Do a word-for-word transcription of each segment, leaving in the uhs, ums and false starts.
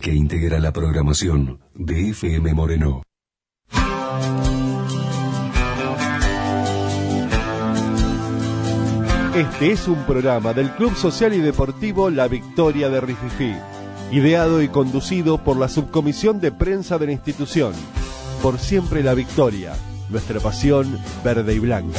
que integra la programación de F M Moreno. Este es un programa del Club Social y Deportivo La Victoria de Rififí, ideado y conducido por la Subcomisión de Prensa de la institución. Por siempre la victoria, nuestra pasión verde y blanca.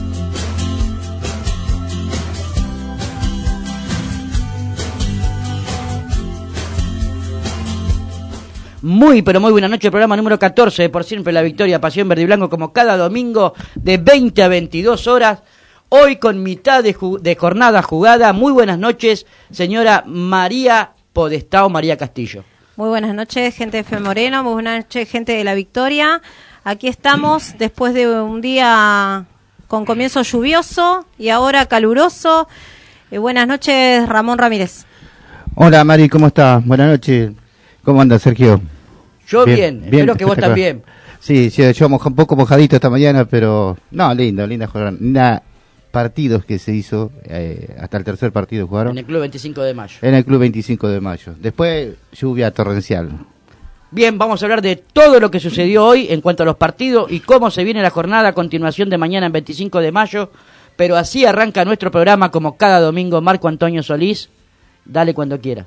Muy, pero muy buena noche, programa número catorce de Por Siempre la Victoria, Pasión Verde y Blanco, como cada domingo de veinte a veintidós horas, hoy con mitad de, ju- de jornada jugada. Muy buenas noches, señora María Podestá, María Castillo. Muy buenas noches, gente de F Moreno, muy buenas noches, gente de la Victoria. Aquí estamos después de un día con comienzo lluvioso y ahora caluroso. Eh, buenas noches, Ramón Ramírez. Hola Mari, ¿cómo estás? Buenas noches. ¿Cómo andas, Sergio? Yo bien, bien, espero que vos también. Sí, sí, yo moja, un poco mojadito esta mañana, pero no, lindo, linda jornada. Linda partidos que se hizo, eh, hasta el tercer partido jugaron. En el Club veinticinco de mayo. En el Club veinticinco de mayo. Después, lluvia torrencial. Bien, vamos a hablar de todo lo que sucedió hoy en cuanto a los partidos y cómo se viene la jornada a continuación de mañana en veinticinco de mayo. Pero así arranca nuestro programa como cada domingo. Marco Antonio Solís, dale cuando quieras.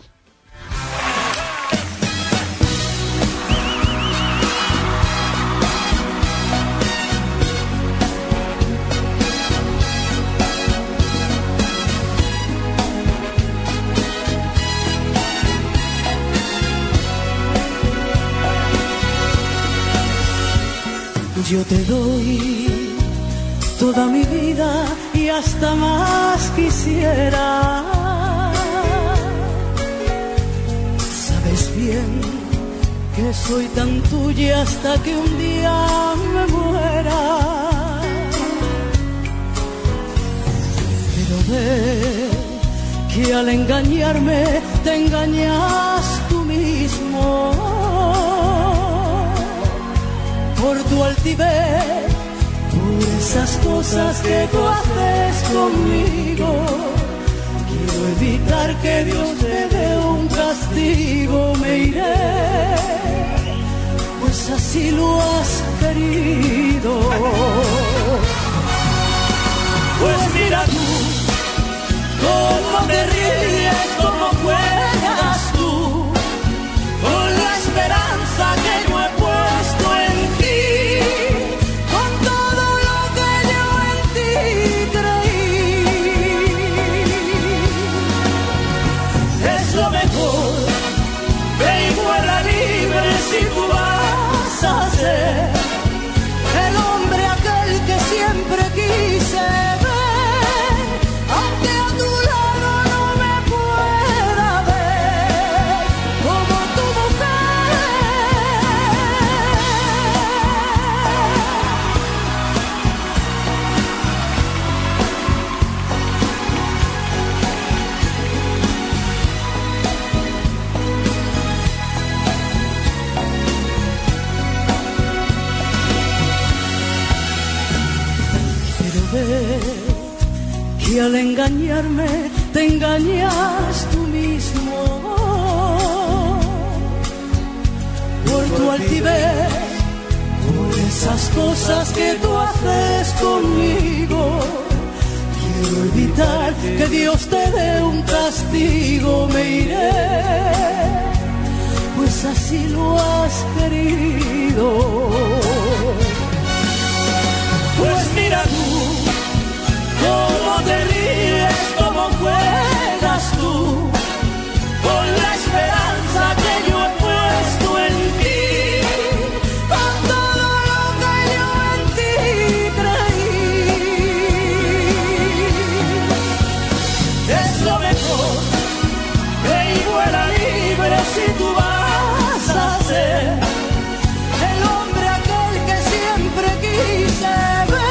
Yo te doy toda mi vida y hasta más quisiera. Sabes bien que soy tan tuya hasta que un día me muera. Pero ve que al engañarme te engañas tú mismo. Por tu altivez, por esas cosas que tú haces conmigo, quiero evitar que Dios te dé un castigo. Me iré, pues así lo has querido. Pues mira tú, cómo te ríes, cómo juegas tú, con la esperanza que yo he puesto en si tú vas a ser el hombre aquel que siempre quise ver, aunque a tu lado no me pueda ver como tu que al engañarme te engañas tú mismo. Por tu altivez, por esas cosas que tú haces conmigo, quiero evitar que Dios te dé un castigo. Me iré, pues así lo has querido. Pues mira tú, cómo te ríes, cómo juegas tú, con la esperanza que yo he puesto en ti, con todo lo que yo en ti creí. Es lo mejor, ve y vuela libre si tú vas a ser el hombre aquel que siempre quise ver.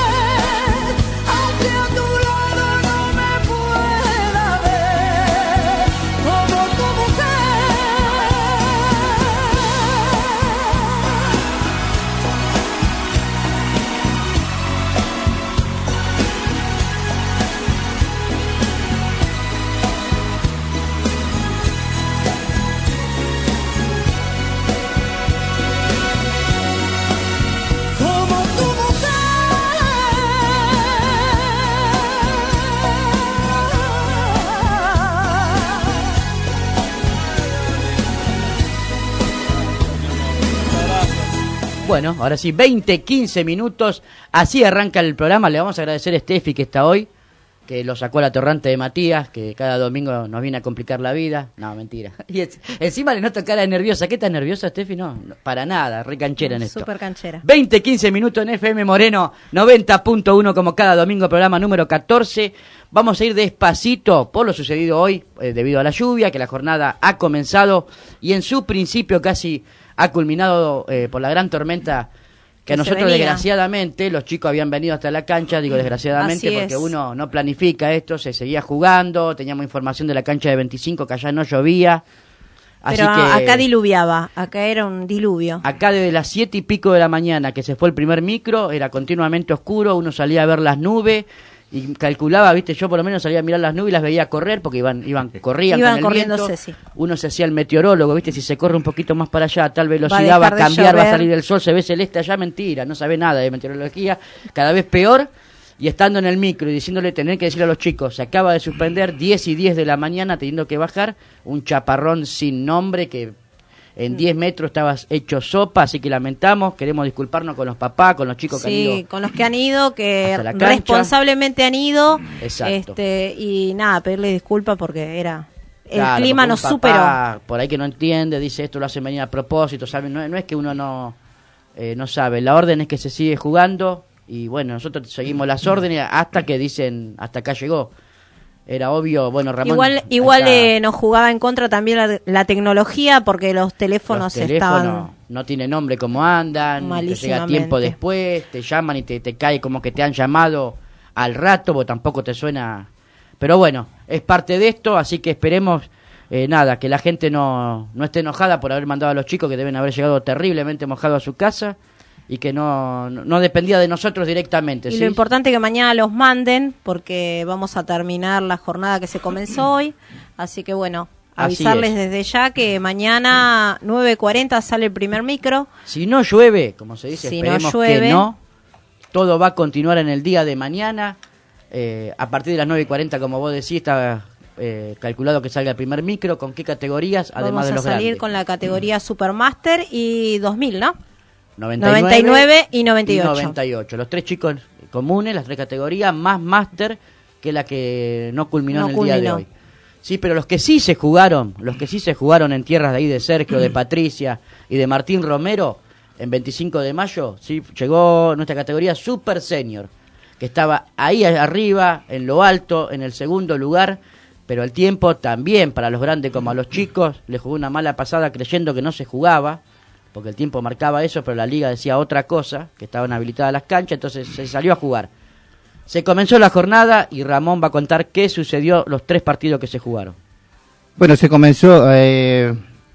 Bueno, ahora sí, veinte, quince minutos, así arranca el programa. Le vamos a agradecer a Steffi que está hoy, que lo sacó a la torrante de Matías, que cada domingo nos viene a complicar la vida. No, mentira. Y es, encima le noto cara nerviosa. ¿Qué tan nerviosa, Steffi? No, no, para nada, re canchera en esto. Súper canchera. veinte, quince minutos en F M Moreno, noventa punto uno como cada domingo, programa número catorce. Vamos a ir despacito por lo sucedido hoy, eh, debido a la lluvia, que la jornada ha comenzado y en su principio casi ha culminado eh, por la gran tormenta que a nosotros desgraciadamente, los chicos habían venido hasta la cancha, digo desgraciadamente Así porque es. uno no planifica esto, se seguía jugando, teníamos información de la cancha de veinticinco que allá no llovía. Así Pero que acá diluviaba, acá era un diluvio. acá desde las siete y pico de la mañana que se fue el primer micro, era continuamente oscuro, uno salía a ver las nubes y calculaba, viste, yo por lo menos salía a mirar las nubes y las veía correr porque iban, iban, corrían Iban con el corriéndose, viento. sí. Uno se hacía el meteorólogo, viste, si se corre un poquito más para allá a tal Va velocidad a va a dejar de cambiar, va a llover. salir el sol, se ve celeste allá, mentira, no sabe nada de meteorología, cada vez peor. Y estando en el micro y diciéndole, tener que decirle a los chicos, se acaba de suspender diez y diez de la mañana teniendo que bajar, un chaparrón sin nombre que en diez metros estabas hecho sopa, así que lamentamos, queremos disculparnos con los papás, con los chicos que han Sí, ido. con los que han ido, que hasta la cancha. responsablemente han ido. Exacto. Este, y nada, pedirle disculpas porque era... El Claro, clima porque nos un superó. papá por ahí que no entiende, dice esto lo hacen venir a propósito, ¿saben? No, no es que uno no, eh, no sabe, la orden es que se sigue jugando y bueno, nosotros seguimos las órdenes hasta que dicen, hasta acá llegó. Era obvio, bueno, Ramón... Igual, igual acá, eh, nos jugaba en contra también la, la tecnología porque los teléfonos, los teléfonos estaban... no tienen nombre como andan, te llega Malísimamente. tiempo después, te llaman y te, te cae como que te han llamado al rato, porque tampoco te suena... Pero bueno, es parte de esto, así que esperemos, eh, nada, que la gente no, no esté enojada por haber mandado a los chicos que deben haber llegado terriblemente mojados a su casa y que no, no, no dependía de nosotros directamente. Y ¿sí? lo importante es que mañana los manden porque vamos a terminar la jornada que se comenzó hoy. Así que bueno, Así avisarles es. desde ya que mañana nueve cuarenta sale el primer micro. Si no llueve, como se dice, Si no esperemos llueve. que no, todo va a continuar en el día de mañana. Eh, a partir de las nueve y cuarenta, como vos decís, está eh, calculado que salga el primer micro. ¿Con qué categorías? Además Vamos de a los salir grandes. con la categoría Supermaster y dos mil, ¿no? noventa y nueve, noventa y nueve y noventa y ocho. noventa y ocho. Los tres chicos comunes, las tres categorías, más máster que la que no culminó No en el día de culminó. hoy. Sí, pero los que sí se jugaron, los que sí se jugaron en tierras de ahí de Sergio, de Patricia y de Martín Romero, en veinticinco de mayo, sí, llegó nuestra categoría Super Senior, que estaba ahí arriba, en lo alto, en el segundo lugar, pero el tiempo también para los grandes como a los chicos, le jugó una mala pasada creyendo que no se jugaba, porque el tiempo marcaba eso, pero la liga decía otra cosa, que estaban habilitadas las canchas, entonces se salió a jugar. Se comenzó la jornada y Ramón va a contar qué sucedió los tres partidos que se jugaron. Bueno, se comenzó eh,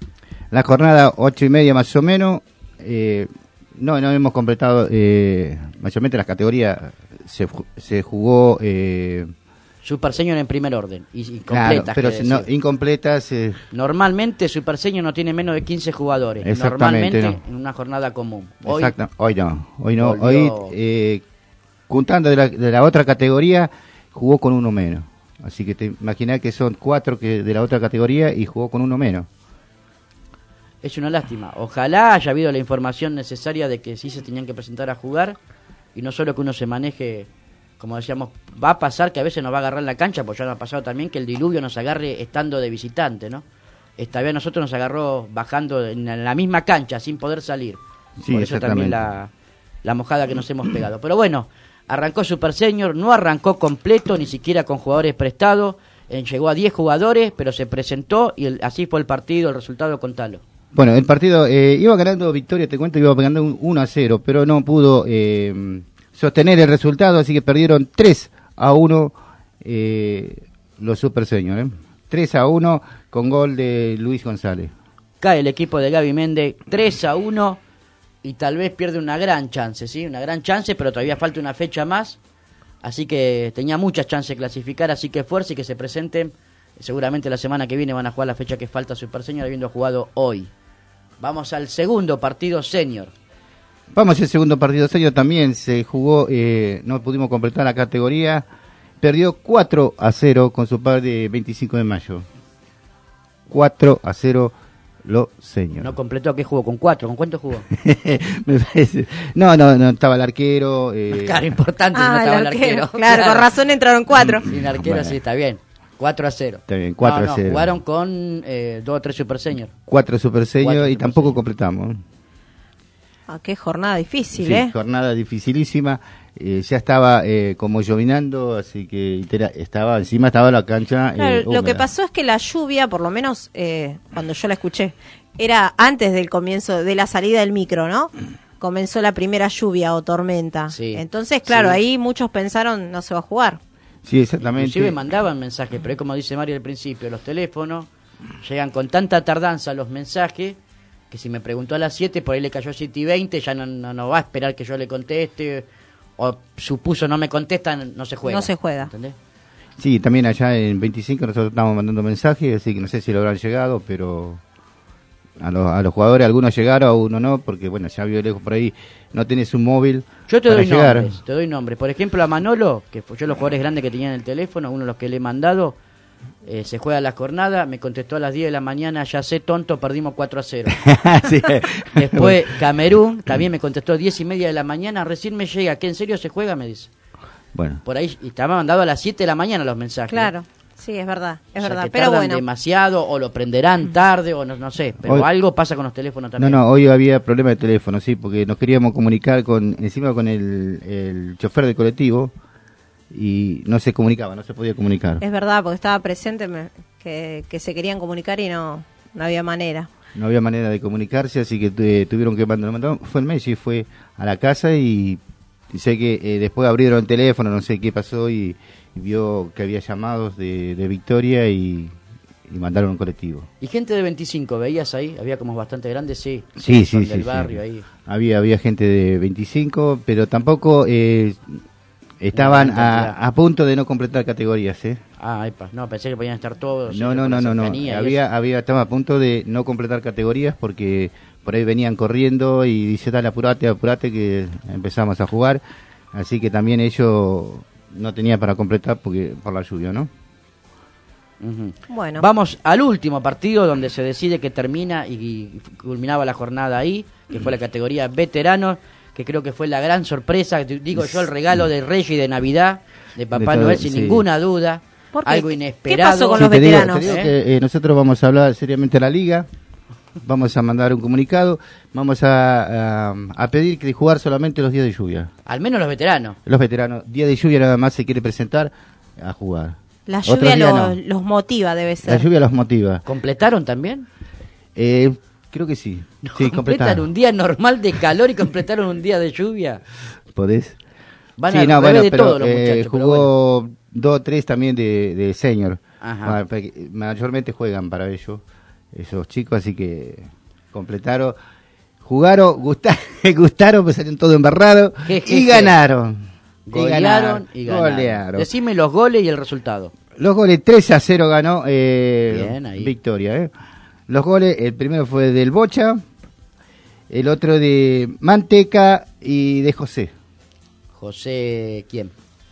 la jornada ocho y media más o menos. Eh, no, no hemos completado eh, mayormente las categorías. Se, ju- se jugó eh, Super Senior en primer orden y, y claro, completas. pero que si no, decir. incompletas. eh, Normalmente Super Senior no tiene menos de quince jugadores. Exactamente, Normalmente no. en una jornada común. Hoy, exacta- hoy no, hoy no, volvió- hoy eh, juntando de la, de la otra categoría jugó con uno menos. Así que te imaginás que son cuatro que de la otra categoría y jugó con uno menos. es una lástima. Ojalá haya habido la información necesaria de que sí se tenían que presentar a jugar y no solo que uno se maneje, como decíamos, va a pasar que a veces nos va a agarrar en la cancha, porque ya nos ha pasado también que el diluvio nos agarre estando de visitante, ¿no? Esta vez a nosotros nos agarró bajando en la misma cancha sin poder salir. Sí, Por eso también la, la mojada que nos hemos pegado. Pero bueno, arrancó Super Senior, no arrancó completo, ni siquiera con jugadores prestados, eh, llegó a diez jugadores, pero se presentó y el- así fue el partido, el resultado, contalo. Bueno, el partido eh, iba ganando Victoria, te cuento, iba ganando un uno a cero, pero no pudo eh, sostener el resultado, así que perdieron tres a uno eh, los Super Senior, ¿eh? tres a uno con gol de Luis González. Cae el equipo de Gaby Méndez tres a uno y tal vez pierde una gran chance, ¿sí? Una gran chance, pero todavía falta una fecha más, así que tenía muchas chances de clasificar, así que fuerza y que se presenten. Seguramente la semana que viene van a jugar la fecha que falta Super Senior, habiendo jugado hoy. Vamos al segundo partido senior. Vamos al segundo partido serio, también se jugó, eh, no pudimos completar la categoría, perdió cuatro a cero con su par de veinticinco de mayo. cuatro a cero Loseño. No completó, ¿qué jugó? ¿Con cuatro? ¿Con cuánto jugó? Me parece. No, no, no, estaba el arquero. Eh... Claro, importante, Ah, no estaba el el arquero. arquero. Claro, con razón entraron cuatro. Sin arquero, Bueno. sí, está bien. cuatro a cero. Está bien, cuatro no, a cero. No, jugaron con eh, dos o tres super senior. Cuatro super senior Cuatro y super tampoco senior. completamos. Ah, qué jornada difícil, Sí, ¿eh? jornada dificilísima. Eh, ya estaba eh, como llovinando, así que itera- estaba encima estaba la cancha. Claro, eh, lo que húmeda. pasó es que la lluvia, por lo menos eh, cuando yo la escuché, era antes del comienzo, de la salida del micro, ¿no? Comenzó la primera lluvia o tormenta. Sí. Entonces, claro, Sí. ahí muchos pensaron no se va a jugar. Sí, exactamente. Inclusive mandaban mensajes, pero es como dice Mario al principio, los teléfonos llegan con tanta tardanza los mensajes que si me preguntó a las siete, por ahí le cayó siete y veinte, ya no, no, no va a esperar que yo le conteste, o supuso no me contestan, no se juega. No se juega. ¿Entendés? Sí, también allá en veinticinco nosotros estamos mandando mensajes, así que no sé si lo habrán llegado, pero a los, a los jugadores algunos llegaron, a uno no, porque bueno, ya vio lejos por ahí, no tenés un móvil. Yo te para doy llegar. nombres, te doy nombres. Por ejemplo, a Manolo, que fue yo los jugadores grandes que tenía en el teléfono, uno de los que le he mandado, eh, se juega la jornada, me contestó a las diez de la mañana, ya sé, tonto, perdimos cuatro a cero. Sí. Después Camerún, también me contestó diez y media de la mañana, recién me llega, ¿qué en serio se juega? Me dice. Bueno, Por ahí, y estaba mandado a las siete de la mañana los mensajes. Claro, sí, es verdad, es O sea, verdad. que Pero tardan bueno, demasiado, o lo prenderán tarde, o no, no sé, pero Hoy- algo pasa con los teléfonos no, también. no, hoy había problema de teléfono, sí, porque nos queríamos comunicar con encima con el, el chofer del colectivo y no se comunicaba, no se podía comunicar. es verdad, porque estaba presente me- que, que se querían comunicar y no, no había manera. No había manera de comunicarse, así que eh, tuvieron que mandar. mandaron- Fue el Messi, fue a la casa y, y sé que eh, después abrieron el teléfono, no sé qué pasó y, y vio que había llamados de, de Victoria y, y mandaron un colectivo. Y gente de veinticinco, ¿veías ahí? Había como bastante grandes, sí. Sí, Son sí, del sí, barrio sí. ahí. Había había gente de veinticinco, pero tampoco eh, estaban Una gran a, cantidad. a punto de no completar categorías, ¿eh? Ah, epa, no, pensé que podían estar todos. No, eh, no, con no, la no, no. cercanía y Había, eso. había, estaba a punto de no completar categorías porque por ahí venían corriendo y dice, dale, apurate, apurate, que empezamos a jugar. Así que también ellos no tenía para completar porque por la lluvia, ¿no? Ujú. Bueno, Vamos al último partido donde se decide que termina y, y culminaba la jornada ahí, que fue la categoría veteranos, que creo que fue la gran sorpresa, digo yo, el regalo de Reyes y de Navidad de Papá De todo, Noel, sin sí. ninguna duda. ¿Por qué? Algo ¿Qué inesperado. pasó con Sí, los te digo, veteranos? te digo ¿eh? que eh, nosotros vamos a hablar seriamente a la liga, vamos a mandar un comunicado, vamos a, a, a pedir que jugar solamente los días de lluvia. Al menos los veteranos. Los veteranos, día de lluvia nada más se quiere presentar a jugar. La Otros lluvia días los, no. los motiva, debe La ser. lluvia los motiva. ¿Completaron también? Eh, creo que sí. Sí, Completan completaron. un día normal de calor y completaron un día de lluvia. ¿Podés? Van Sí, a no, beber bueno, de pero, todo los eh, muchachos. pero jugó bueno. dos o tres también de, de senior. Ajá. Bueno, porque mayormente juegan para ellos, esos chicos, así que completaron. Jugaron, gustaron, gustaron, pues salieron todo embarrado Je, je, y je. ganaron. Y Golearon y ganaron. Golearon. Decime los goles y el resultado. Los goles tres a cero ganó eh, Bien, ahí. Victoria. Eh. Los goles, el primero fue del Bocha, el otro de Manteca y de José. José, ¿quién?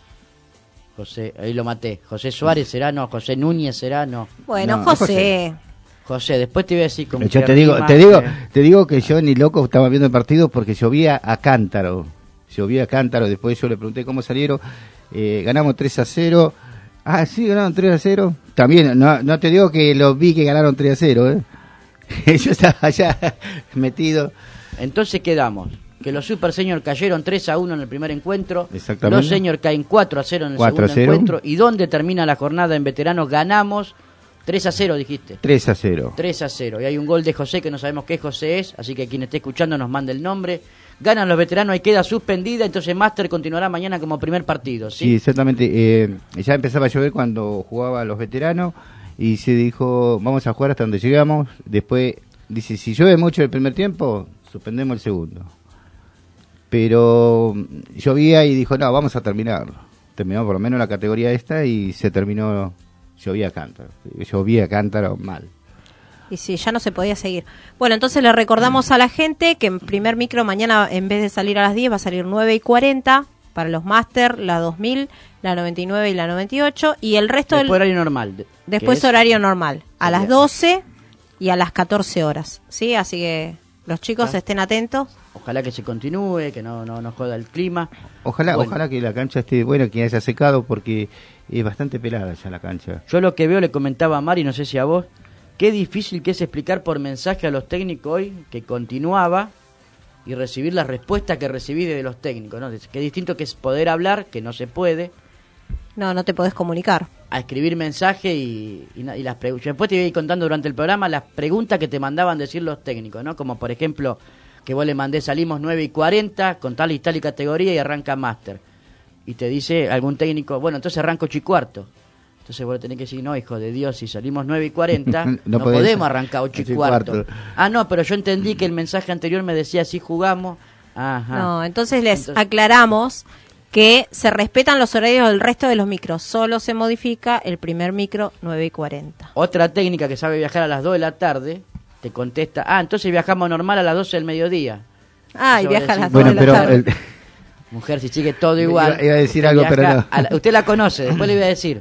José, ahí lo maté. José Suárez será, no. José Núñez será, no. Bueno, No, José, José, después te voy a decir cómo. Yo te digo, te digo, te digo que yo ni loco estaba viendo el partido porque llovía a cántaro. Llovía a cántaro, después yo le pregunté cómo salieron. Eh, ganamos tres a cero. Ah, sí, ganaron tres a cero. También, no, no te digo que lo vi que ganaron tres a cero, ¿eh? Yo estaba allá metido. Entonces quedamos. Que los Super Senior cayeron tres a uno en el primer encuentro. Exactamente. Los Senior caen cuatro a cero en el cuatro a segundo cero. encuentro. ¿Y dónde termina la jornada en veteranos? Ganamos tres a cero, dijiste. tres a cero. tres a cero. Y hay un gol de José que no sabemos qué José es, así que quien esté escuchando nos manda el nombre. Ganan los veteranos y queda suspendida, entonces Master continuará mañana como primer partido, ¿sí? Sí, exactamente. Eh, ya empezaba a llover cuando jugaban los veteranos y se dijo, vamos a jugar hasta donde llegamos. Después dice, si llueve mucho el primer tiempo, suspendemos el segundo. Pero mm, llovía y dijo, no, vamos a terminar. Terminó por lo menos la categoría esta y se terminó, llovía a cántaro. Llovía a cántaro mal. y sí, ya no se podía seguir. Bueno, entonces le recordamos a la gente que en primer micro mañana, en vez de salir a las diez, va a salir nueve y cuarenta para los máster, la dos mil, la noventa y nueve y la noventa y ocho, y el resto Después del, horario normal. de- después que es- horario normal, a las Sería- doce y a las catorce horas, ¿sí? Así que los chicos Ah. estén atentos. Ojalá que se continúe, que no, no, no joda el clima. Ojalá, Bueno. ojalá que la cancha esté buena, que haya secado, porque es bastante pelada ya la cancha. Yo lo que veo, le comentaba a Mari, no sé si a vos, qué difícil que es explicar por mensaje a los técnicos hoy que continuaba y recibir la respuesta que recibí de los técnicos, ¿no? Qué distinto que es poder hablar, que no se puede, No, no te podés comunicar. a escribir mensaje y, y, na- y las preguntas. Después te voy a ir contando durante el programa las preguntas que te mandaban decir los técnicos, ¿no? Como por ejemplo, que vos le mandé, salimos nueve y cuarenta con tal y tal y categoría y arranca máster. Y te dice algún técnico, bueno, entonces arranco ocho y cuarto. Entonces vos tenés que decir, no, hijo de Dios, si salimos nueve y cuarenta, no, No podés. podemos arrancar ocho y Ocho y cuarto. cuarto. Ah, no, pero yo entendí que el mensaje anterior me decía, si jugamos. Ajá. No, entonces les Entonces- aclaramos que se respetan los horarios del resto de los micros. Solo se modifica el primer micro nueve y cuarenta. Otra técnica que sabe viajar a las dos de la tarde, te contesta, ah, entonces viajamos normal a las doce del mediodía. Ah, y Eso va a viaja a las decir- dos Bueno, de la pero tarde. el- Mujer, si sigue todo igual. Iba- iba a decir usted algo, pero viaja no. a la- usted la conoce, después le voy a decir.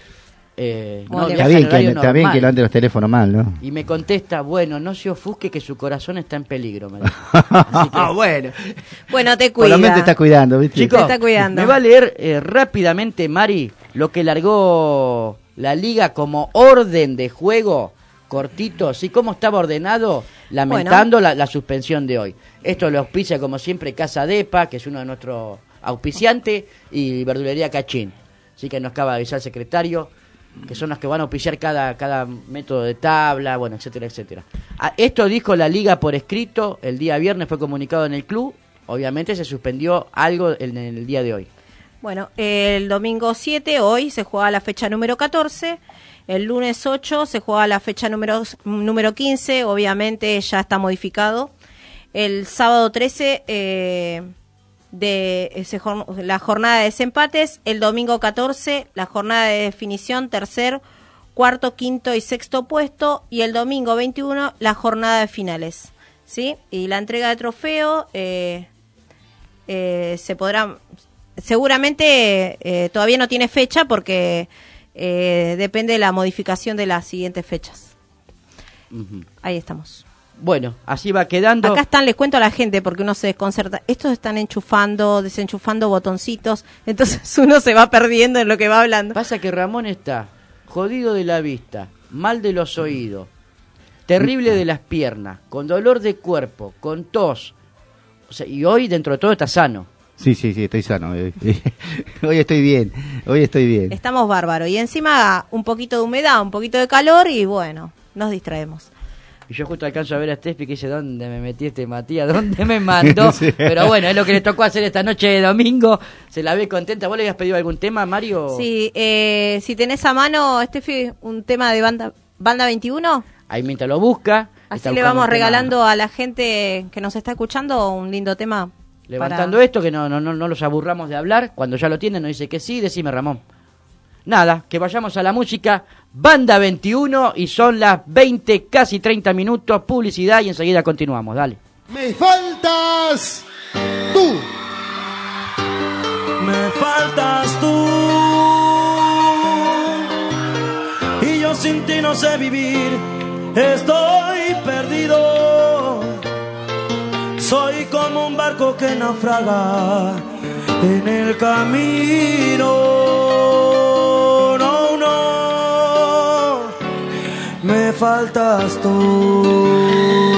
Eh, no, Bueno, viaja está en bien, que, horario está bien normal. que lo ande los teléfonos mal, ¿no? Y me contesta, bueno, no se ofusque que su corazón está en peligro. Me dijo. Así que, bueno. Bueno, te Por lo cuida. menos te está cuidando, ¿viste? chicos, Te está cuidando. me va a leer eh, rápidamente, Mari, lo que largó la liga como orden de juego, cortito, así como estaba ordenado, lamentando la, la suspensión de hoy. Esto lo auspicia, como siempre, Casa Depa, que es uno de nuestros auspiciantes, y Verdulería Cachín. Así que nos acaba de avisar el secretario, que son los que van a auspiciar cada, cada método de tabla, bueno, etcétera, etcétera. Ah, esto dijo la liga por escrito, el día viernes fue comunicado en el club, obviamente se suspendió algo en el día de hoy. Bueno, el domingo siete, hoy se juega la fecha número catorce. El lunes ocho se juega la fecha número, número quince, obviamente ya está modificado. El sábado trece, eh, de ese jor- la jornada de desempates. El domingo catorce, la jornada de definición, tercer, cuarto, quinto y sexto puesto. Y el domingo veintiuno, la jornada de finales. ¿Sí? Y la entrega de trofeo eh, eh, se podrá... Seguramente eh, todavía no tiene fecha porque eh, depende de la modificación de las siguientes fechas. Ujú. Ahí estamos. Bueno, así va quedando. Acá están, les cuento a la gente porque uno se desconcerta. Estos están enchufando, desenchufando botoncitos, entonces uno se va perdiendo en lo que va hablando. Pasa que Ramón está jodido de la vista, mal de los oídos, terrible de las piernas, con dolor de cuerpo, con tos. O sea, y hoy dentro de todo está sano. Sí, sí, sí, estoy sano. eh. Hoy estoy bien, hoy estoy bien. Estamos bárbaros. Y encima un poquito de humedad, un poquito de calor y bueno, nos distraemos. Y yo justo alcanzo a ver a Steffi que dice, ¿dónde me metí este Matías? ¿Dónde me mandó? Sí. Pero bueno, es lo que le tocó hacer esta noche de domingo. Se la ve contenta. ¿Vos le habías pedido algún tema, Mario? Sí, eh, si tenés a mano, Steffi, un tema de banda, banda veintiuno, Ahí mientras lo busca. así está le buscando vamos un tema. regalando a la gente que nos está escuchando un lindo tema. Levantando para- esto, que no, no, no, no los aburramos de hablar. Cuando ya lo tienen, nos dice que sí, decime, Ramón. Nada, que vayamos a la música. Banda veintiuno y son las veinte, casi treinta minutos. Publicidad y enseguida continuamos. Dale. Me faltas tú. Me faltas tú y yo sin ti no sé vivir, estoy perdido. Soy como un barco que naufraga en el camino. No, no, me faltas tú.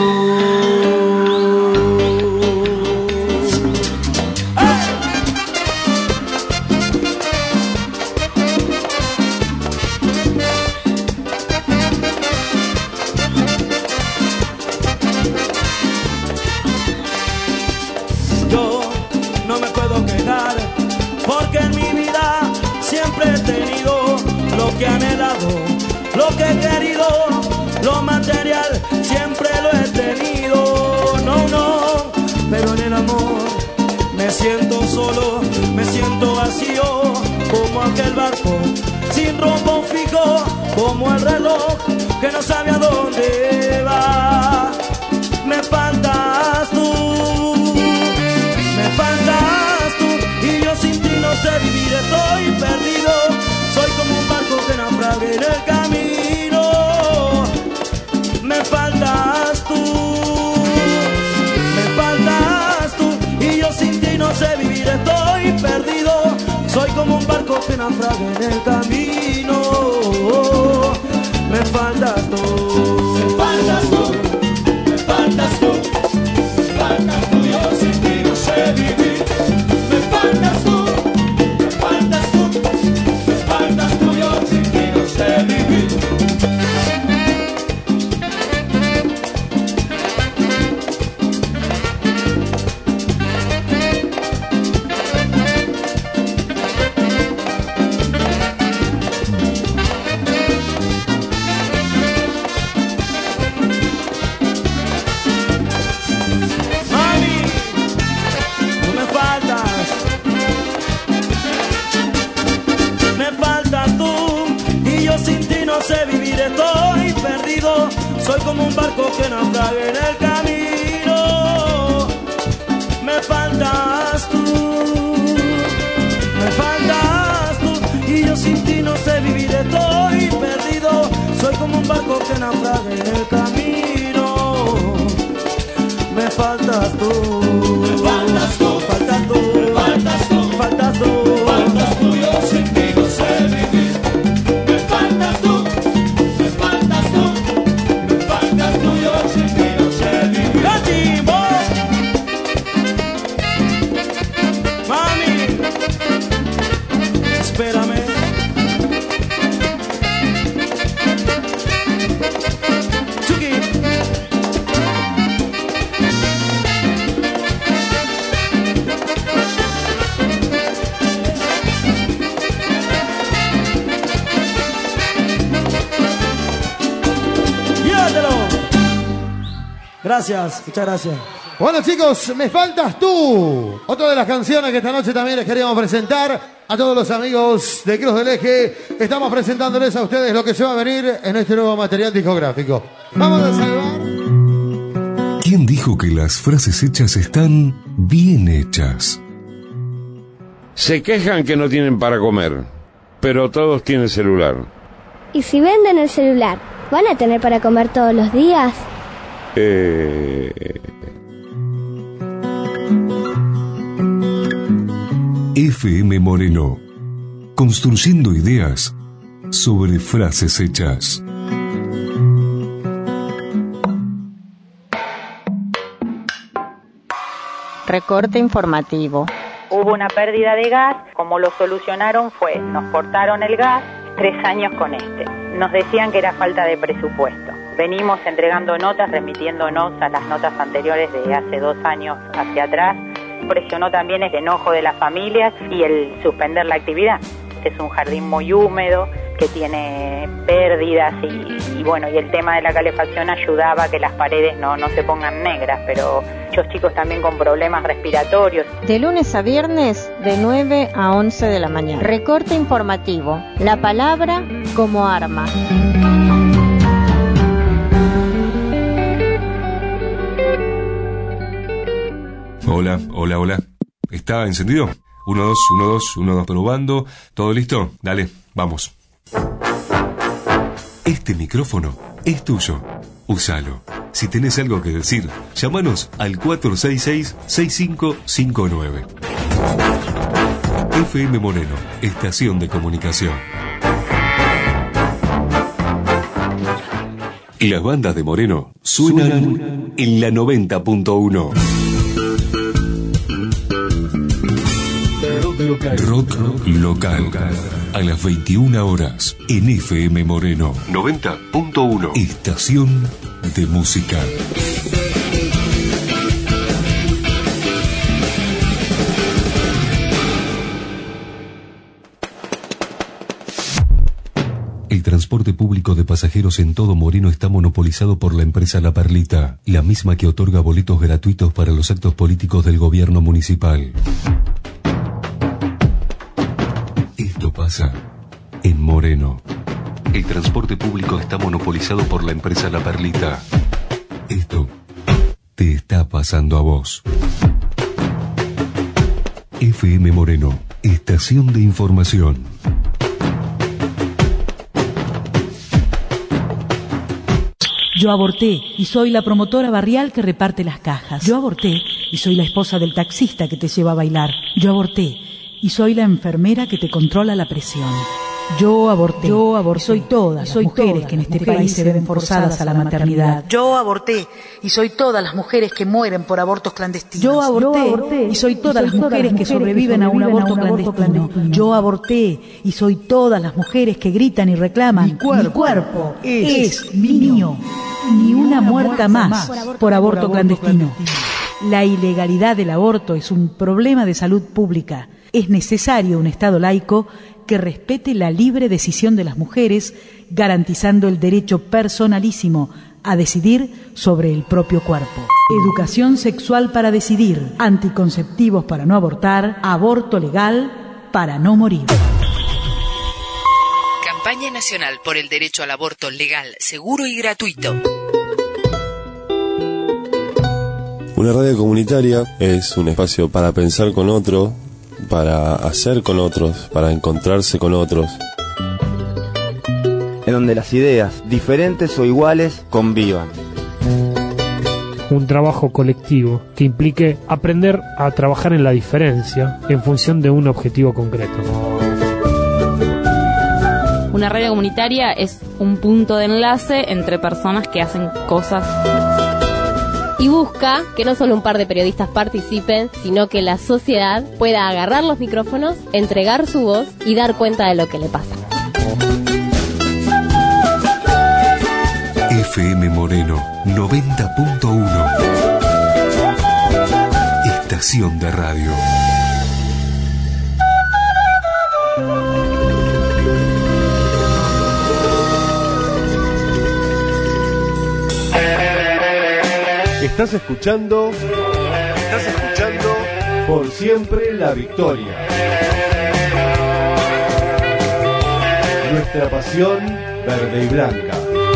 Yo no me puedo quejar porque en mi vida siempre he tenido lo que he anhelado, lo que he querido, lo material siempre lo he tenido. No, no, pero en el amor me siento solo, me siento vacío, como aquel barco sin rumbo fijo, como el reloj que no sabe a dónde va. Me faltas tú, me faltas tú, y yo sin ti no sé vivir, estoy perdido. Soy como un barco que naufraga en el camino. Me faltas naufrague en el camino. Me faltas tú, me faltas tú, me faltas tú, me faltas tú, yo sin ti no sé vivir. Me faltas tú, me faltas tú, me faltas tú, yo sin ti no sé vivir. Estoy perdido, soy como un barco que naufraga en el camino. Me faltas tú, me faltas tú, y yo sin ti no sé vivir. Estoy perdido, soy como un barco que naufraga en el camino. Me faltas tú, me faltas tú, faltas tú, me faltas tú, faltas tú, faltas tú, yo sin ti no sé vivir. Me faltas tú. Espérame. Chucky. Llévatelo. Gracias, muchas gracias. Bueno, chicos, Me faltas tú. Otra de las canciones que esta noche también les queríamos presentar a todos los amigos de Cruz del Eje. Estamos presentándoles a ustedes lo que se va a venir en este nuevo material discográfico. Vamos a salvar. ¿Quién dijo que las frases hechas están bien hechas? Se quejan que no tienen para comer, pero todos tienen celular. ¿Y si venden el celular, van a tener para comer todos los días? Eh... F M Moreno, construyendo ideas sobre frases hechas. Recorte informativo. Hubo una pérdida de gas, como lo solucionaron fue, nos cortaron el gas, tres años con este. Nos decían que era falta de presupuesto. Venimos entregando notas, remitiéndonos a las notas anteriores de hace dos años hacia atrás. Presionó también el enojo de las familias y el suspender la actividad. Este es un jardín muy húmedo que tiene pérdidas y, y bueno, y el tema de la calefacción ayudaba a que las paredes no, no se pongan negras, pero muchos chicos también con problemas respiratorios. De lunes a viernes de nueve a once de la mañana. Recorte informativo. La palabra como arma. Hola, hola, hola. ¿Está encendido? Uno, dos, uno, dos, uno, dos, probando. ¿Todo listo? Dale, vamos. Este micrófono es tuyo. Úsalo. Si tenés algo que decir, llámanos al cuatro seis seis, seis cinco cinco nueve. F M Moreno, estación de comunicación. Las bandas de Moreno suenan en la noventa punto uno. Rock local. A las veintiuna horas en F M Moreno noventa punto uno. Estación de música. El transporte público de pasajeros en todo Moreno está monopolizado por la empresa La Perlita, la misma que otorga boletos gratuitos para los actos políticos del gobierno municipal. Esto pasa en Moreno. El transporte público está monopolizado por la empresa La Perlita. Esto te está pasando a vos. F M Moreno, estación de información. Yo aborté y soy la promotora barrial que reparte las cajas. Yo aborté y soy la esposa del taxista que te lleva a bailar. Yo aborté y soy la enfermera que te controla la presión. Yo aborté. Yo aborté. Soy todas las mujeres que en este país se ven forzadas a la maternidad. Yo aborté y soy todas las mujeres que mueren por abortos clandestinos. Yo aborté y soy todas las mujeres que sobreviven a un aborto clandestino. Yo aborté y soy todas las mujeres que gritan y reclaman. Mi cuerpo, mi cuerpo es, es mío. Ni una muerta más por aborto clandestino. La ilegalidad del aborto es un problema de salud pública. Es necesario un Estado laico que respete la libre decisión de las mujeres, garantizando el derecho personalísimo a decidir sobre el propio cuerpo. Educación sexual para decidir, anticonceptivos para no abortar, aborto legal para no morir. Campaña Nacional por el Derecho al Aborto Legal, Seguro y Gratuito. Una radio comunitaria es un espacio para pensar con otro, para hacer con otros, para encontrarse con otros. En donde las ideas, diferentes o iguales, convivan. Un trabajo colectivo que implique aprender a trabajar en la diferencia en función de un objetivo concreto. Una radio comunitaria es un punto de enlace entre personas que hacen cosas. Y busca que no solo un par de periodistas participen, sino que la sociedad pueda agarrar los micrófonos, entregar su voz y dar cuenta de lo que le pasa. F M Moreno noventa punto uno. Estación de radio. Estás escuchando, estás escuchando Por Siempre la Victoria. Nuestra pasión verde y blanca.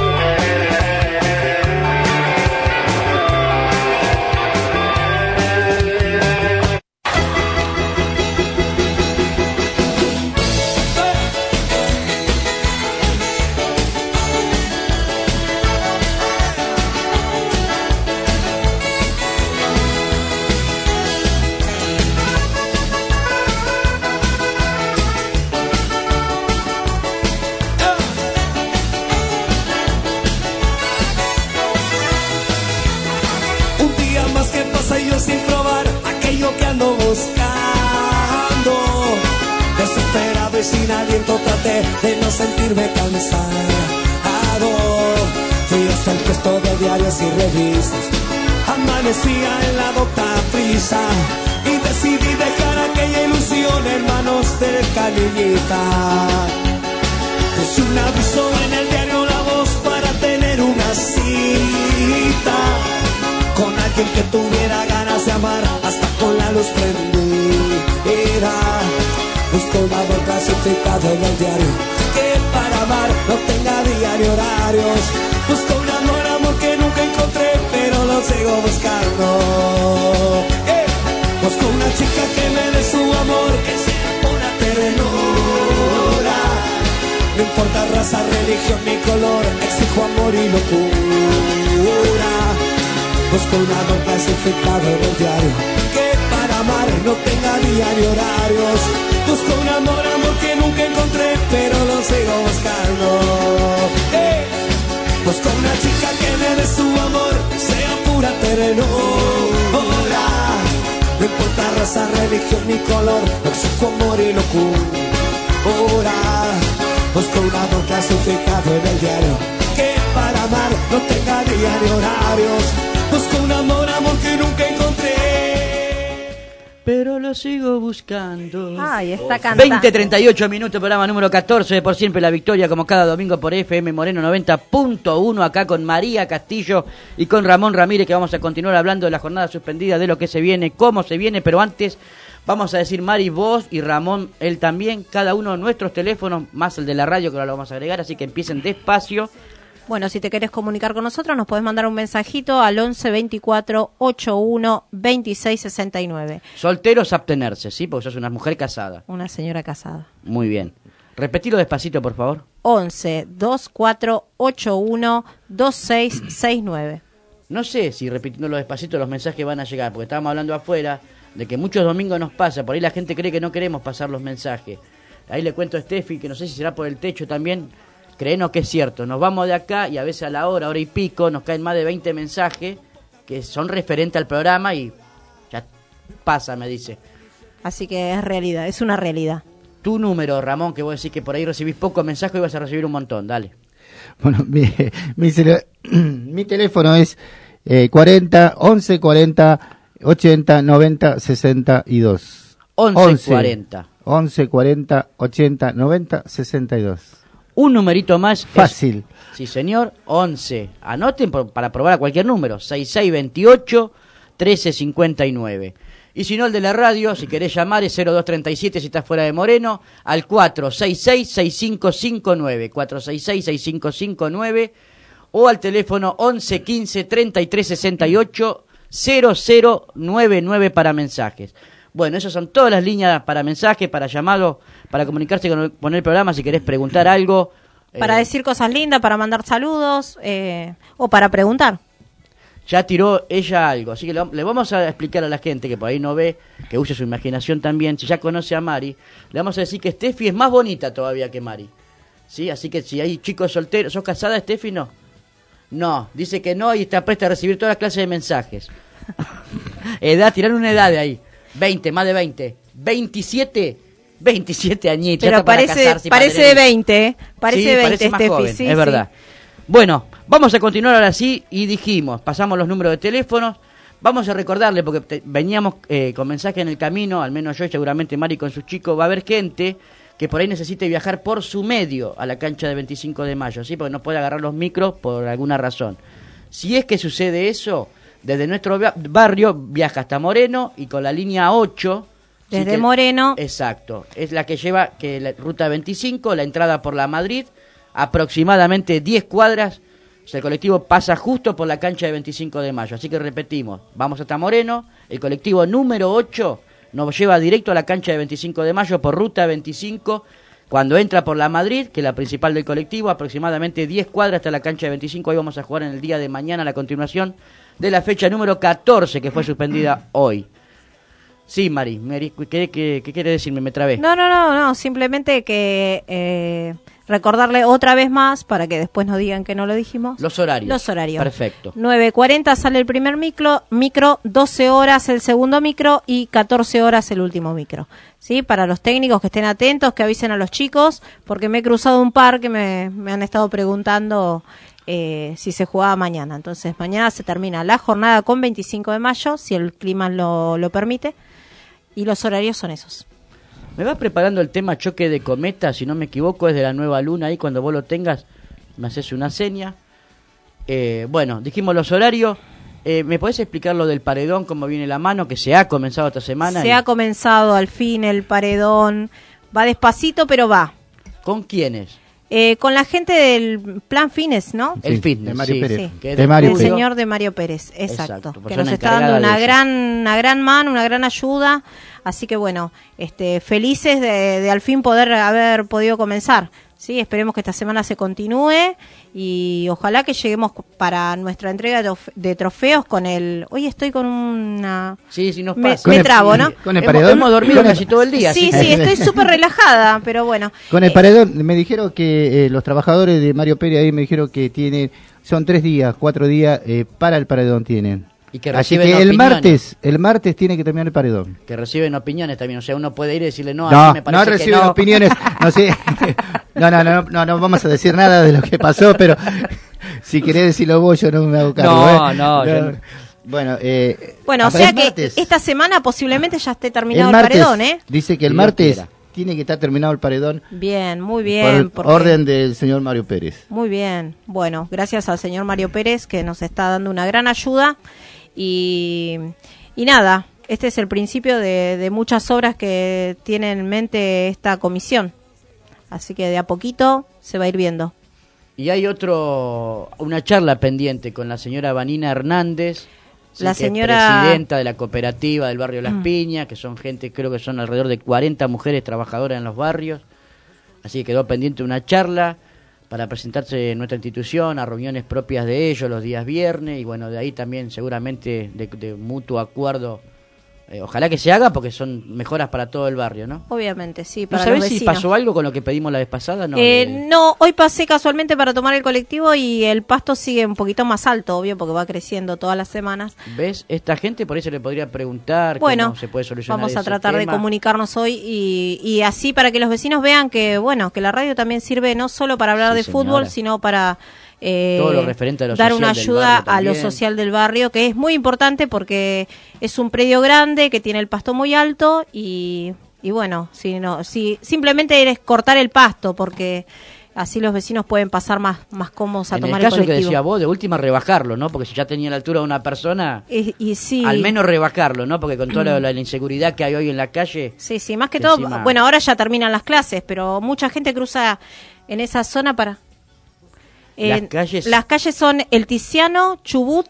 Sin aliento traté de no sentirme cansado. Fui hasta el puesto de diarios y revistas. Amanecía en la docta prisa y decidí dejar aquella ilusión en manos del canillita. Puse un aviso en el diario La Voz para tener una cita con alguien que tuviera ganas de amar hasta con la luz prendida. Busco un amor clasificado en el diario que para amar no tenga día ni horarios. Busco un amor, amor que nunca encontré, pero lo sigo buscando. ¡Eh! Busco una chica que me dé su amor, que sea pura ternura. No importa raza, religión ni color, exijo amor y locura. Busco un amor clasificado en el diario que para amar no tenga día ni horarios. Busco un amor, amor que nunca encontré, pero lo sigo buscando. ¡Eh! Busco una chica que me dé su amor, que sea pura ternura. No importa raza, religión ni color, exijo amor y locura. Busco un amor clasificado en el diario que para amar no tenga día ni horarios. Busco un amor, amor que nunca encontré, pero lo sigo buscando. Ay, está cantando. veinte treinta y ocho minutos, programa número catorce de Por Siempre la Victoria, como cada domingo por F M Moreno noventa punto uno, acá con María Castillo y con Ramón Ramírez, que vamos a continuar hablando de la jornada suspendida, de lo que se viene, cómo se viene, pero antes vamos a decir, Mari, vos y Ramón, él también, cada uno de nuestros teléfonos, más el de la radio, que ahora lo vamos a agregar, así que empiecen despacio. Bueno, si te querés comunicar con nosotros, nos podés mandar un mensajito al once veinticuatro ochenta y uno veintiséis sesenta y nueve. Solteros, abstenerse, ¿sí? Porque sos una mujer casada. Una señora casada. Muy bien. Repetilo despacito, por favor. once veinticuatro ochenta y uno veintiséis sesenta y nueve. no sé si repitiéndolo despacito los mensajes van a llegar, porque estábamos hablando afuera de que muchos domingos nos pasa, por ahí la gente cree que no queremos pasar los mensajes. Ahí le cuento a Steffi, que no sé si será por el techo también, créenos que es cierto, nos vamos de acá y a veces a la hora, hora y pico, nos caen más de veinte mensajes que son referentes al programa y ya pasa, me dice. Así que es realidad, es una realidad. Tu número, Ramón, que vos decís que por ahí recibís pocos mensajes y vas a recibir un montón, dale. Bueno, mi, mi, celu- mi teléfono es eh, cuarenta, once, cuarenta, ochenta, noventa, sesenta y dos. once cuarenta. once, cuarenta, ochenta, noventa, sesenta y dos. Un numerito más. Fácil. Es, sí, señor, once. Anoten por, para probar a cualquier número. sesenta y seis veintiocho, trece cincuenta y nueve. Y si no, el de la radio, si querés llamar, es cero dos treinta y siete si estás fuera de Moreno, al cuatro seis seis, seis cinco cinco nueve, cuatro seis seis, seis cinco cinco nueve, o al teléfono once quince, treinta y tres sesenta y ocho, cero cero nueve nueve para mensajes. Bueno, esas son todas las líneas para mensajes, para llamados, para comunicarse con el, con el programa, si querés preguntar algo. Para eh, decir cosas lindas, para mandar saludos, eh, o para preguntar. Ya tiró ella algo, así que le, le vamos a explicar a la gente que por ahí no ve, que use su imaginación también. Si ya conoce a Mari, le vamos a decir que Steffi es más bonita todavía que Mari, ¿sí? Así que si hay chicos solteros, ¿sos casada, Steffi? No, no, dice que no y está presta a recibir todas las clases de mensajes. Edad, tirar una edad de ahí, veinte, más de veinte, veintisiete, veintisiete añitos. Pero parece, parece de veinte, ¿eh? Parece sí, de veinte, parece más Steffi, joven, sí, es sí. verdad. Bueno, vamos a continuar ahora sí, y dijimos, pasamos los números de teléfonos, vamos a recordarle, porque te, veníamos eh, con mensaje en el camino, al menos yo y seguramente Mari con sus chicos, va a haber gente que por ahí necesite viajar por su medio a la cancha de veinticinco de mayo, ¿sí? Porque no puede agarrar los micros por alguna razón. Si es que sucede eso, desde nuestro barrio viaja hasta Moreno y con la línea ocho... Desde ¿sí? que, Moreno. Exacto, es la que lleva que la ruta veinticinco, la entrada por la Madrid, aproximadamente diez cuadras, o sea, el colectivo pasa justo por la cancha de veinticinco de mayo, así que repetimos, vamos hasta Moreno, el colectivo número ocho nos lleva directo a la cancha de veinticinco de mayo por ruta veinticinco, cuando entra por la Madrid, que es la principal del colectivo, aproximadamente diez cuadras hasta la cancha de veinticinco, ahí vamos a jugar en el día de mañana la continuación de la fecha número catorce que fue suspendida hoy. Sí, Mari, Mari ¿qué, qué, qué quiere decirme? Me trabé. No, no, no, no, simplemente que eh, recordarle otra vez más, para que después no digan que no lo dijimos. Los horarios. Los horarios. Perfecto. nueve cuarenta sale el primer micro, micro, doce horas el segundo micro y catorce horas el último micro. ¿Sí? Para los técnicos que estén atentos, que avisen a los chicos, porque me he cruzado un par que me, me han estado preguntando eh, si se jugaba mañana. Entonces, mañana se termina la jornada con veinticinco de mayo, si el clima lo, lo permite. Y los horarios son esos. Me vas preparando el tema choque de cometa, si no me equivoco, es de la nueva luna. Ahí cuando vos lo tengas, me haces una seña. Eh, bueno, dijimos los horarios. Eh, ¿Me podés explicar lo del paredón, cómo viene la mano, que se ha comenzado esta semana? Se y... ha comenzado al fin el paredón. Va despacito, pero va. ¿Con quiénes? Eh, con la gente del Plan Fines, ¿no? El fitness, de Mario sí, Pérez. sí, que De Mario el Pérez. señor de Mario Pérez, exacto, Exacto, que persona nos está encargada dando una de eso. gran, una gran mano, una gran ayuda, así que bueno, este, felices de, de al fin poder haber podido comenzar, sí, esperemos que esta semana se continúe y ojalá que lleguemos para nuestra entrega de, trof- de trofeos con el, hoy estoy con una, Sí, sí, nos me, pasa. me el- trabo, ¿no? Con el hemos, paredón. hemos dormido con el- casi todo el día. Sí, así sí, que- estoy súper relajada, pero bueno. Con el Eh, paredón, me dijeron que eh, los trabajadores de Mario Pérez ahí me dijeron que tienen, son tres días, cuatro días eh, para el paredón tienen. Y que Así reciben que el opiniones. martes, el martes tiene que terminar el paredón. Que reciben opiniones también, o sea, uno puede ir y decirle no, a No, mí me parece no que reciben no. opiniones, no sé, no, no, no, no, no vamos a decir nada de lo que pasó, pero si querés decirlo vos, yo no me hago cargo. No, ¿eh? no, yo no. Bueno, eh, Bueno, o aparece sea que martes. esta semana posiblemente ya esté terminado el el, martes, paredón, ¿eh? dice que el Dios martes quiera. tiene que estar terminado el paredón Bien, muy por bien. porque- orden del señor Mario Pérez. Muy bien. Bueno, gracias al señor Mario Pérez que nos está dando una gran ayuda. Y, y nada, este es el principio de, de muchas obras que tiene en mente esta comisión. Así que de a poquito se va a ir viendo. Y hay otro, una charla pendiente con la señora Vanina Hernández, sí, La que es señora- presidenta de la cooperativa del barrio Las Piñas, que son gente, creo que son alrededor de cuarenta mujeres trabajadoras en los barrios. Así que quedó pendiente una charla para presentarse en nuestra institución a reuniones propias de ellos los días viernes, y bueno, de ahí también seguramente de, de mutuo acuerdo. Eh, ojalá que se haga porque son mejoras para todo el barrio, ¿no? Obviamente, sí, ¿No para sabés los si vecinos. pasó algo con lo que pedimos la vez pasada? No, Eh, de- no, hoy pasé casualmente para tomar el colectivo y el pasto sigue un poquito más alto, obvio, porque va creciendo todas las semanas. ¿Ves? Esta gente por eso le podría preguntar Bueno, cómo se puede solucionar vamos a ese tratar de tema. comunicarnos hoy y, y así para que los vecinos vean que, bueno, que la radio también sirve no solo para hablar Sí, de señora. fútbol, sino para eh, Todo lo referente a lo dar social una del ayuda barrio a lo también. social del barrio, que es muy importante porque es un predio grande que tiene el pasto muy alto y, y bueno, si no, si simplemente eres cortar el pasto porque así los vecinos pueden pasar más, más cómodos a En tomar el el caso que colectivo. decía vos, de última rebajarlo, ¿no? Porque si ya tenía la altura de una persona, Y, y sí. al menos rebajarlo, ¿no? Porque con toda la, la inseguridad que hay hoy en la calle... Sí, sí, más que que todo, encima- bueno, ahora ya terminan las clases, pero mucha gente cruza en esa zona para... Las eh, calles- las calles son El Tiziano, Chubut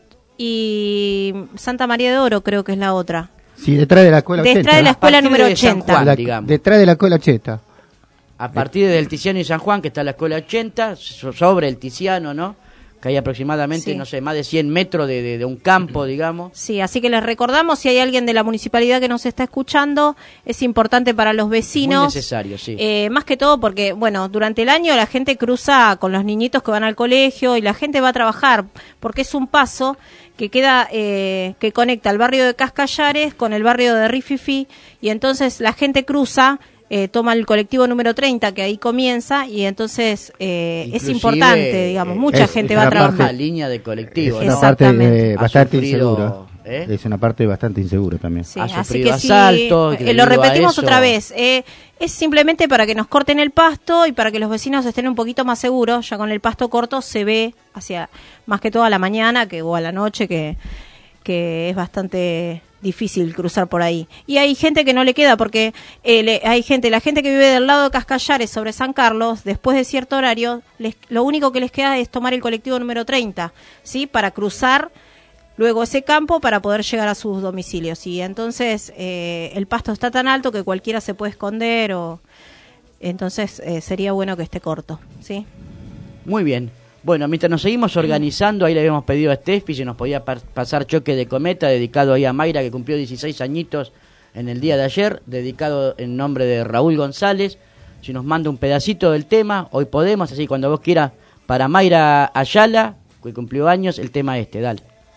y Santa María de Oro, creo que es la otra. Sí, detrás de la escuela Detrás ochenta. de la escuela A partir número de San ochenta. Juan, La- digamos. detrás de la escuela ochenta. A partir del Tiziano y San Juan, que está la escuela ochenta, so- sobre el Tiziano, ¿no? Que hay aproximadamente, Sí. no sé, más de cien metros de, de- de un campo, digamos. Sí, así que les recordamos, si hay alguien de la municipalidad que nos está escuchando, es importante para los Muy vecinos. necesario, sí. Eh, más que todo porque, bueno, durante el año la gente cruza con los niñitos que van al colegio y la gente va a trabajar, porque es un paso que queda, eh, que conecta el barrio de Cascallares con el barrio de Rififi, y entonces la gente cruza, eh, toma el colectivo número treinta, que ahí comienza, y entonces eh, es Inclusive, importante, digamos, mucha es- gente es va a una trabajar. parte- Una línea de colectivo, Es ¿no? una parte Exactamente. eh, Ha bastante sufrido, insegura. ¿eh? Es una parte bastante insegura también. Sí, Ha así sufrido que sí, asaltos, que eh, lo debido a repetimos eso- otra vez, eh, es simplemente para que nos corten el pasto y para que los vecinos estén un poquito más seguros. Ya con el pasto corto se ve hacia más que todo a la mañana que o a la noche, que, que es bastante difícil cruzar por ahí. Y hay gente que no le queda porque eh, le- hay gente, la gente que vive del lado de Cascallares sobre San Carlos, después de cierto horario, les, lo único que les queda es tomar el colectivo número treinta, ¿sí? Para cruzar luego ese campo para poder llegar a sus domicilios. Y entonces eh, el pasto está tan alto que cualquiera se puede esconder, o entonces eh, sería bueno que esté corto, ¿sí? Muy bien. Bueno, mientras nos seguimos organizando, ahí le habíamos pedido a Steffi si nos podía par- pasar Choque de Cometa, dedicado ahí a Mayra, que cumplió dieciséis añitos en el día de ayer, dedicado en nombre de Raúl González. Si nos manda un pedacito del tema, hoy podemos, así cuando vos quieras, para Mayra Ayala, que cumplió años, el tema este, dale.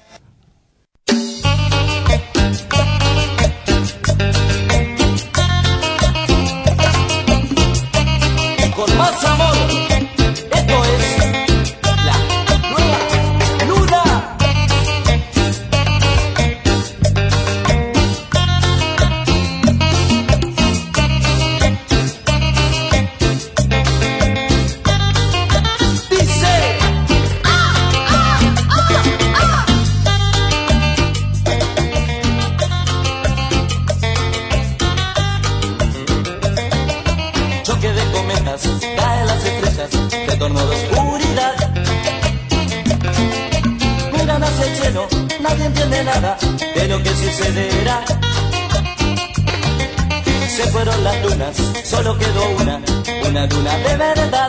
Con más amor, esto es la nueva luna. Dice choque de cometas, caen las estrellas, retorno de oscuridad. Miran hacia el cielo, nadie entiende nada de lo que sucederá. Se fueron las lunas, solo quedó una, una luna de verdad.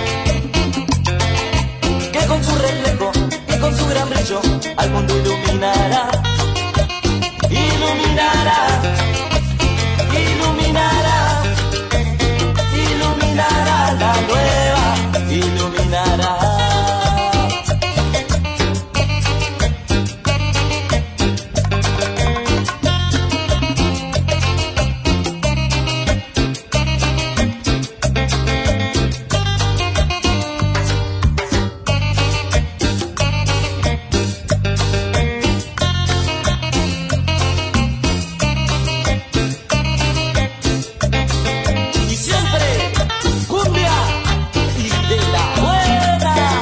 Que con su reflejo y con su gran brillo al mundo iluminará. Iluminará, iluminará. Iluminará la nueva, iluminará. Y siempre cumbia y de la buena.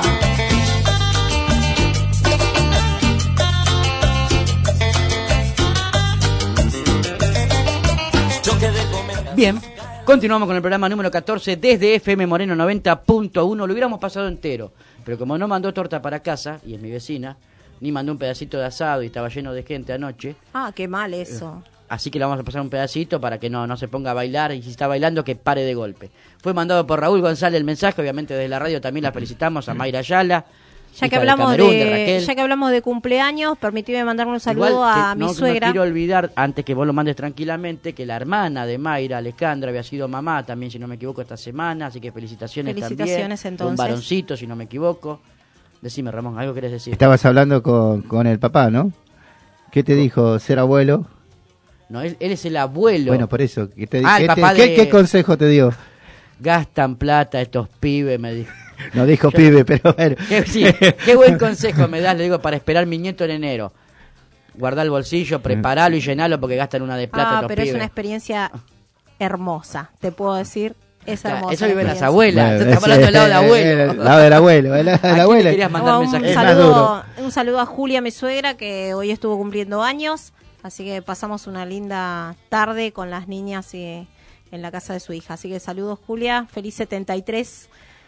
Choque de cometas. Bien, continuamos con el programa número catorce desde F M Moreno noventa punto uno. Lo hubiéramos pasado entero, pero como no mandó torta para casa, y es mi vecina, ni mandó un pedacito de asado y estaba lleno de gente anoche, Ah, qué mal eso. Así que le vamos a pasar un pedacito para que no, no se ponga a bailar, y si está bailando que pare de golpe. Fue mandado por Raúl González el mensaje, obviamente desde la radio también la felicitamos a Mayra Ayala. Ya que, hija hablamos de, Camerún, de, de Raquel. ya que hablamos de cumpleaños, permíteme mandarle un saludo Igual que a mi no, suegra. No quiero olvidar, antes que vos lo mandes tranquilamente, que la hermana de Mayra, Alejandra, había sido mamá también, si no me equivoco, esta semana, así que felicitaciones, Felicitaciones, también. entonces. Un varoncito, si no me equivoco. Decime, Ramón, ¿algo querés decir? Estabas hablando con, con el papá, ¿no? ¿Qué te dijo ser abuelo? No, él, él es el abuelo. Bueno, por eso. ¿Qué, te, Ah, el ¿qué, papá te- de- qué- qué consejo te dio? Gastan plata estos pibes, me dijo. No dijo Yo- pibe, pero bueno. Qué, sí, qué buen consejo me das, le digo, para esperar mi nieto en enero. Guardá el bolsillo, preparalo y llenalo porque gastan una de plata Ah, estos pero pibes. es una experiencia hermosa, te puedo decir. Es Claro, hermosa. eso la viven las experiencia. abuelas. Bueno, Estamos hablando del lado del abuelo. El lado del abuelo. El, ¿A el quién le abuelo. querías mandar No, un, mensaje? Es más saludo, duro. un saludo a Julia, mi suegra, que hoy estuvo cumpliendo años. Así que pasamos una linda tarde con las niñas y, en la casa de su hija. Así que saludos, Julia. Feliz setenta y tres.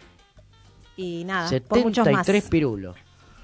Y nada, por muchos más. setenta y tres pirulos.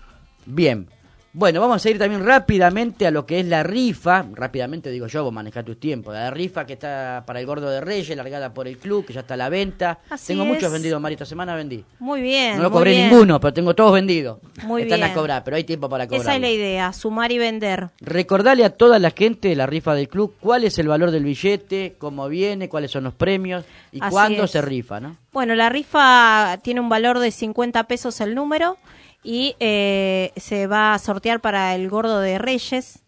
Bien. Bueno, vamos a ir también rápidamente a lo que es la rifa. Rápidamente digo yo, vos manejás tus tiempos. La rifa que está para el Gordo de Reyes, largada por el club, que ya está a la venta. Así Tengo es. muchos vendidos, Mari, esta semana vendí. Muy bien. No lo muy cobré bien. ninguno, pero tengo todos vendidos. Muy Están bien. a cobrar, pero hay tiempo para cobrar. Esa es la idea, sumar y vender. Recordale a toda la gente de la rifa del club cuál es el valor del billete, cómo viene, cuáles son los premios y Así cuándo es. se rifa, ¿no? Bueno, la rifa tiene un valor de cincuenta pesos el número y eh, se va a sortear para el Gordo de Reyes.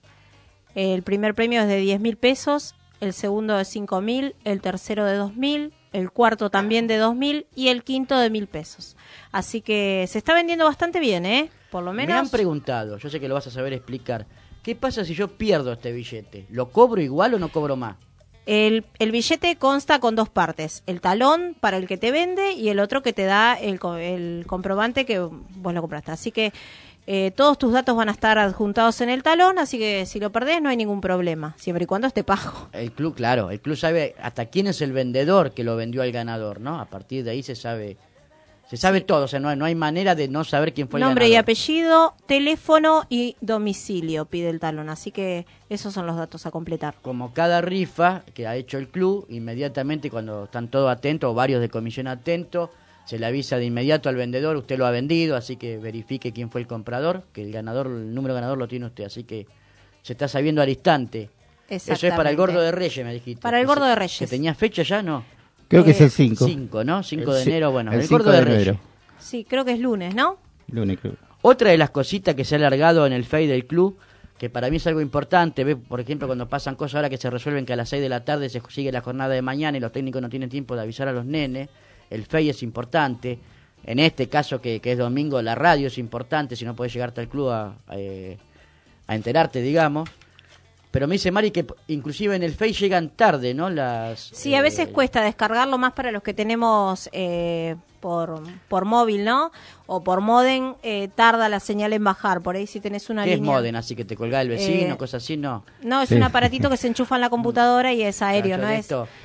El primer premio es de diez mil pesos, el segundo de cinco mil, el tercero de dos mil, el cuarto también de dos mil y el quinto de mil pesos. Así que se está vendiendo bastante bien, ¿eh? Por lo Me han menos. preguntado, yo sé que lo vas a saber explicar, ¿qué pasa si yo pierdo este billete? ¿Lo cobro igual o no cobro más? El, el billete consta con dos partes, el talón para el que te vende y el otro que te da el, co- el comprobante que vos lo compraste. Así que eh, todos tus datos van a estar adjuntados en el talón, así que si lo perdés no hay ningún problema, siempre y cuando esté pago. El club, claro, el club sabe hasta quién es el vendedor que lo vendió al ganador, ¿no? A partir de ahí se sabe se sabe todo, o sea, no, hay- no hay manera de no saber quién fue el Nombre y ganador. apellido, teléfono y domicilio pide el talón, así que esos son los datos a completar. Como cada rifa que ha hecho el club, inmediatamente cuando están todos atentos, o varios de comisión atentos, se le avisa de inmediato al vendedor, usted lo ha vendido, así que verifique quién fue el comprador, que el ganador, el número ganador lo tiene usted, así que se está sabiendo al instante. Eso es para el Exactamente. Gordo de Reyes, me dijiste. Para el Que Gordo se- de Reyes. ¿Que tenía fecha ya? No. Creo que es Eh, el cinco. cinco, ¿no? cinco de El ci- enero, bueno, el el, cinco Gordo de, de Reyes. enero. Sí, creo que es lunes, ¿no? Lunes, creo. Otra de las cositas que se ha alargado en el Face del club, que para mí es algo importante, ve, por ejemplo, cuando pasan cosas ahora que se resuelven que a las seis de la tarde se sigue la jornada de mañana y los técnicos no tienen tiempo de avisar a los nenes, el Face es importante. En este caso, que, que es domingo, la radio es importante, si no puedes llegarte al club a, a, eh, a enterarte, digamos. Pero me dice Mari que p- inclusive en el Face llegan tarde, ¿no? Las Sí, a eh, veces cuesta descargarlo más para los que tenemos eh, por, por móvil, ¿no? O por modem, eh, tarda la señal en bajar. Por ahí si tenés una ¿qué es línea... modem? Así que te colgás el vecino, Eh, cosas así, no. No, es Sí. un aparatito que se enchufa en la computadora y es aéreo, ¿no es? Esto.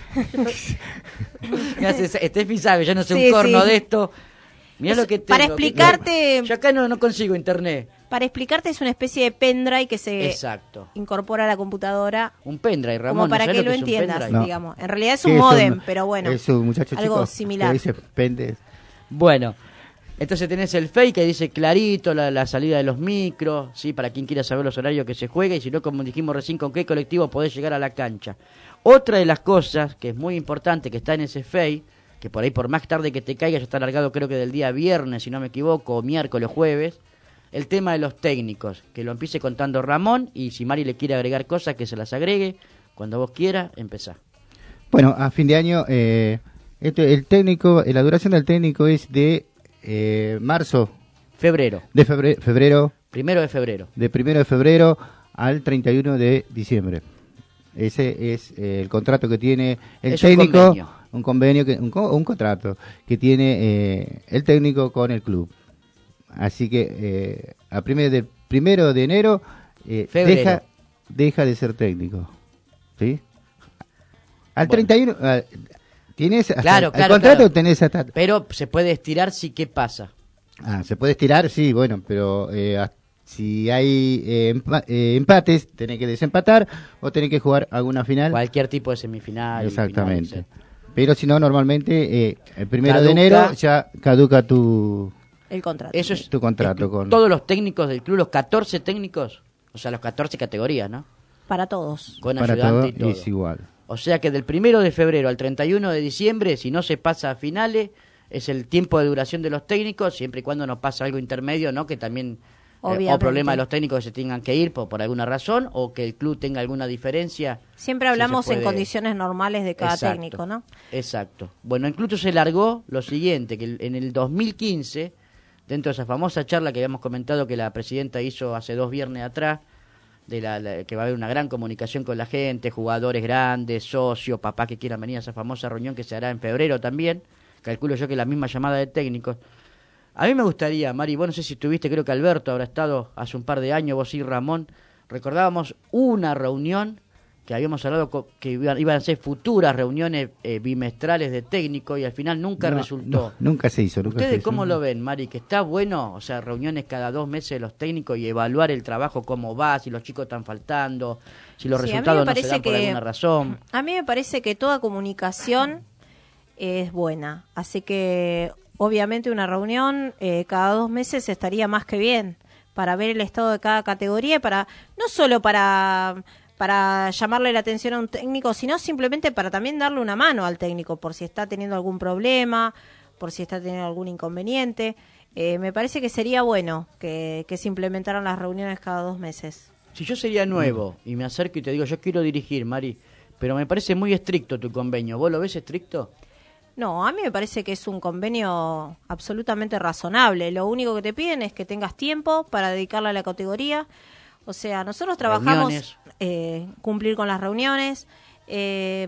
Steffi sabe, yo no sé Sí, un corno sí. de esto. Mirá Es- lo que tengo. para que- explicarte- yo acá no, no consigo internet. Para explicarte, es una especie de pendrive que se Exacto. incorpora a la computadora Un pendrive, Ramón. como ¿no para sabés que lo que es un entiendas, pendrive? No. digamos. En realidad es ¿Qué un es modem, un- pero bueno, Es un muchacho algo chico similar. que dice pende. Bueno, entonces tenés el fake que dice clarito la, la salida de los micros, sí, para quien quiera saber los horarios que se juega y si no, como dijimos recién, con qué colectivo podés llegar a la cancha. Otra de las cosas que es muy importante que está en ese fake, que por ahí por más tarde que te caiga ya está alargado creo que del día viernes, si no me equivoco, o miércoles, jueves, el tema de los técnicos, que lo empiece contando Ramón y si Mari le quiere agregar cosas que se las agregue, cuando vos quieras, empezá. Bueno, a fin de año, eh, este, el técnico, eh, la duración del técnico es de eh, marzo, Febrero, de febrero, febrero, primero de febrero. de primero de febrero al treinta y uno de diciembre. Ese es eh, el contrato que tiene el Es un técnico, convenio. un convenio, que, un, co- un contrato que tiene eh, el técnico con el club. Así que eh, a primer de, primero de enero eh, Febrero. deja deja de ser técnico, ¿sí? Al Bueno. treinta y uno ah, tienes hasta, Claro, el claro, contrato claro. tenés hasta Pero se puede estirar si qué pasa. ah, se puede estirar, sí, bueno, pero eh, hasta- Si hay eh, empa- eh, empates, tenés que desempatar o tenés que jugar alguna final. Cualquier tipo de semifinal. Exactamente. Final, pero si no, normalmente eh, el primero Caduca. de enero ya caduca tu, El contrato. Eso es tu contrato. con todos los técnicos del club, los catorce técnicos, o sea, los catorce categorías, ¿no? Para todos. Con Para ayudante todo y todo. es igual. O sea que del primero de febrero al treinta y uno de diciembre, si no se pasa a finales, es el tiempo de duración de los técnicos, siempre y cuando no pasa algo intermedio, ¿no? Que también, eh, o Obviamente. problema de los técnicos que se tengan que ir por, por alguna razón, o que el club tenga alguna diferencia. Siempre hablamos si se en puede- condiciones normales de cada Exacto. técnico, ¿no? Exacto. Bueno, incluso se largó lo siguiente, que el- en el dos mil quince, dentro de esa famosa charla que habíamos comentado que la presidenta hizo hace dos viernes atrás, de la, la- que va a haber una gran comunicación con la gente, jugadores grandes, socios, papás que quieran venir a esa famosa reunión que se hará en febrero también, calculo yo que la misma llamada de técnicos. A mí me gustaría, Mari, vos no sé si estuviste, creo que Alberto habrá estado hace un par de años, vos y Ramón, recordábamos una reunión que habíamos hablado co- que iban, iban a ser futuras reuniones eh, bimestrales de técnicos y al final nunca No, resultó. no, nunca se hizo. Nunca se ¿Ustedes hizo. cómo lo ven, Mari? ¿Que está bueno? O sea, reuniones cada dos meses de los técnicos y evaluar el trabajo, cómo va, si los chicos están faltando, si los Sí, a mí me resultados no se parece dan por que- alguna razón. A mí me parece que toda comunicación es buena, así que obviamente una reunión eh, cada dos meses estaría más que bien para ver el estado de cada categoría, y para no solo para para llamarle la atención a un técnico, sino simplemente para también darle una mano al técnico por si está teniendo algún problema, por si está teniendo algún inconveniente. Eh, me parece que sería bueno que, que se implementaran las reuniones cada dos meses. Si yo sería nuevo y me acerco y te digo, yo quiero dirigir, Mari, pero me parece muy estricto tu convenio, ¿vos lo ves estricto? No, a mí me parece que es un convenio absolutamente razonable. Lo único que te piden es que tengas tiempo para dedicarle a la categoría. O sea, nosotros trabajamos Reuniones. eh, cumplir con las reuniones. Eh,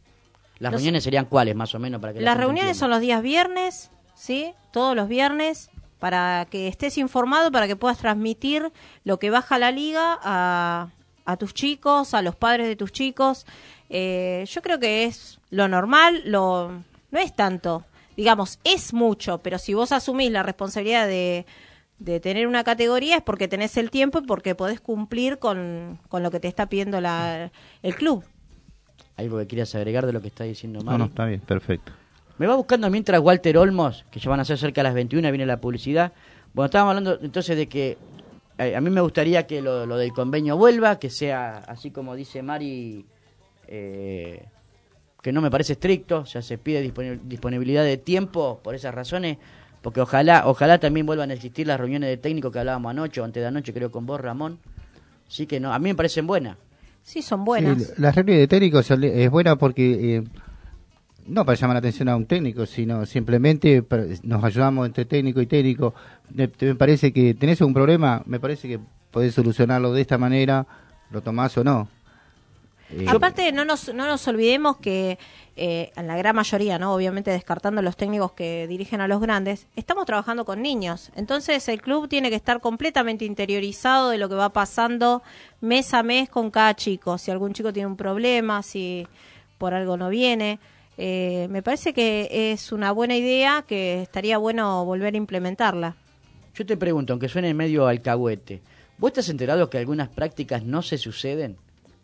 Las Los- reuniones serían cuáles, más o menos, para que la las gente reuniones entienda? son los días viernes, ¿sí? Todos los viernes, para que estés informado, para que puedas transmitir lo que baja la liga a, a tus chicos, a los padres de tus chicos. Eh, yo creo que es lo normal, lo no es tanto, digamos, es mucho, pero si vos asumís la responsabilidad de, de tener una categoría es porque tenés el tiempo y porque podés cumplir con, con lo que te está pidiendo la, el club. ¿Algo que quieras agregar de lo que está diciendo Mari? No, no, está bien, perfecto. Me va buscando mientras Walter Olmos, que ya van a ser cerca de las veintiuna, viene la publicidad. Bueno, estábamos hablando entonces de que eh, a mí me gustaría que lo, lo del convenio vuelva, que sea así como dice Mari, eh, que no me parece estricto, o sea, se pide disponi- disponibilidad de tiempo por esas razones, porque ojalá ojalá también vuelvan a existir las reuniones de técnicos que hablábamos anoche o antes de anoche, creo con vos, Ramón. Sí que no, a mí me parecen buenas. Sí, son buenas. Sí, la reunión de técnicos es buena porque, eh, no para llamar la atención a un técnico, sino simplemente para- nos ayudamos entre técnico y técnico. Me, me parece que tenés un problema, me parece que podés solucionarlo de esta manera, lo tomás o no. Eh, Aparte, no nos, no nos olvidemos que eh, en la gran mayoría, no, obviamente descartando los técnicos que dirigen a los grandes, estamos trabajando con niños. Entonces el club tiene que estar completamente interiorizado de lo que va pasando mes a mes con cada chico. Si algún chico tiene un problema, si por algo no viene. Eh, me parece que es una buena idea, que estaría bueno volver a implementarla. Yo te pregunto, aunque suene medio alcahuete, ¿vos estás enterado que algunas prácticas no se suceden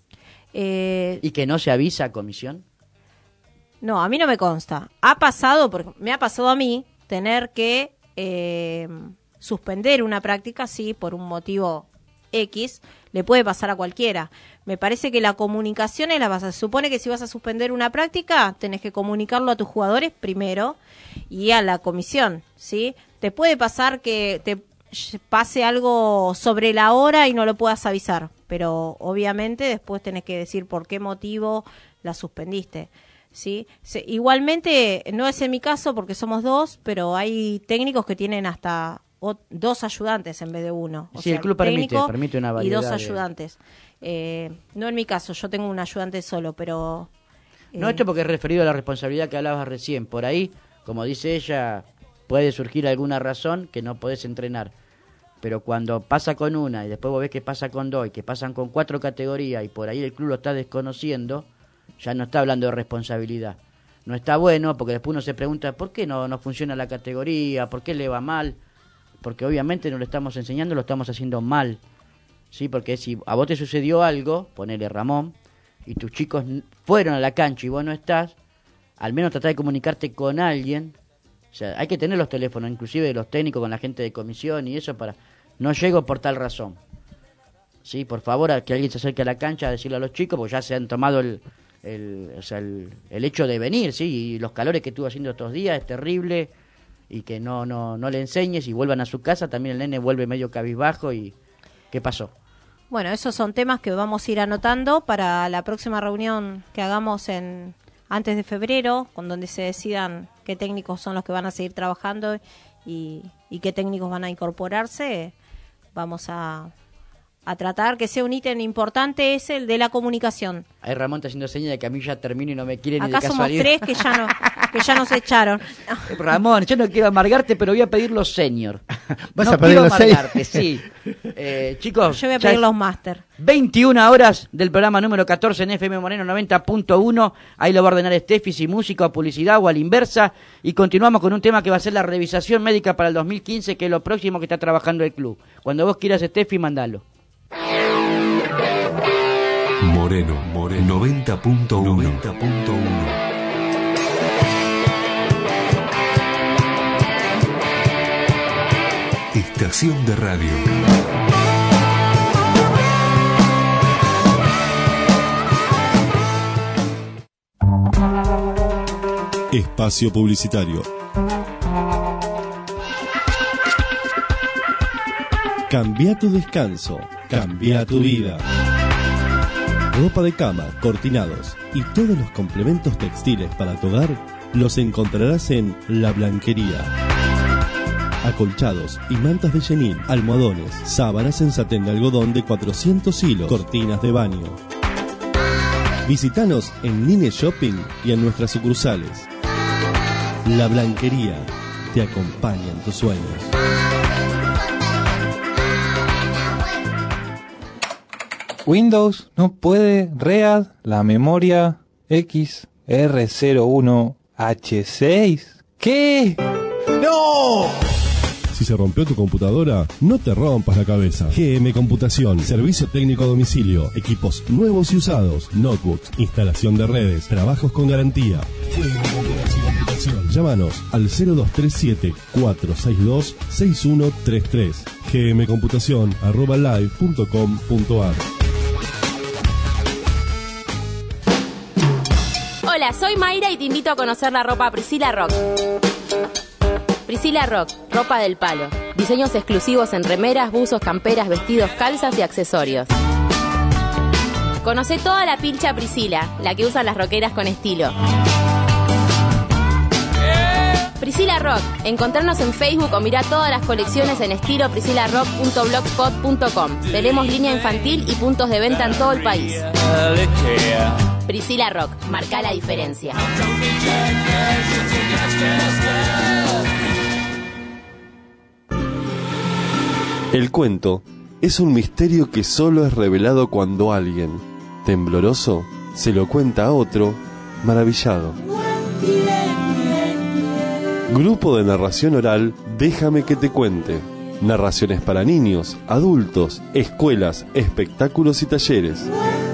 Eh, y que no se avisa a comisión? No, a mí no me consta. Ha pasado, porque me ha pasado a mí, tener que eh, suspender una práctica, sí, por un motivo X, le puede pasar a cualquiera. Me parece que la comunicación es la base. Se supone que si vas a suspender una práctica, tenés que comunicarlo a tus jugadores primero y a la comisión, ¿sí? Te puede pasar que te pase algo sobre la hora y no lo puedas avisar, pero obviamente después tenés que decir por qué motivo la suspendiste. ¿Sí? Se, igualmente, no es en mi caso porque somos dos, pero hay técnicos que tienen hasta o, dos ayudantes en vez de uno. O Sí, sea, el club permite, técnico permite una y variedad dos de- ayudantes. Eh, no en mi caso, yo tengo un ayudante solo, pero... eh, No, esto porque es referido a la responsabilidad que hablabas recién. Por ahí, como dice ella, puede surgir alguna razón que no podés entrenar. Pero cuando pasa con una y después vos ves que pasa con dos y que pasan con cuatro categorías y por ahí el club lo está desconociendo, ya no está hablando de responsabilidad. No está bueno porque después uno se pregunta por qué no, no funciona la categoría, por qué le va mal. porque obviamente no lo estamos enseñando, lo estamos haciendo mal, ¿sí? Porque si a vos te sucedió algo, ponele Ramón, y tus chicos fueron a la cancha y vos no estás, al menos tratar de comunicarte con alguien. O sea, hay que tener los teléfonos, inclusive de los técnicos, con la gente de comisión y eso, para no llego por tal razón. Sí, por favor, a que alguien se acerque a la cancha a decirle a los chicos, porque ya se han tomado el, el, o sea, el, el hecho de venir, sí, y los calores que estuvo haciendo estos días es terrible, y que no, no, no le enseñes y vuelvan a su casa, también el nene vuelve medio cabizbajo y ¿qué pasó? Bueno, esos son temas que vamos a ir anotando para la próxima reunión que hagamos en antes de febrero, con donde se decidan qué técnicos son los que van a seguir trabajando y, y qué técnicos van a incorporarse. Vamos a, a tratar que sea un ítem importante, es el de la comunicación. Ahí Ramón está haciendo señas de que a mí ya termino y no me quieren ni de Acá somos casualidad. tres que ya no que ya nos echaron. Ramón, yo no quiero amargarte, pero voy a pedir los senior. ¿Vas no a pedir quiero los amargarte, sí. Eh, chicos, Yo voy a ya pedir es los máster. veintiuna horas del programa número catorce en F M Moreno noventa punto uno. Ahí lo va a ordenar Steffi, si música o publicidad o a la inversa. Y continuamos con un tema que va a ser la revisación médica para el dos mil quince, que es lo próximo que está trabajando el club. Cuando vos quieras, Steffi, mandalo. Moreno, Moreno noventa punto uno. Estación de radio. Espacio publicitario. Cambia tu descanso, cambia tu vida. Ropa de cama, cortinados y todos los complementos textiles para tu hogar los encontrarás en La Blanquería. Acolchados y mantas de chenil, almohadones, sábanas en satén de algodón de cuatrocientos hilos, cortinas de baño. Visítanos en Nine Shopping y en nuestras sucursales. La Blanquería te acompaña en tus sueños. Windows no puede read la memoria X R cero uno H seis. ¿Qué? ¡No! Si se rompió tu computadora, no te rompas la cabeza. G M Computación, servicio técnico a domicilio, equipos nuevos y usados, notebooks, instalación de redes, trabajos con garantía. G M Computación. Llámanos al cero dos tres siete, cuatro seis dos, seis uno tres tres. gmcomputación arroba live punto com punto ar. Hola, soy Mayra y te invito a conocer la ropa Priscilla Rock. Priscilla Rock, ropa del palo. Diseños exclusivos en remeras, buzos, camperas, vestidos, calzas y accesorios. Conocé toda la pilcha Priscilla, la que usan las rockeras con estilo. Priscilla Rock, encontrarnos en Facebook o mirá todas las colecciones en estilo priscilla rock punto blogspot punto com. Tenemos línea infantil y puntos de venta en todo el país. Priscilla Rock, marca la diferencia. El cuento es un misterio que solo es revelado cuando alguien, tembloroso, se lo cuenta a otro, maravillado. Grupo de narración oral, Déjame que te cuente. Narraciones para niños, adultos, escuelas, espectáculos y talleres.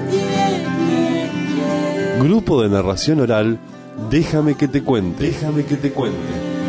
Grupo de narración oral, Déjame que te cuente. Déjame que te cuente.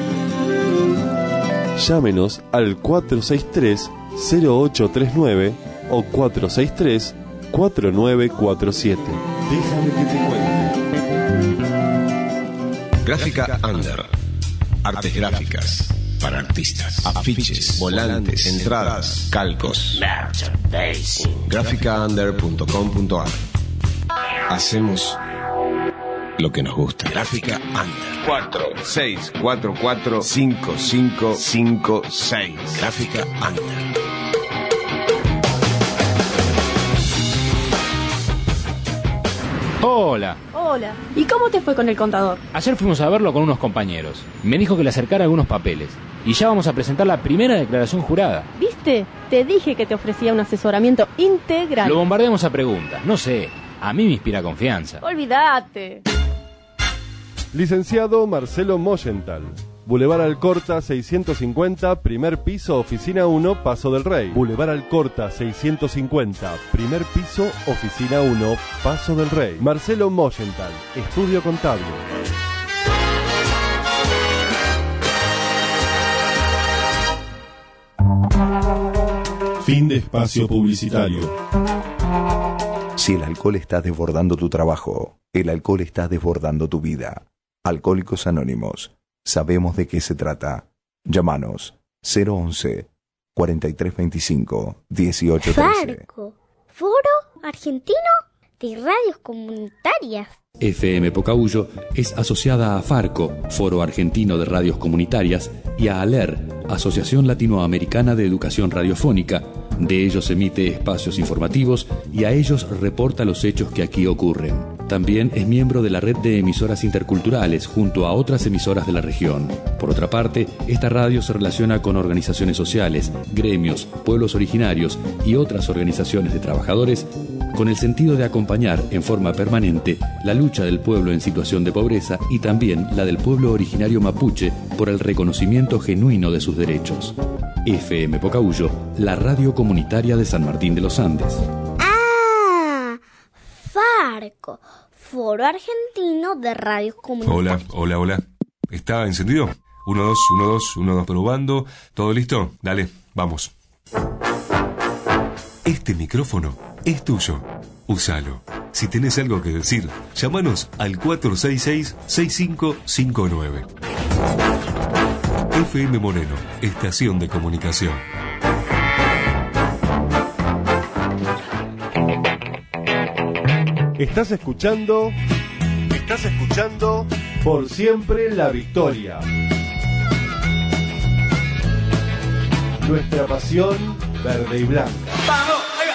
Llámenos al cuatro seis tres, cero ocho tres nueve o cuatro seis tres, cuatro nueve cuatro siete. Déjame que te cuente. Gráfica Under. Artes gráficas para artistas. Afiches, volantes, entradas, calcos. gráfica under punto com punto ar. Hacemos lo que nos gusta. Gráfica Under. cuatro seis cuatro cuatro cinco cinco cinco seis. Gráfica Under. Hola. Hola. ¿Y cómo te fue con el contador? Ayer fuimos a verlo con unos compañeros. Me dijo que le acercara algunos papeles. Y ya vamos a presentar la primera declaración jurada. ¿Viste? Te dije que te ofrecía un asesoramiento integral. Lo bombardeamos a preguntas. No sé. A mí me inspira confianza. Olvídate. Licenciado Marcelo Moyenthal, Boulevard Alcorta seiscientos cincuenta, primer piso, oficina uno, Paso del Rey. Boulevard Alcorta seiscientos cincuenta, primer piso, oficina uno, Paso del Rey. Marcelo Moyenthal, estudio contable. Fin de espacio publicitario. Si el alcohol está desbordando tu trabajo, el alcohol está desbordando tu vida. Alcohólicos Anónimos. Sabemos de qué se trata. Llámanos cero once, cuarenta y tres veinticinco, dieciocho trece. Farco, Foro Argentino de Radios Comunitarias. F M Pocahuyo es asociada a Farco, Foro Argentino de Radios Comunitarias, y a ALER, Asociación Latinoamericana de Educación Radiofónica. De ellos emite espacios informativos y a ellos reporta los hechos que aquí ocurren. También es miembro de la red de emisoras interculturales junto a otras emisoras de la región. Por otra parte, esta radio se relaciona con organizaciones sociales, gremios, pueblos originarios y otras organizaciones de trabajadores con el sentido de acompañar en forma permanente la lucha del pueblo en situación de pobreza y también la del pueblo originario mapuche por el reconocimiento genuino de sus derechos. F M Pocahuyo, la radio comunitaria de San Martín de los Andes. Ah, Farco, Foro Argentino de Radios Comunitarias. Hola, hola, hola. ¿Está encendido? Uno, dos, uno, dos, uno, dos, probando. ¿Todo listo? Dale, vamos. Este micrófono es tuyo. Úsalo. Si tenés algo que decir, llámanos al cuatro seis seis, seis cinco cinco nueve. F M Moreno, estación de comunicación. Estás escuchando, estás escuchando Por Siempre la Victoria. Nuestra pasión verde y blanca. ¡Vamos!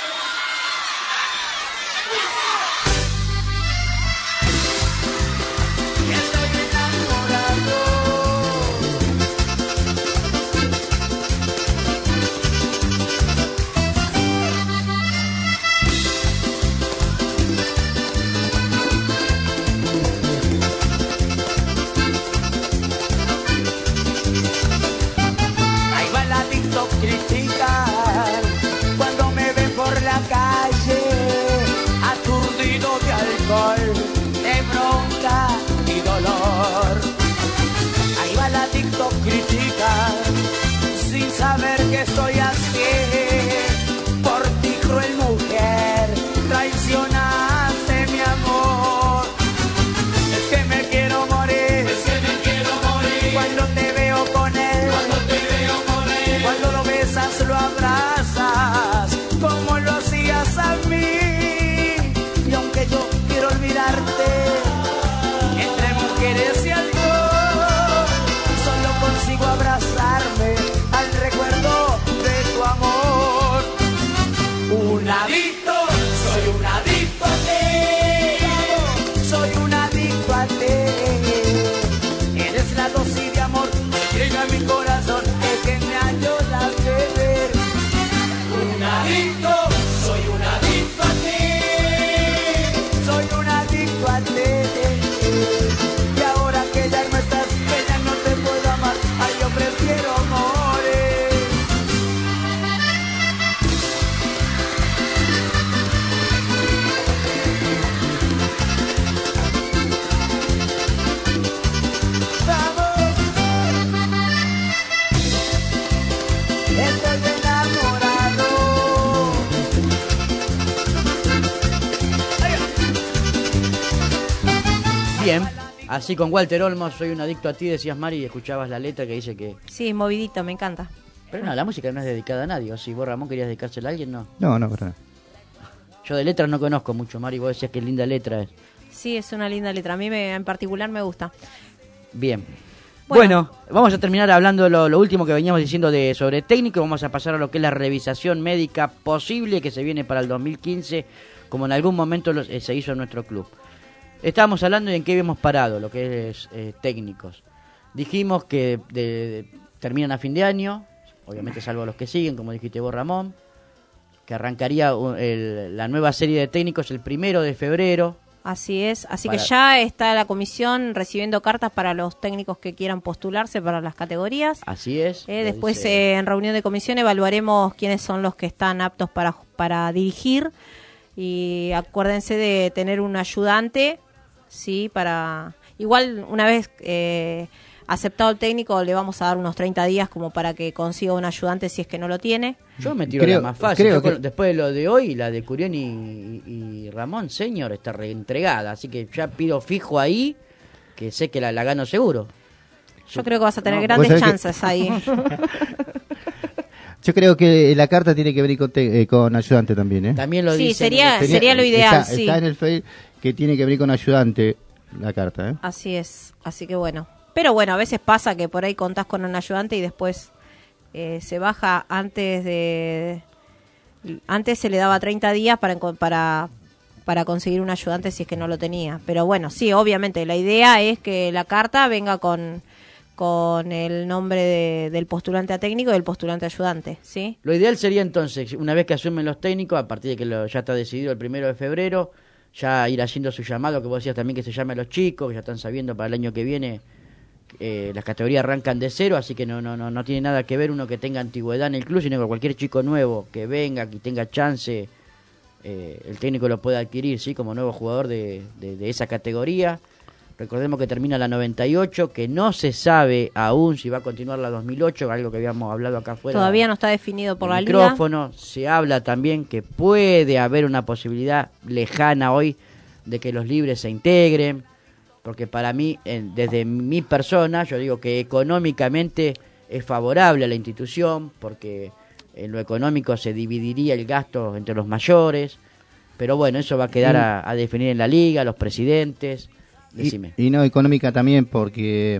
Criticar cuando me ven por la calle, aturdido de alcohol, de bronca y dolor. Ahí va la TikTok criticar sin saber que estoy así. Por ti, cruel mujer, traicionaste mi amor. Es que me quiero morir, es que me quiero morir cuando te veo con él, cuando te veo con él, cuando lo besas, lo abrazas, como lo hacías a mí. Y aunque yo quiero olvidarte, entre mujeres y alcohol, solo consigo abrazarme al recuerdo de tu amor. Un adicto, soy un adicto a ti, soy un adicto a ti. Eres la dosis de amor que llega a mi corazón, es que me ayuda a beber. Un adicto, soy un adicto a ti, soy un adicto a ti. Y ahora que ya no estás, que ya no te puedo amar, ay, yo prefiero morir. Vamos, estoy enamorado. Bien, así con Walter Olmos, soy un adicto a ti, decías Mari, y escuchabas la letra que dice que... Sí, movidito, me encanta. Pero no, la música no es dedicada a nadie, o si vos, Ramón, querías dedicársela a alguien, no. No, no, para nada. Yo de letras no conozco mucho, Mari, vos decías que linda letra es. Sí, es una linda letra, a mí me, en particular me gusta. Bien. Bueno, bueno vamos a terminar hablando lo, lo último que veníamos diciendo de sobre técnico, vamos a pasar a lo que es la revisación médica posible que se viene para el dos mil quince, como en algún momento los, eh, se hizo en nuestro club. Estábamos hablando de en qué habíamos parado, lo que es eh, técnicos. Dijimos que de, de, terminan a fin de año, obviamente salvo los que siguen, como dijiste vos, Ramón, que arrancaría el, la nueva serie de técnicos el primero de febrero, Así es, así Para- que ya está la comisión recibiendo cartas para los técnicos que quieran postularse para las categorías. Así es. Eh, lo después dice- eh, en reunión de comisión evaluaremos quiénes son los que están aptos para, para dirigir y acuérdense de tener un ayudante, sí, para igual una vez eh, aceptado el técnico le vamos a dar unos treinta días como para que consiga un ayudante si es que no lo tiene. Yo me tiro Creo- la más fácil. creo Yo con- que- Después de lo de hoy, la de Curión y, y Ramón, señor, está reentregada. Así que ya pido fijo ahí, que sé que la, la gano seguro. Yo creo que vas a tener No, grandes vos sabés que- chances ahí. Yo creo que la carta tiene que venir con, te- eh, con ayudante también, ¿eh? También lo Sí, dicen- sería- Tenía- sería lo ideal, está, sí. está en el fail que tiene que venir con ayudante la carta, ¿eh? Así es, así que bueno. Pero bueno, a veces pasa que por ahí contás con un ayudante y después eh, se baja antes de... Antes se le daba treinta días para, enco- para, para conseguir un ayudante si es que no lo tenía. Pero bueno, sí, obviamente, la idea es que la carta venga con, con el nombre de- del postulante a técnico y del postulante a ayudante, ¿sí? Lo ideal sería entonces, una vez que asumen los técnicos, a partir de que lo- ya está decidido el primero de febrero, ya ir haciendo su llamado, que vos decías también que se llame a los chicos, que ya están sabiendo para el año que viene, eh, las categorías arrancan de cero, así que no, no, no, no tiene nada que ver uno que tenga antigüedad en el club, sino que cualquier chico nuevo que venga, que tenga chance, eh, el técnico lo puede adquirir, ¿sí? Como nuevo jugador de, de, de esa categoría. Recordemos que termina la noventa y ocho, que no se sabe aún si va a continuar la dos mil ocho, algo que habíamos hablado acá afuera. Todavía no está definido por la liga. Micrófono, se habla también que puede haber una posibilidad lejana hoy de que los libres se integren, porque para mí, en- desde mi persona, yo digo que económicamente es favorable a la institución, porque en lo económico se dividiría el gasto entre los mayores, pero bueno, eso va a quedar Y- a, a definir en la liga, los presidentes. Decime. Y, y no económica también porque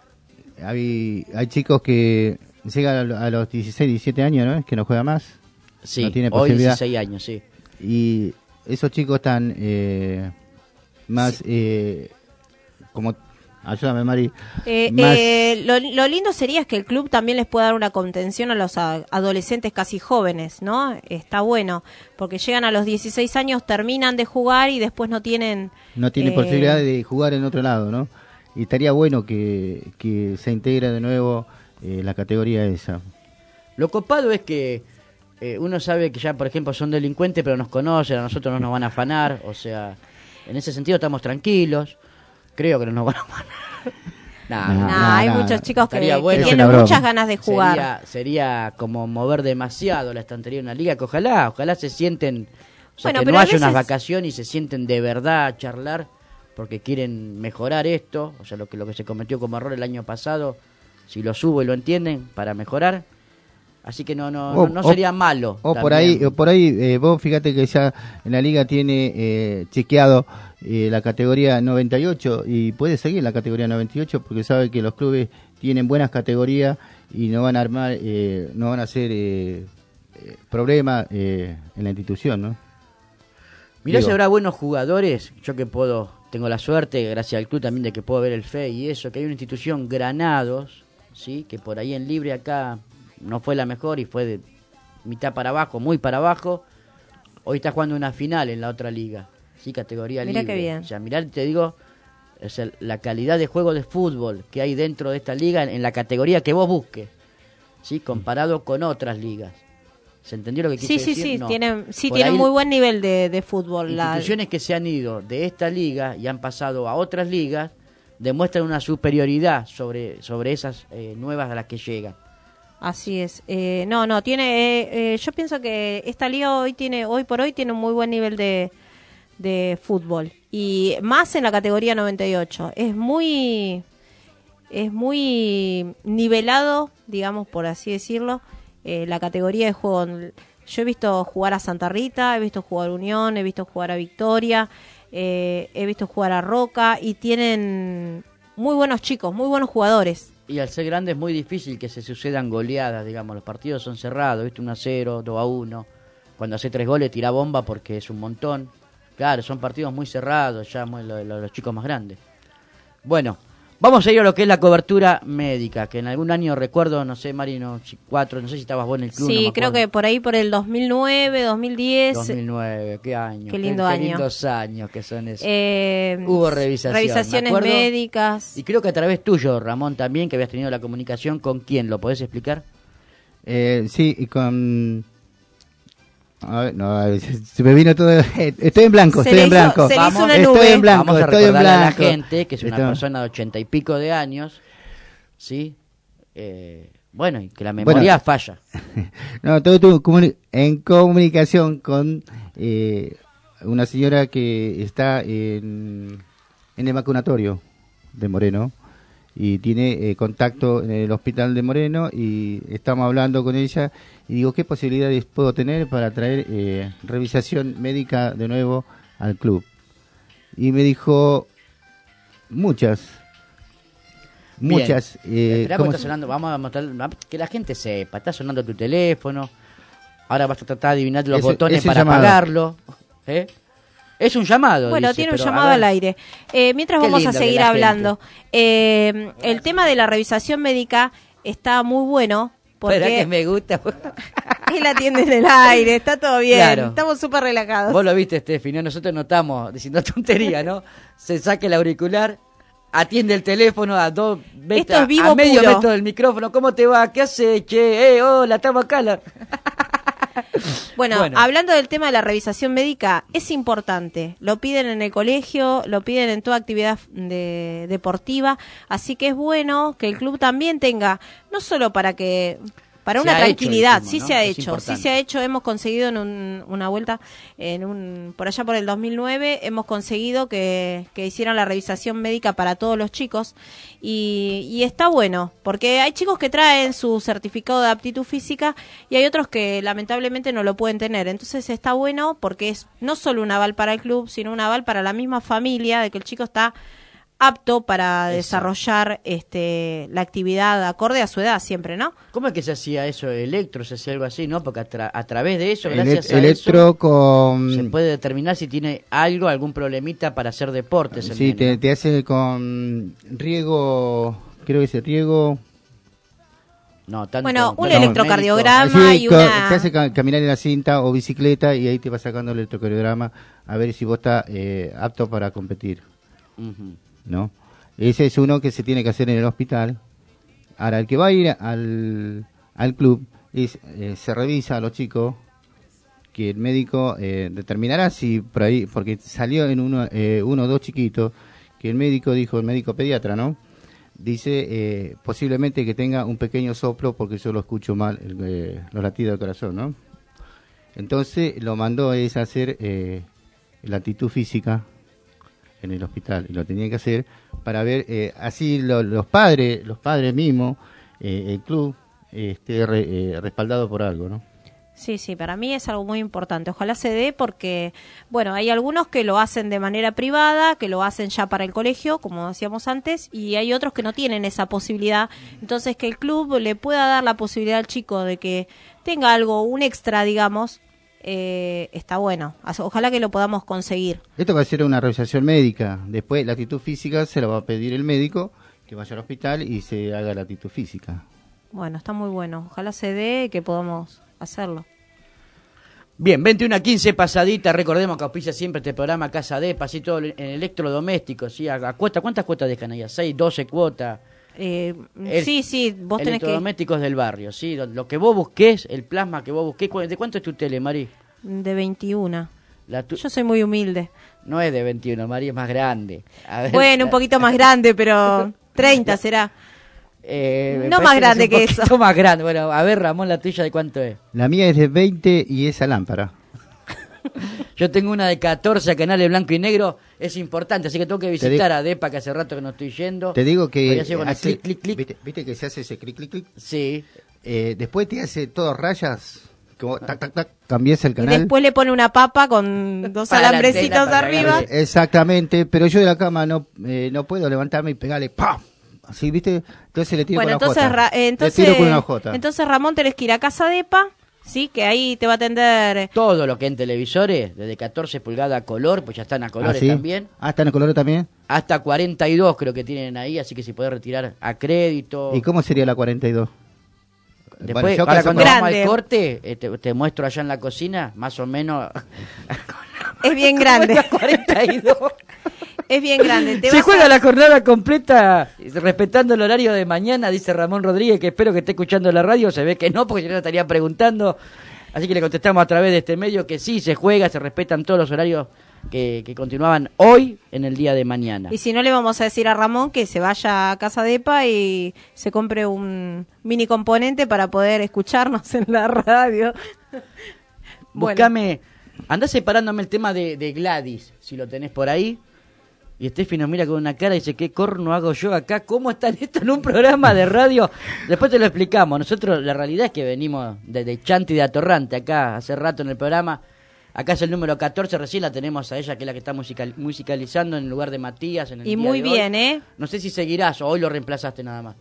hay, hay chicos que llegan a lo- a los dieciséis, diecisiete años, ¿no? Es que no juega más. Sí, no tiene hoy posibilidad. dieciséis años, sí. Y esos chicos están eh, más eh, como... Ayúdame, Mari. Eh, más, eh, lo, lo lindo sería es que el club también les pueda dar una contención a los a- adolescentes casi jóvenes, ¿no? Está bueno, porque llegan a los dieciséis años, terminan de jugar y después no tienen... no tiene eh, posibilidad de jugar en otro lado, ¿no? Y estaría bueno que, que se integre de nuevo eh, la categoría esa. Lo copado es que eh, uno sabe que ya, por ejemplo, son delincuentes, pero nos conocen, a nosotros no nos van a afanar, o sea, en ese sentido estamos tranquilos, creo que no nos van a afanar. Nah, No, nah, no, hay no, muchos no. chicos que, Estaría que bueno. Es tienen una broma. muchas ganas de jugar. Sería, sería como mover demasiado la estantería de una liga, que ojalá, ojalá se sienten, o sea, Bueno, que pero no a haya unas veces- vacaciones y se sienten de verdad a charlar porque quieren mejorar esto, o sea, lo que, lo que se cometió como error el año pasado, si lo subo y lo entienden, para mejorar. Así que no no O- no, no o- sería malo. O por también. ahí, o por ahí eh, vos fíjate que ya en la liga tiene eh, chequeado eh, la categoría noventa y ocho y puede seguir la categoría noventa y ocho porque sabe que los clubes tienen buenas categorías y no van a armar, eh, no van a hacer eh, eh, problemas eh, en la institución, ¿no? Mirá Digo, si habrá buenos jugadores, yo que puedo, tengo la suerte, gracias al club también, de que puedo ver el F E y eso, que hay una institución, Granados, ¿sí? Que por ahí en libre acá no fue la mejor y fue de mitad para abajo, muy para abajo. Hoy está jugando una final en la otra liga, ¿sí? Categoría Mirá libre. qué bien. O sea, mirá, te digo, es el- la calidad de juego de fútbol que hay dentro de esta liga en, en la categoría que vos busques, ¿sí? Comparado con otras ligas. ¿Se entendió lo que quise Sí, sí, decir? sí, No. tienen, sí, Por tienen ahí- muy buen nivel de, de fútbol. La, Instituciones que se han ido de esta liga y han pasado a otras ligas demuestran una superioridad sobre, sobre esas eh, nuevas a las que llegan. Así es. Eh, no, no, tiene. Eh, eh, yo pienso que esta liga hoy tiene, hoy por hoy tiene un muy buen nivel de, de fútbol y más en la categoría noventa y ocho. Es muy, es muy nivelado, digamos por así decirlo, eh, la categoría de juego. Yo he visto jugar a Santa Rita, he visto jugar a Unión, he visto jugar a Victoria, eh, he visto jugar a Roca y tienen muy buenos chicos, muy buenos jugadores. Y al ser grande es muy difícil que se sucedan goleadas, digamos, los partidos son cerrados, ¿viste? uno a cero, dos a uno. Cuando hace tres goles tira bomba porque es un montón. Claro, son partidos muy cerrados, ya muy, lo- lo- los chicos más grandes. Bueno, Vamos a ir a lo que es la cobertura médica, que en algún año recuerdo, no sé, Mari, no, cuatro, no sé si estabas vos en el club. Sí, no creo que por ahí por el dos mil nueve, dos mil diez. dos mil nueve, qué año. Qué lindo qué, año. Qué lindos años que son esos. Eh, Hubo revisación, revisaciones me acuerdo. médicas. Y creo que a través tuyo, Ramón, también, que habías tenido la comunicación con quién, ¿lo podés explicar? Eh, sí, y con... A ver, no, a ver, se me vino todo... Estoy en blanco, Se estoy le en hizo- blanco. se le hizo una Estoy nube. en blanco, Vamos a estoy en recordarle a la blanco. gente que es una Estoy- persona de ochenta y pico de años, ¿sí? Eh, bueno, y que la memoria Bueno, falla. No, todo estuvo comuni- en comunicación con eh, una señora que está en, en el vacunatorio de Moreno y tiene eh, contacto en el hospital de Moreno y estamos hablando con ella y digo, ¿qué posibilidades puedo tener para traer eh, revisación médica de nuevo al club? Y me dijo, muchas. Bien. Muchas. Eh, Esperá, ¿cómo porque está se- sonando, vamos a mostrar, que la gente sepa, está sonando tu teléfono, ahora vas a tratar de adivinar los Ese- botones ese para llamado. apagarlo. ¿eh? Es un llamado. Bueno, dice, tiene un pero, a llamado ver. al aire. Eh, mientras Qué vamos a lindo que seguir la hablando. Eh, el tema de la revisación médica está muy bueno Esperá que porque me gusta. él atiende en el aire, está todo bien, Claro. estamos súper relajados. Vos lo viste, Steffi, ¿no? Nosotros no estamos diciendo tontería, ¿no? Se saca el auricular, atiende el teléfono a dos metros, Esto es vivo a medio puro. metro del micrófono. ¿Cómo te va? ¿Qué haces, che? Eh, hola, estamos acá. La... Bueno, Bueno. hablando del tema de la revisación médica, es importante. Lo piden en el colegio, lo piden en toda actividad de- deportiva, así que es bueno que el club también tenga, no solo para que para Se una ha hecho, tranquilidad, dijimos, sí ¿no? se ha Es hecho, sí importante. se ha hecho, hemos conseguido en un- una vuelta, en un por allá por el dos mil nueve, hemos conseguido que, que hicieran la revisación médica para todos los chicos y, y está bueno, porque hay chicos que traen su certificado de aptitud física y hay otros que lamentablemente no lo pueden tener, entonces está bueno porque es no solo un aval para el club, sino un aval para la misma familia de que el chico está apto para desarrollar este la actividad acorde a su edad siempre, ¿no? ¿Cómo es que se hacía eso? Electro, se hacía algo así, ¿no? Porque a, tra- a través de eso, Ele- gracias a electro eso, con... se puede determinar si tiene algo, algún problemita para hacer deportes. el Sí, nene, te, ¿no? te hace con riego, creo que es riego... No, tanto, Bueno, un tanto electrocardiograma Sí, y co- una te hace ca- caminar en la cinta o bicicleta y ahí te va sacando el electrocardiograma a ver si vos estás eh, apto para competir, Ujú. ¿no? Ese es uno que se tiene que hacer en el hospital. Ahora, el que va a ir al, al club, es, eh, se revisa a los chicos, que el médico eh, determinará si por ahí, porque salió en uno, eh, uno o dos chiquitos, que el médico dijo, el médico pediatra, ¿no? Dice eh, posiblemente que tenga un pequeño soplo porque yo lo escucho mal, el, eh, los latidos del corazón, ¿no? Entonces lo mandó es a hacer eh, la actitud física en el hospital y lo tenía que hacer para ver eh, así lo- los padres, los padres mismos, eh, el club eh, esté re- eh, respaldado por algo, ¿no? Sí, sí, para mí es algo muy importante. Ojalá se dé porque, bueno, hay algunos que lo hacen de manera privada, que lo hacen ya para el colegio, como decíamos antes, y hay otros que no tienen esa posibilidad. Entonces, que el club le pueda dar la posibilidad al chico de que tenga algo, un extra, digamos, eh, está bueno. As- Ojalá que lo podamos conseguir. Esto va a ser una revisación médica. Después la actitud física se la va a pedir el médico que vaya al hospital y se haga la actitud física. Bueno, está muy bueno. Ojalá se dé y que podamos hacerlo. Bien, veintiuno a quince pasadita, recordemos que auspicia siempre este programa Casa de así todo en electrodomésticos, ¿sí? A, a cuota, ¿cuántas cuotas dejan ahí? ¿seis, doce cuotas? Eh, El- sí, sí, vos tenés que... Electrodomésticos del barrio, ¿sí? Lo, lo que vos busques, el plasma que vos busques. ¿cu- ¿De cuánto es tu tele, Mari? De veintiuno. La tu- Yo soy muy humilde. No es de veintiuno, Mari, es más grande. A ver, Bueno, un poquito más grande, pero treinta será. eh, me no parece más es grande un que poquito eso. más grande. Bueno, a ver, Ramón, la tuya, ¿de cuánto es? La mía es de veinte y esa lámpara. Yo tengo una de catorce, canales blanco y negro, es importante, así que tengo que Te visitar di- a Depa, que hace rato que no estoy yendo. Te digo que Todavía sigo con el hace- clic, clic, clic. ¿viste, viste que se hace ese clic, clic, clic? Sí. Eh, después te hace todo rayas, como tac, tac, tac, cambias el Y canal. después le pone una papa con dos Para la alambrecitos antena, para arriba. pegarle. Exactamente, pero yo de la cama no eh, no puedo levantarme y pegarle ¡pam! Así, ¿viste? Entonces le tiro Bueno, con una entonces, hojota. Ra- eh, entonces, le tiro con una hojota. entonces Ramón tenés que ir a casa de Epa, sí, que ahí te va a atender. Todo lo que en televisores, desde catorce pulgadas a color, pues ya están a colores ¿Ah, sí? también. Ah, ¿están en colores también? hasta cuarenta y dos creo que tienen ahí, así que si podés retirar a crédito. ¿Y cómo sería la cuarenta y dos? Después, Bueno, yo ahora caso cuando con- vamos al corte, eh, te, te muestro allá en la cocina, más o menos. Es bien grande. cuarenta y dos. Es bien grande. Te Se vas juega a- la jornada completa respetando el horario de mañana, dice Ramón Rodríguez, que espero que esté escuchando la radio. Se ve que no, porque si no le estaría preguntando. Así que le contestamos a través de este medio que sí, se juega, se respetan todos los horarios que, que continuaban hoy en el día de mañana. Y si no, le vamos a decir a Ramón que se vaya a Casa de Epa y se compre un mini componente para poder escucharnos en la radio. Buscame, andá separándome el tema de, de Gladys, si lo tenés por ahí. Y Steffi nos mira con una cara y dice, ¿qué corno hago yo acá? ¿Cómo está esto en un programa de radio? Después te lo explicamos. Nosotros, la realidad es que venimos desde Chanti de Atorrante acá, hace rato en el programa. Acá es el número catorce, recién la tenemos a ella, que es la que está musical, musicalizando en lugar de Matías. En el Y día muy de bien, hoy. ¿eh? No sé si seguirás o hoy lo reemplazaste nada más.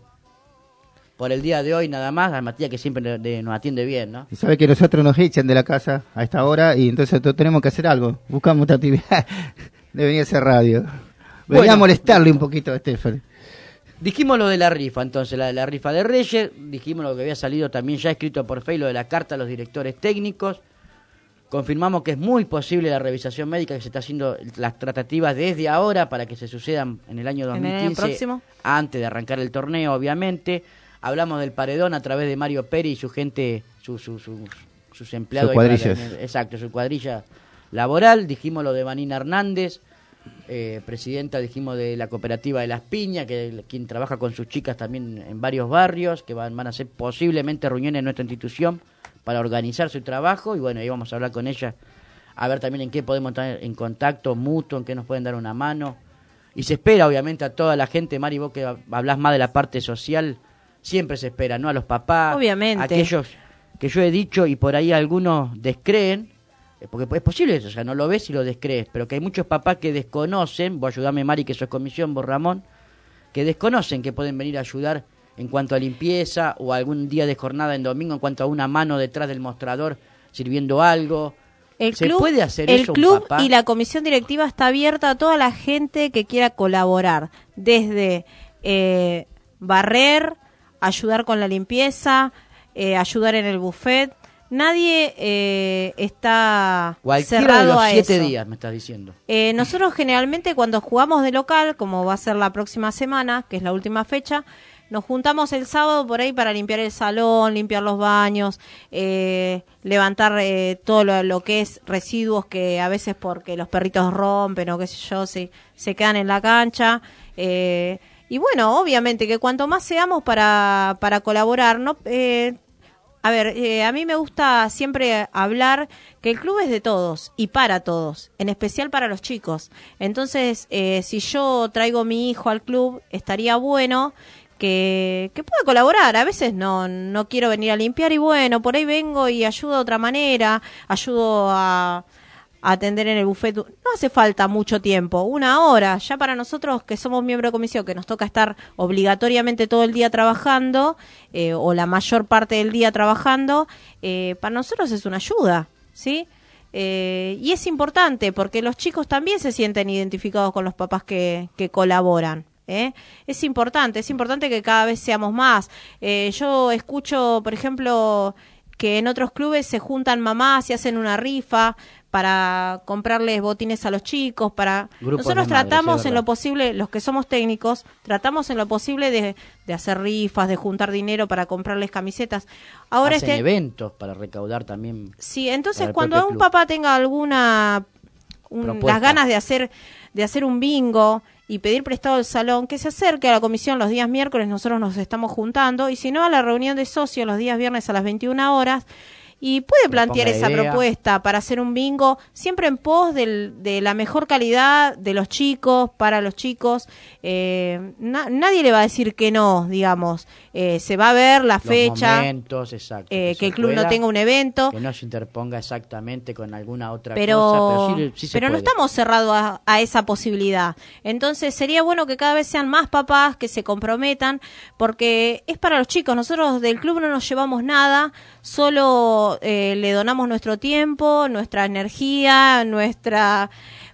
Por el día de hoy nada más, a Matías que siempre de- de- nos atiende bien, ¿no? Y sabe que nosotros nos echan de la casa a esta hora y entonces to- tenemos que hacer algo. Buscamos otra actividad de venir a hacer radio. Venía Bueno. a molestarle un poquito a Estefan. Dijimos lo de la rifa, entonces, la, la rifa de Reyes, dijimos lo que había salido también ya escrito por Fey, lo de la carta a los directores técnicos, confirmamos que es muy posible la revisación médica, que se está haciendo las tratativas desde ahora para que se sucedan en el año dos En mil el año quince, próximo. antes de arrancar el torneo, obviamente. Hablamos del paredón a través de Mario Pérez y su gente, su, su, su- sus empleados. Sus ahí para cuadrillas. tener- exacto, su cuadrilla laboral. Dijimos lo de Vanina Hernández, eh, presidenta, dijimos, de la cooperativa de Las Piñas, que quien trabaja con sus chicas también en varios barrios, que van, van a hacer posiblemente reuniones en nuestra institución para organizar su trabajo. Y bueno, ahí vamos a hablar con ella, a ver también en qué podemos estar en contacto mutuo, en qué nos pueden dar una mano. Y se espera, obviamente, a toda la gente, Mari, vos que hablás más de la parte social, siempre se espera, ¿no? A los papás, Obviamente. a aquellos que yo he dicho y por ahí algunos descreen, eh, porque es posible eso, o sea, no lo ves y lo descrees, pero que hay muchos papás que desconocen, vos ayudame Mari, que sos comisión, vos Ramón, que desconocen que pueden venir a ayudar en cuanto a limpieza o algún día de jornada en domingo, en cuanto a una mano detrás del mostrador sirviendo algo. El ¿Se club, puede hacer el eso, un club papá? y la comisión directiva está abierta a toda la gente que quiera colaborar, desde eh, barrer, ayudar con la limpieza, eh, ayudar en el buffet. Nadie eh, está Cualquiera de cerrado los a siete eso. días, me estás diciendo. Eh, nosotros generalmente cuando jugamos de local, como va a ser la próxima semana, que es la última fecha, nos juntamos el sábado por ahí para limpiar el salón, limpiar los baños, eh, levantar eh, todo lo, lo que es residuos que a veces porque los perritos rompen o qué sé yo, se, se quedan en la cancha. Eh, y bueno, obviamente que cuanto más seamos para, para colaborar, ¿no? Eh, A ver, eh, a mí me gusta siempre hablar que el club es de todos y para todos, en especial para los chicos. Entonces, eh, si yo traigo a mi hijo al club, estaría bueno que, que pueda colaborar. A veces no, no quiero venir a limpiar y bueno, por ahí vengo y ayudo de otra manera, ayudo a... atender en el buffet. No hace falta mucho tiempo, una hora. Ya para nosotros que somos miembros de comisión, que nos toca estar obligatoriamente todo el día trabajando, eh, o la mayor parte del día trabajando, eh, para nosotros es una ayuda, ¿sí? Eh, y es importante porque los chicos también se sienten identificados con los papás que, que colaboran. ¿Eh? Es importante, es importante que cada vez seamos más. Eh, yo escucho, por ejemplo, que en otros clubes se juntan mamás y hacen una rifa para comprarles botines a los chicos, para Grupos nosotros de madres, tratamos es en verdad. lo posible, los que somos técnicos, tratamos en lo posible de, de hacer rifas, de juntar dinero para comprarles camisetas. Ahora Hacen este eventos para recaudar también. sí, entonces para el cuando propio un club. papá tenga alguna un- Propuesta. las ganas de hacer de hacer un bingo y pedir prestado el salón, que se acerque a la comisión los días miércoles, nosotros nos estamos juntando, y si no a la reunión de socios los días viernes a las veintiuna horas, y puede plantear ponga esa idea. propuesta para hacer un bingo, siempre en pos del, de la mejor calidad de los chicos, para los chicos. Eh, na- nadie le va a decir que no, digamos. Eh, se va a ver la Los fecha, momentos, exacto, eh, se que el club pueda, no tenga un evento. que no se interponga exactamente con alguna otra pero, cosa, pero sí, sí se pero no puede. estamos cerrados a, a esa posibilidad. Entonces sería bueno que cada vez sean más papás que se comprometan, porque es para los chicos. Nosotros del club no nos llevamos nada, solo eh, le donamos nuestro tiempo, nuestra energía, nuestra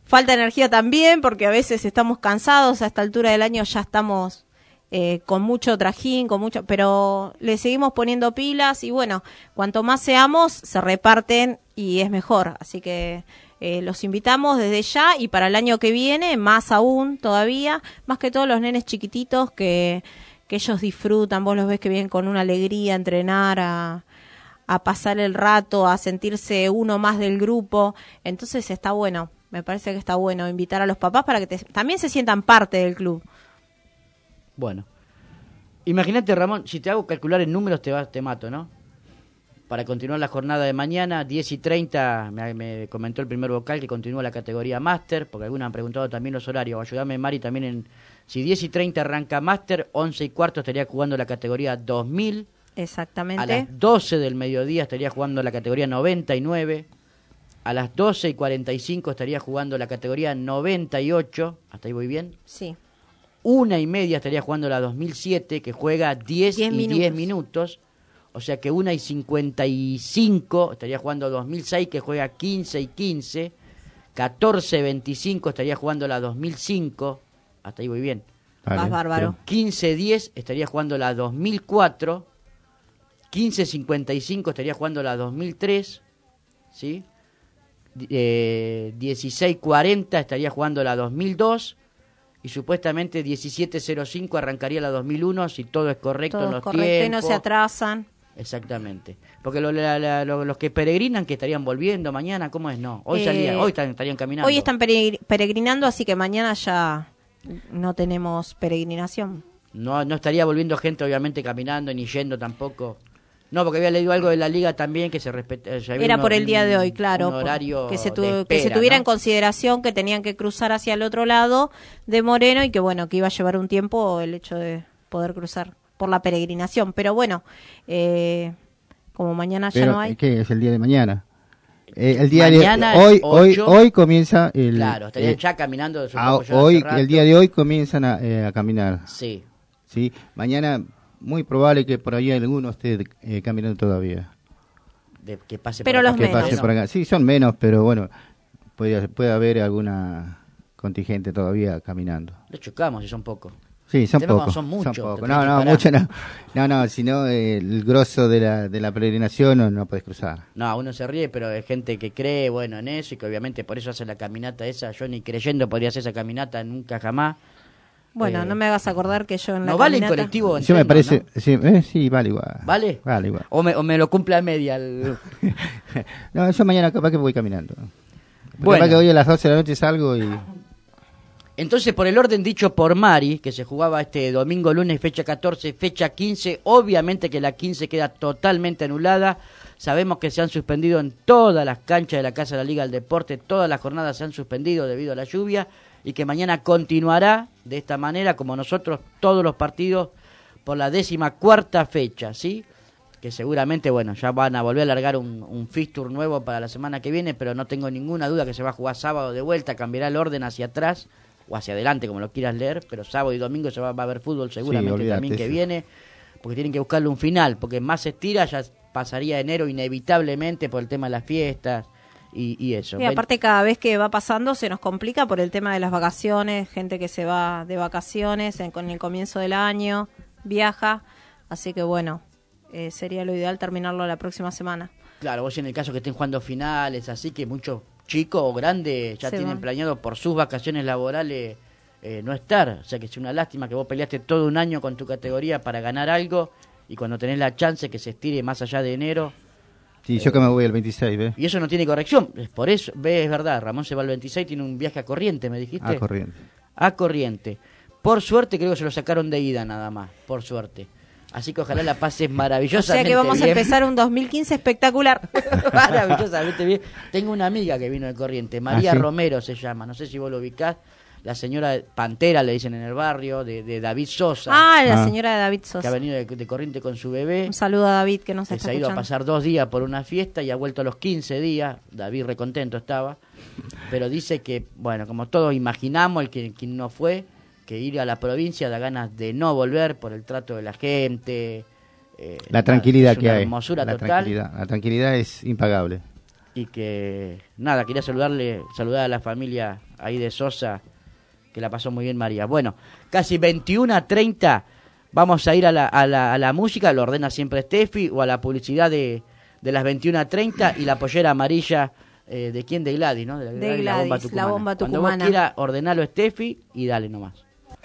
falta energía también, porque a veces estamos cansados, a esta altura del año ya estamos eh, con mucho trajín, con mucho, pero le seguimos poniendo pilas y bueno, cuanto más seamos, se reparten y es mejor, así que eh, los invitamos desde ya y para el año que viene, más aún todavía, más que todos los nenes chiquititos que, que ellos disfrutan, vos los ves que vienen con una alegría a entrenar, a a pasar el rato, a sentirse uno más del grupo, entonces está bueno, me parece que está bueno invitar a los papás para que te, también se sientan parte del club. Bueno, imagínate, Ramón, si te hago calcular en números te, va, te mato, ¿no? Para continuar la jornada de mañana, diez y treinta, me, me comentó el primer vocal que continúa la categoría Máster, porque algunos han preguntado también los horarios, ayúdame Mari también en, si diez y treinta arranca Máster, once y cuarto estaría jugando la categoría dos mil. Exactamente. A las doce del mediodía estaría jugando la categoría noventa y nueve. A las doce y cuarenta y cinco estaría jugando la categoría noventa y ocho. ¿Hasta ahí voy bien? Sí. Una y media estaría jugando la dos mil siete, que juega diez y minutos. diez minutos. O sea que una y cincuenta y cinco estaría jugando dos mil seis, que juega quince y quince. catorce veinticinco estaría jugando la dos mil cinco. Hasta ahí voy bien. Vale. Más bárbaro. quince diez estaría jugando la dos mil cuatro. quince cincuenta y cinco estaría jugando la dos mil tres, ¿sí? Eh, dieciséis cuarenta estaría jugando la dos mil dos y supuestamente diecisiete cero cinco arrancaría la dos mil uno si todo es correcto todo en los correcto tiempos. Y no se atrasan. Exactamente. Porque lo, la, la, lo, los que peregrinan que estarían volviendo mañana, ¿cómo es? No, hoy eh, salían, hoy están, estarían caminando. Hoy están peregrinando, así que mañana ya no tenemos peregrinación. No, no estaría volviendo gente obviamente caminando ni yendo tampoco. No, porque había leído algo de la liga también que se respeta. Era por el día de hoy, claro. Un horario que se, tu, espera, que se tuviera ¿no? en consideración que tenían que cruzar hacia el otro lado de Moreno y que bueno, que iba a llevar un tiempo el hecho de poder cruzar por la peregrinación. Pero bueno, eh, como mañana Pero, ya no hay. ¿qué es el día de mañana? Eh, el día mañana de hoy, ocho, hoy, hoy comienza el. Claro, estarían eh, ya caminando. A, ya hoy, hace rato. el día de hoy comienzan a, eh, a caminar. Sí. Sí. Mañana muy probable que por ahí alguno esté eh, caminando todavía. De, que pase pero por los acá. Que pase por acá. Sí, son menos, pero bueno, puede, puede haber alguna contingente todavía caminando. Le chocamos si son pocos. Sí, son Tenemos, pocos. Son muchos. Son pocos. No, no, mucho no. No, no, sino eh, el grosso de la, de la peregrinación no, no puedes cruzar. No, uno se ríe, pero hay gente que cree, bueno, en eso y que obviamente por eso hace la caminata esa. Yo ni creyendo podría hacer esa caminata nunca jamás. Bueno, eh, no me hagas acordar que yo en la ¿No vale en caminata... colectivo? En Yo me tren, parece, ¿no? sí, eh, sí, vale igual. ¿Vale? Vale igual. O me, o me lo cumple a media. El... No, yo mañana capaz que voy caminando. Bueno. Capaz que hoy a las doce de la noche salgo y... Entonces, por el orden dicho por Mari, que se jugaba este domingo, lunes, fecha catorce, fecha quince, obviamente que la quince queda totalmente anulada. Sabemos que se han suspendido en todas las canchas de la Casa de la Liga del Deporte, todas las jornadas se han suspendido debido a la lluvia y que mañana continuará de esta manera, como nosotros, todos los partidos por la décima cuarta fecha, ¿sí? Que seguramente, bueno, ya van a volver a alargar un, un fixture nuevo para la semana que viene, pero no tengo ninguna duda que se va a jugar sábado de vuelta, cambiará el orden hacia atrás o hacia adelante, como lo quieras leer, pero sábado y domingo se va, va a haber fútbol seguramente olvídate, también que sí. viene, porque tienen que buscarle un final, porque más se estira, ya pasaría enero inevitablemente por el tema de las fiestas y, y eso. Y aparte cada vez que va pasando se nos complica por el tema de las vacaciones, gente que se va de vacaciones en, con el comienzo del año, viaja, así que bueno, eh, sería lo ideal terminarlo la próxima semana. Claro, vos en el caso que estén jugando finales, así que muchos chicos o grandes ya Se tienen van. planeado por sus vacaciones laborales eh, no estar, o sea que es una lástima que vos peleaste todo un año con tu categoría para ganar algo y cuando tenés la chance que se estire más allá de enero. Sí, yo que me voy el veintiséis, ¿ves? Y eso no tiene corrección, es por eso, ves, es verdad, Ramón se va el veintiséis, tiene un viaje a Corriente, me dijiste. A Corriente. A Corriente. Por suerte creo que se lo sacaron de ida nada más, por suerte. Así que ojalá la pases O maravillosamente sea que vamos bien. a empezar un dos mil quince espectacular. Maravillosamente bien. Tengo una amiga que vino de Corriente, María ¿Ah, sí? Romero se llama, no sé si vos lo ubicás, la señora Pantera le dicen en el barrio, de, de David Sosa. Ah, la señora de David Que ha Sosa. venido de, de Corriente con su bebé. Un saludo a David que nos Que está se ha ido a escuchando. pasar dos días por una fiesta y ha vuelto a los quince días. David recontento estaba. Pero dice que, bueno, como todos imaginamos, el que quien no fue, que ir a la provincia da ganas de no volver por el trato de la gente. Eh, La tranquilidad es que una hay. hermosura la total. Tranquilidad. La tranquilidad es impagable. y que nada, quería saludarle, saludar a la familia ahí de Sosa, que la pasó muy bien María. Bueno, casi veintiuno a treinta, vamos a ir a la, a la, a la música, lo ordena siempre Steffi, o a la publicidad de, de las veintiuno a treinta y la pollera amarilla, eh, ¿de quién? De Gladys, ¿no? De, la, De Gladys, Gladys, la bomba tucumana. la bomba Cuando tucumana. vos quieras, ordenalo Steffi y dale nomás.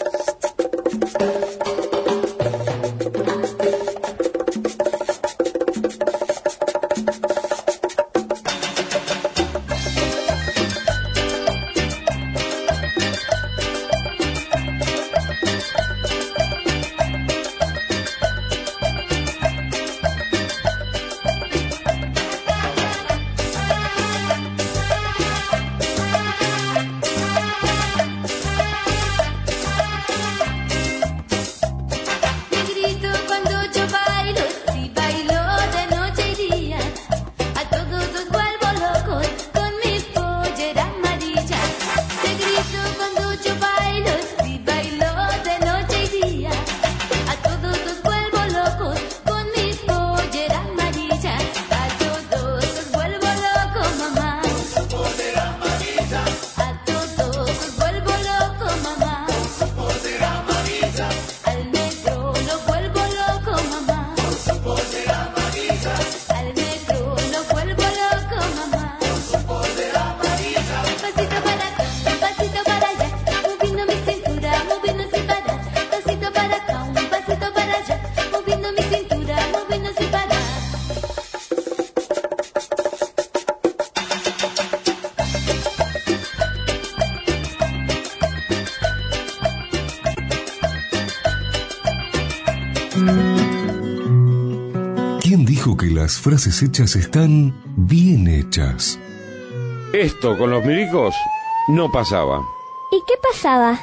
¿Quién dijo que las frases hechas están bien hechas? Esto con los milicos no pasaba. ¿Y qué pasaba?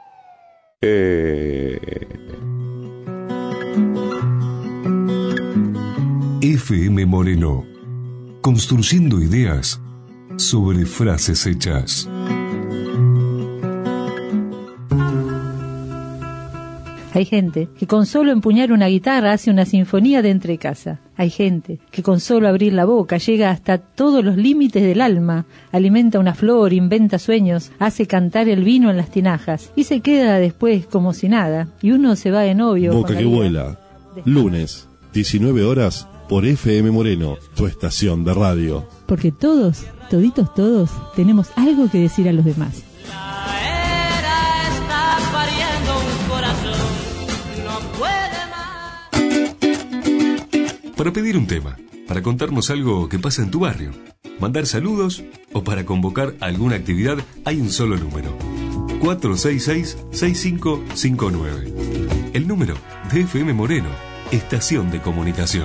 Eh... F M Moreno, construyendo ideas sobre frases hechas. Hay gente que con solo empuñar una guitarra hace una sinfonía de entrecasa. Hay gente que con solo abrir la boca llega hasta todos los límites del alma, alimenta una flor, inventa sueños, hace cantar el vino en las tinajas y se queda después como si nada. Y uno se va de novio. Boca que vuela. Lunes, diecinueve horas, por F M Moreno, tu estación de radio. Porque todos, toditos todos, tenemos algo que decir a los demás. Para pedir un tema, para contarnos algo que pasa en tu barrio, mandar saludos o para convocar alguna actividad, hay un solo número: cuatro seis seis, seis cinco cinco nueve. El número de F M Moreno, estación de comunicación.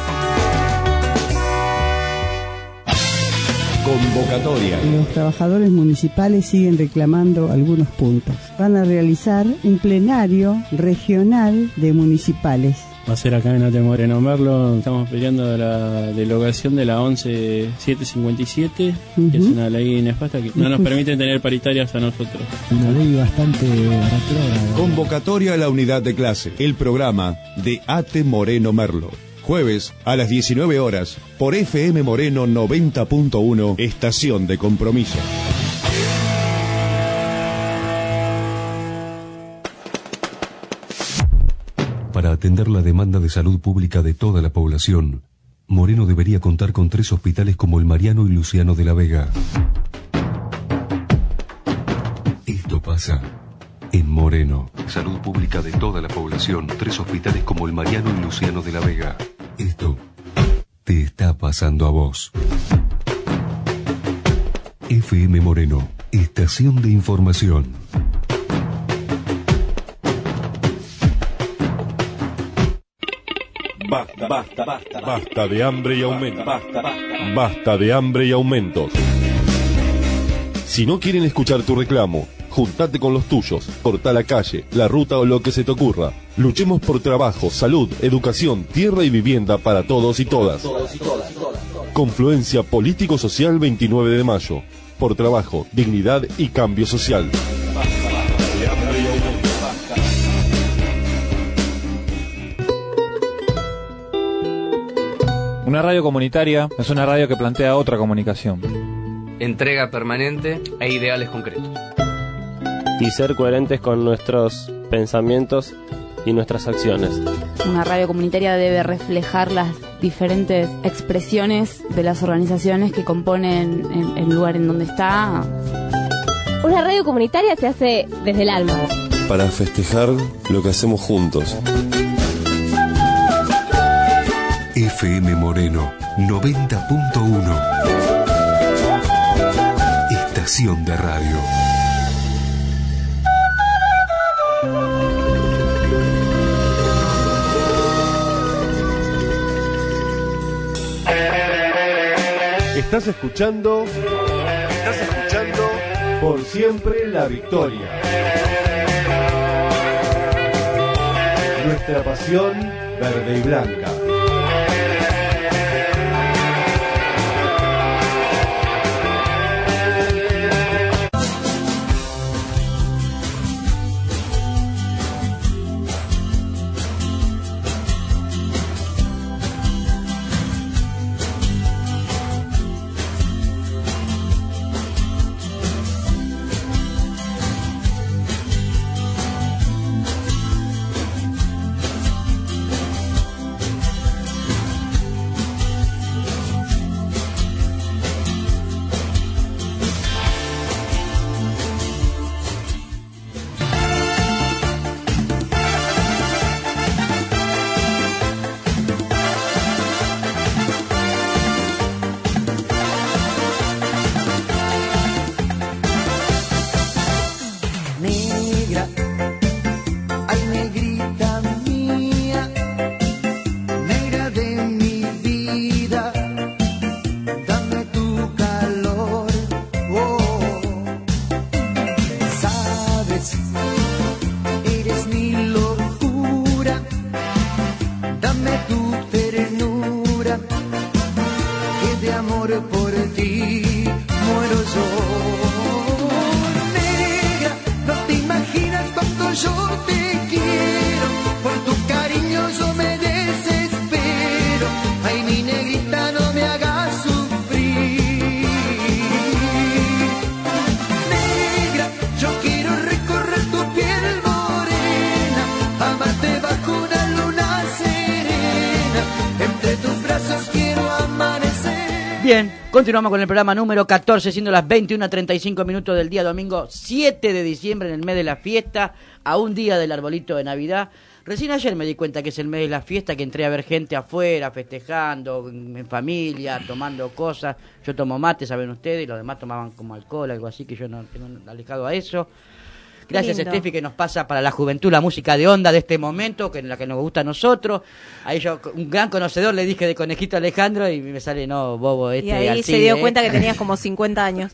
Convocatoria. Los trabajadores municipales siguen reclamando algunos puntos. Van a realizar un plenario regional de municipales. Va a ser acá en Ate Moreno Merlo. Estamos peleando la derogación de la once mil setecientos cincuenta y siete, uh-huh. que es una ley nefasta que no nos permite tener paritarias a nosotros. Una ley bastante retrógrada. Convocatoria a la unidad de clase. El programa de Ate Moreno Merlo. Jueves a las diecinueve horas por F M Moreno noventa punto uno, estación de compromiso. Para atender la demanda de salud pública de toda la población, Moreno debería contar con tres hospitales como el Mariano y Luciano de la Vega. Esto pasa en Moreno. Salud pública de toda la población, tres hospitales como el Mariano y Luciano de la Vega. Esto te está pasando a vos. F M Moreno, estación de información. Basta, basta, basta, basta de hambre y aumentos. Basta, basta, basta de hambre y aumentos. Si no quieren escuchar tu reclamo, juntate con los tuyos, corta la calle, la ruta o lo que se te ocurra. Luchemos por trabajo, salud, educación, tierra y vivienda para todos y todas. Confluencia Político-Social veintinueve de mayo. Por trabajo, dignidad y cambio social. Una radio comunitaria es una radio que plantea otra comunicación. Entrega permanente e ideales concretos. Y ser coherentes con nuestros pensamientos y nuestras acciones. Una radio comunitaria debe reflejar las diferentes expresiones de las organizaciones que componen el, el lugar en donde está. Una radio comunitaria se hace desde el alma. Para festejar lo que hacemos juntos. F M Moreno noventa punto uno. Estación de radio. Estás escuchando, estás escuchando Por Siempre la Victoria. Nuestra pasión verde y blanca. Bien, continuamos con el programa número catorce, siendo las veintiuna treinta y cinco minutos del día domingo siete de diciembre, en el mes de la fiesta, a un día del arbolito de Navidad. Recién ayer me di cuenta que es el mes de la fiesta, que entré a ver gente afuera, festejando, en familia, tomando cosas. Yo tomo mate, saben ustedes, y los demás tomaban como alcohol, algo así, que yo no tengo alejado a eso. Gracias, Steffi, que nos pasa para la juventud la música de onda de este momento, que es la que nos gusta a nosotros. Ahí yo, un gran conocedor, le dije de Conejito Alejandro y me sale, no, bobo, este. Y ahí Alcide, se dio eh. cuenta que tenías como cincuenta años.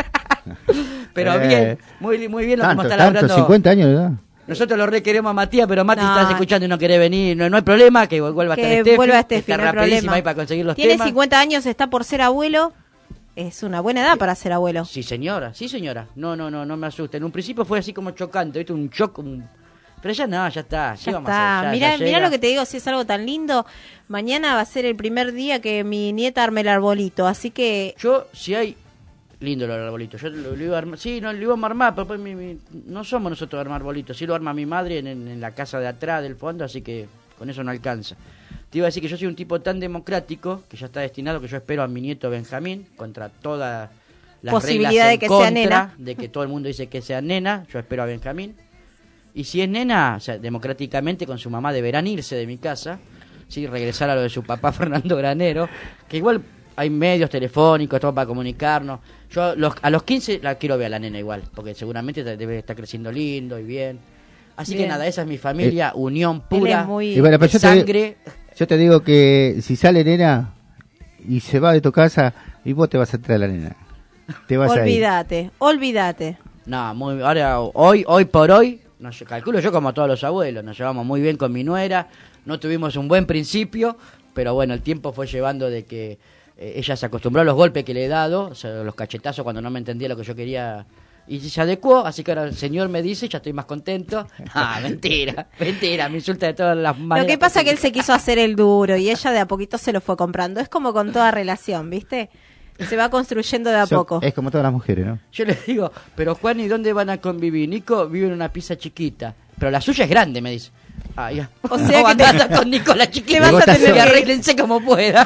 Pero Eh, bien, muy, muy bien lo que Tanto, está tanto, laburando. cincuenta años, ¿verdad? Nosotros lo requeremos a Matías, pero Mati, No. estás escuchando y no querés venir. No, no hay problema, que vuelva a Que estar Steffi. vuelva Steffi, Está no hay rapidísima problema. ahí para conseguir los Tiene temas. cincuenta años, está por ser abuelo. Es una buena edad para ser abuelo. Sí, señora, sí, señora. No, no, no, no me asusta. En un principio fue así como chocante, ¿viste? Un shock, un... pero ya no, ya está. ¿Qué Ya vamos a hacer? está. Ya- Mirá, ya mirá llega. lo que te digo, si es algo tan lindo. Mañana va a ser el primer día que mi nieta arme el arbolito, así que... Yo, si hay... Lindo lo del arbolito. Yo lo, lo iba a armar... Sí, no, lo íbamos a armar, pero pues mi- mi- no somos nosotros de armar arbolitos. Sí lo arma mi madre en, en- en la casa de atrás del fondo, así que con eso no alcanza. Te iba a decir que yo soy un tipo tan democrático que ya está destinado que yo espero a mi nieto Benjamín contra todas las Posibilidad reglas de en que sea contra, nena. de que todo el mundo dice que sea nena. Yo espero a Benjamín. Y si es nena, o sea, democráticamente con su mamá deberán irse de mi casa, sí, regresar a lo de su papá Fernando Granero, que igual hay medios telefónicos, todo para comunicarnos. Yo los, a los quince la quiero ver a la nena igual, porque seguramente debe estar creciendo lindo y bien. Así Bien. que nada, esa es mi familia, Eh, unión pura, es muy- Y bueno, pero de yo te, sangre. yo te digo que si sale nena y se va de tu casa, y vos te vas a traer a la nena. Te vas a ir. Olvídate, olvídate. No, muy, ahora, hoy, hoy por hoy, no, yo calculo yo como todos los abuelos, nos llevamos muy bien con mi nuera, no tuvimos un buen principio, pero bueno, el tiempo fue llevando de que eh, ella se acostumbró a los golpes que le he dado, o sea, los cachetazos cuando no me entendía lo que yo quería y se adecuó, así que ahora el señor me dice, ya estoy más contento. Ah, mentira, mentira, me insulta de todas las maneras. Lo que pasa es que él se quiso hacer el duro y ella de a poquito se lo fue comprando. Es como con toda relación, ¿viste? Se va construyendo de a Yo- poco. Es como todas las mujeres, ¿no? Yo le digo, pero Juan, ¿y dónde van a convivir? Nico vive en una pieza chiquita, pero la suya es grande, me dice. Ah, ya. O sea No, que te- anda con Nico la chiquita. te vas a tener Y que- arréglense como puedan.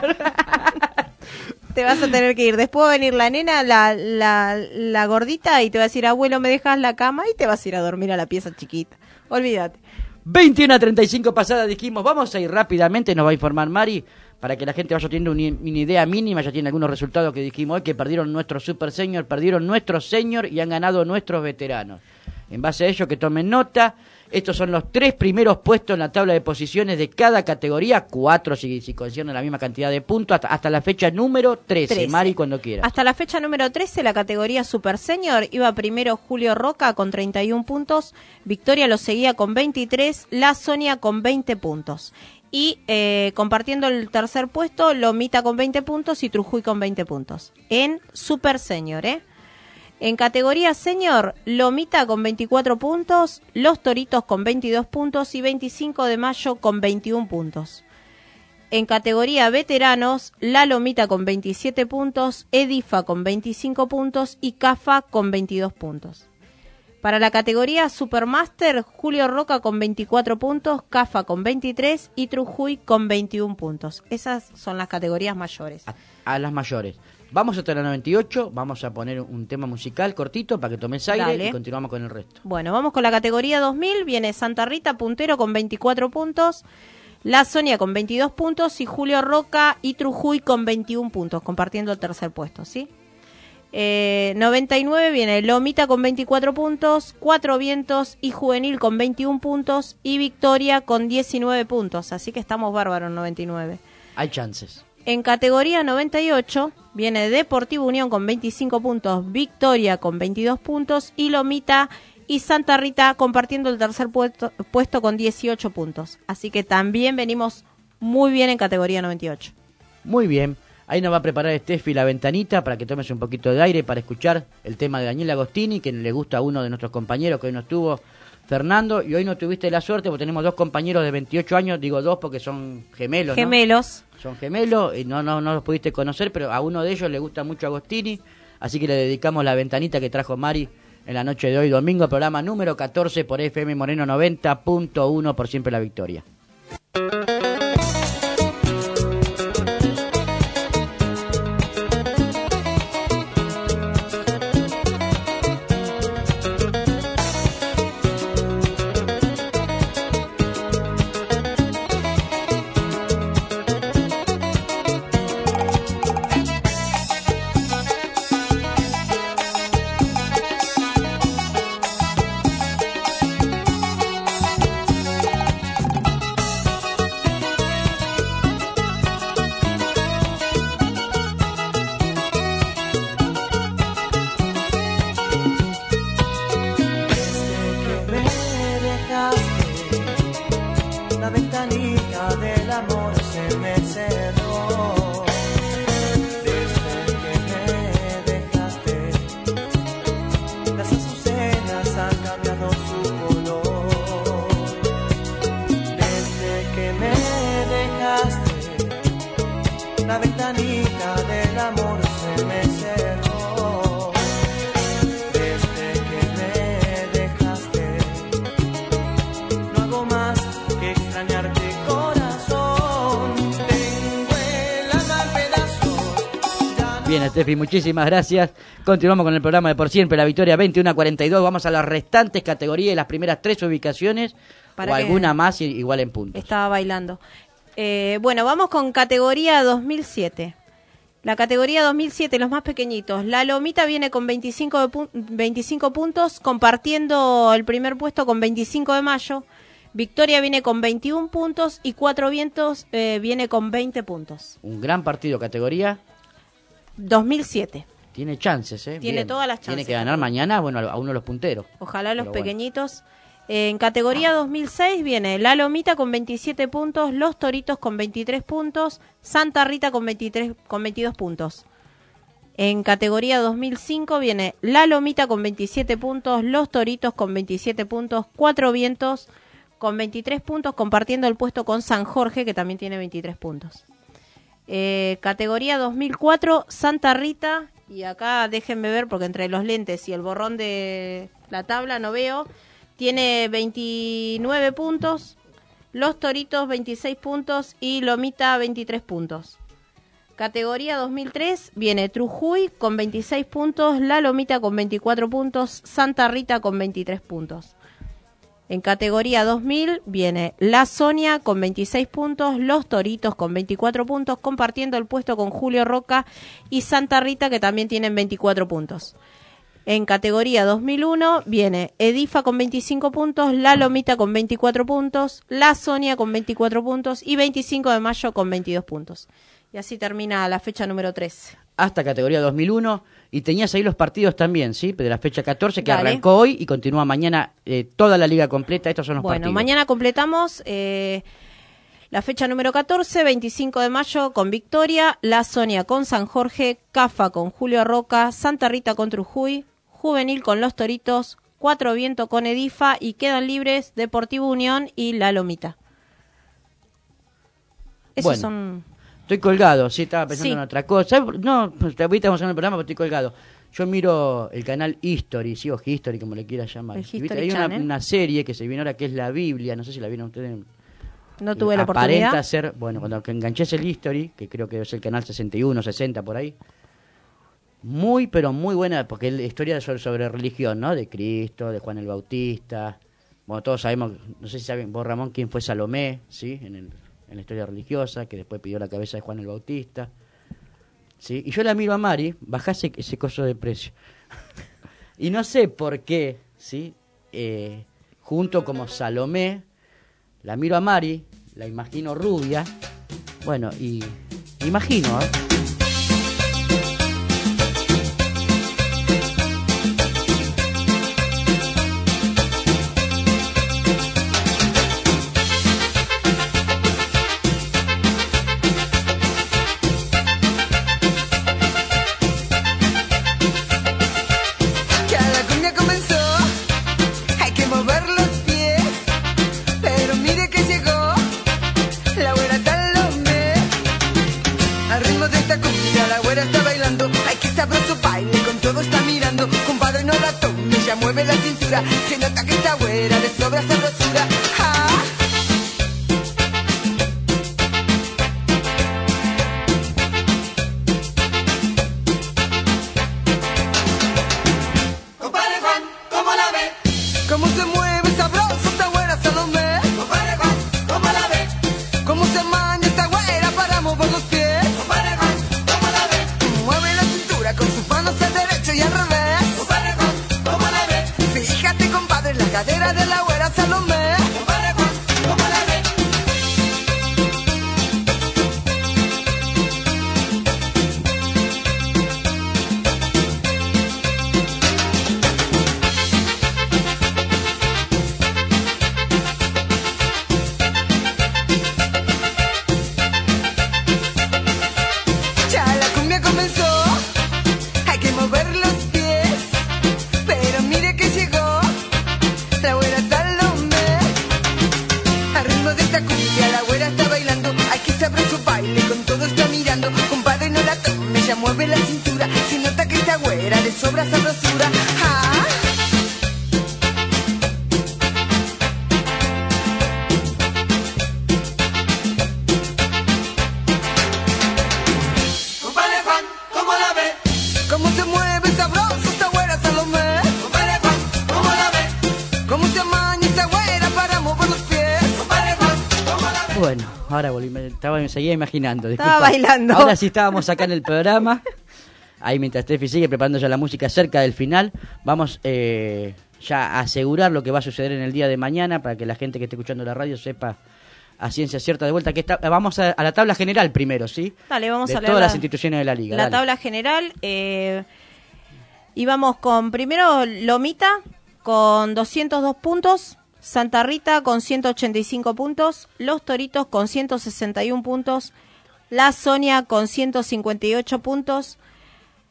Te vas a tener que ir. Después va a venir la nena, la, la, la gordita, y te va a decir, abuelo, ¿me dejas la cama? Y te vas a ir a dormir a la pieza chiquita. Olvídate. veintiuno a treinta y cinco pasadas dijimos, vamos a ir rápidamente, nos va a informar Mari, para que la gente vaya teniendo una, una idea mínima, ya tiene algunos resultados que dijimos hoy, que perdieron nuestros super senior, perdieron nuestros senior y han ganado nuestros veteranos. En base a ello, que tomen nota, estos son los tres primeros puestos en la tabla de posiciones de cada categoría, cuatro si, si conciernen la misma cantidad de puntos, hasta, hasta la fecha número trece. trece. Mari, cuando quiera. Hasta la fecha número trece, la categoría Super Senior, iba primero Julio Roca con treinta y uno puntos, Victoria lo seguía con veintitrés, La Sonia con veinte puntos. Y eh, compartiendo el tercer puesto, Lomita con veinte puntos y Trujuy con veinte puntos. En Super Senior, ¿eh? En categoría Senior, Lomita con veinticuatro puntos, Los Toritos con veintidós puntos y veinticinco de mayo con veintiuno puntos. En categoría Veteranos, La Lomita con veintisiete puntos, Edifa con veinticinco puntos y Cafa con veintidós puntos. Para la categoría Supermaster, Julio Roca con veinticuatro puntos, Cafa con veintitrés y Trujuy con veintiuno puntos. Esas son las categorías mayores. A las mayores. Vamos hasta la noventa y ocho, vamos a poner un tema musical cortito para que tomes aire Dale. y continuamos con el resto. Bueno, vamos con la categoría dos mil. Viene Santa Rita puntero con veinticuatro puntos, La Sonia con veintidós puntos y Julio Roca y Trujuy con veintiuno puntos, compartiendo el tercer puesto, ¿sí? Eh, noventa y nueve viene Lomita con veinticuatro puntos, Cuatro Vientos y Juvenil con veintiuno puntos y Victoria con diecinueve puntos, así que estamos bárbaros en noventa y nueve. Hay chances. En categoría noventa y ocho viene Deportivo Unión con veinticinco puntos, Victoria con veintidós puntos y Lomita y Santa Rita compartiendo el tercer puesto, puesto con dieciocho puntos. Así que también venimos muy bien en categoría noventa y ocho. Muy bien. Ahí nos va a preparar Steffi la ventanita para que tomes un poquito de aire para escuchar el tema de Daniel Agostini, que le gusta a uno de nuestros compañeros que hoy no estuvo, Fernando, y hoy no tuviste la suerte porque tenemos dos compañeros de veintiocho años, digo dos porque son gemelos, ¿no? Gemelos. Son gemelos y no, no, no los pudiste conocer, pero a uno de ellos le gusta mucho Agostini, así que le dedicamos la ventanita que trajo Mari en la noche de hoy, domingo, programa número catorce por F M Moreno noventa punto uno, por siempre la victoria. La ventanilla del amor se me cerró. Desde que me dejaste, las azucenas han cambiado su color. Desde que me dejaste, la ventanilla del amor se me cerró. Desde que me dejaste, no hago más que extrañarte, corazón. Tengo el alma en pedazos. Bien, Steffi, muchísimas gracias. Continuamos con el programa de Por Siempre la Victoria, veintiuno a cuarenta y dos. Vamos a las restantes categorías y las primeras tres ubicaciones, Para o que- alguna más i- igual en puntos. Estaba bailando. Eh, bueno, vamos con categoría dos mil siete. La categoría dos mil siete, los más pequeñitos. La Lomita viene con veinticinco, de pu- veinticinco puntos, compartiendo el primer puesto con veinticinco de mayo. Victoria viene con veintiuno puntos y Cuatro Vientos eh, viene con veinte puntos. Un gran partido, categoría. dos mil siete. Tiene chances, ¿eh? Tiene Bien. todas las Tiene chances, que ganar Carlos. mañana, bueno, a uno de los punteros. Ojalá los Pero bueno. pequeñitos. Eh, en categoría dos mil seis viene La Lomita con veintisiete puntos, Los Toritos con veintitrés puntos, Santa Rita con veintitrés, con veintidós puntos. En categoría dos mil cinco viene La Lomita con veintisiete puntos, Los Toritos con veintisiete puntos, Cuatro Vientos con veintitrés puntos, compartiendo el puesto con San Jorge, que también tiene veintitrés puntos. Eh, categoría dos mil cuatro, Santa Rita, y acá déjenme ver porque entre los lentes y el borrón de la tabla no veo, tiene veintinueve puntos, Los Toritos veintiséis puntos y Lomita veintitrés puntos. Categoría dos mil tres viene Trujuy con veintiséis puntos, La Lomita con veinticuatro puntos, Santa Rita con veintitrés puntos. En categoría dos mil viene La Sonia con veintiséis puntos, Los Toritos con veinticuatro puntos, compartiendo el puesto con Julio Roca y Santa Rita, que también tienen veinticuatro puntos. En categoría dos mil uno viene Edifa con veinticinco puntos, La Lomita con veinticuatro puntos, La Sonia con veinticuatro puntos y veinticinco de mayo con veintidós puntos. Y así termina la fecha número trece. Hasta categoría dos mil uno, y tenías ahí los partidos también, ¿sí? De la fecha catorce, que Dale. arrancó hoy y continúa mañana eh, toda la liga completa. Estos son los Bueno, partidos. mañana completamos eh, la fecha número catorce, veinticinco de mayo con Victoria, La Sonia con San Jorge, Cafa con Julio Roca, Santa Rita con Trujuy, Juvenil con Los Toritos, Cuatro Vientos con Edifa y quedan libres Deportivo Unión y La Lomita. Esos Bueno. son... Estoy colgado, sí, estaba pensando Sí. en otra cosa. No, pues, ahorita vamos a hacer el programa, pero estoy colgado. Yo miro el canal History, sí, o History, como le quieras llamar. El ¿Viste? History Hay una, Channel. una serie que se viene ahora que es La Biblia, no sé si la vieron ustedes. No tuve la Aparenta oportunidad. ser, bueno, cuando enganches el History, que creo que es el canal sesenta y uno, sesenta por ahí, muy, pero muy buena, porque es la historia sobre, sobre religión, ¿no? De Cristo, de Juan el Bautista. Bueno, todos sabemos, no sé si saben vos, Ramón, quién fue Salomé, ¿sí? En, el, en la historia religiosa, que después pidió la cabeza de Juan el Bautista. ¿Sí? Y yo la miro a Mari, bajá ese, ese coso de precio. Y no sé por qué, ¿sí? Eh, junto como Salomé, la miro a Mari, la imagino rubia, bueno, y imagino, ¿eh? Ya la cumbia comenzó, hay que mover los pies, pero mire que llegó la güera Salomé. Al ritmo de esta cumbia la güera está bailando, ay que sabroso baile, con todo está mirando. Compadre no la tome, ya mueve la cintura, se nota que esta güera de sobra sabrosura. Ah. Compadre Juan, ¿cómo la ve? ¿Cómo se mueve sabroso esta güera Salomé? Compadre Juan, ¿cómo la ve? ¿Cómo se maña esta güera para mover los pies? Compadre Juan, ¿cómo la ve? Mueve la cintura con sus manos al derecho y al revés. Compadre Juan, ¿cómo la ve? Fíjate, compadre, la cadera de la güera Salomé. Compadre Juan, ¿cómo la ve? Ya la cumbia comenzó, hay que mover los pies, pero mire que llegó la güera Salomé. Al ritmo de esta cumbia la güera está bailando, hay que saber su baile, con todo está mirando. Compadre no la tome, ya mueve la cintura, se nota que esta güera le sobra sabrosura. Ah. Compadre Juan, ¿cómo la ve? ¿Cómo se mueve sabroso esta güera Salomé? Compadre Juan, ¿cómo la ve? ¿Cómo se maña esta güera para mover los pies? Compadre Juan, ¿cómo la ve? Bueno, ahora volví, me, estaba, me seguía imaginando. Estaba disculpa. bailando. Ahora sí estábamos acá en el programa. Ahí mientras Steffi sigue preparando ya la música cerca del final, vamos eh, ya a asegurar lo que va a suceder en el día de mañana para que la gente que esté escuchando la radio sepa a ciencia cierta de vuelta que está, vamos a, a la tabla general primero, ¿sí? Dale, vamos de a leer todas la- las instituciones de la liga. La dale. tabla general, eh, íbamos con primero Lomita con doscientos dos puntos, Santa Rita con ciento ochenta y cinco puntos, Los Toritos con ciento sesenta y uno puntos, La Sonia con ciento cincuenta y ocho puntos,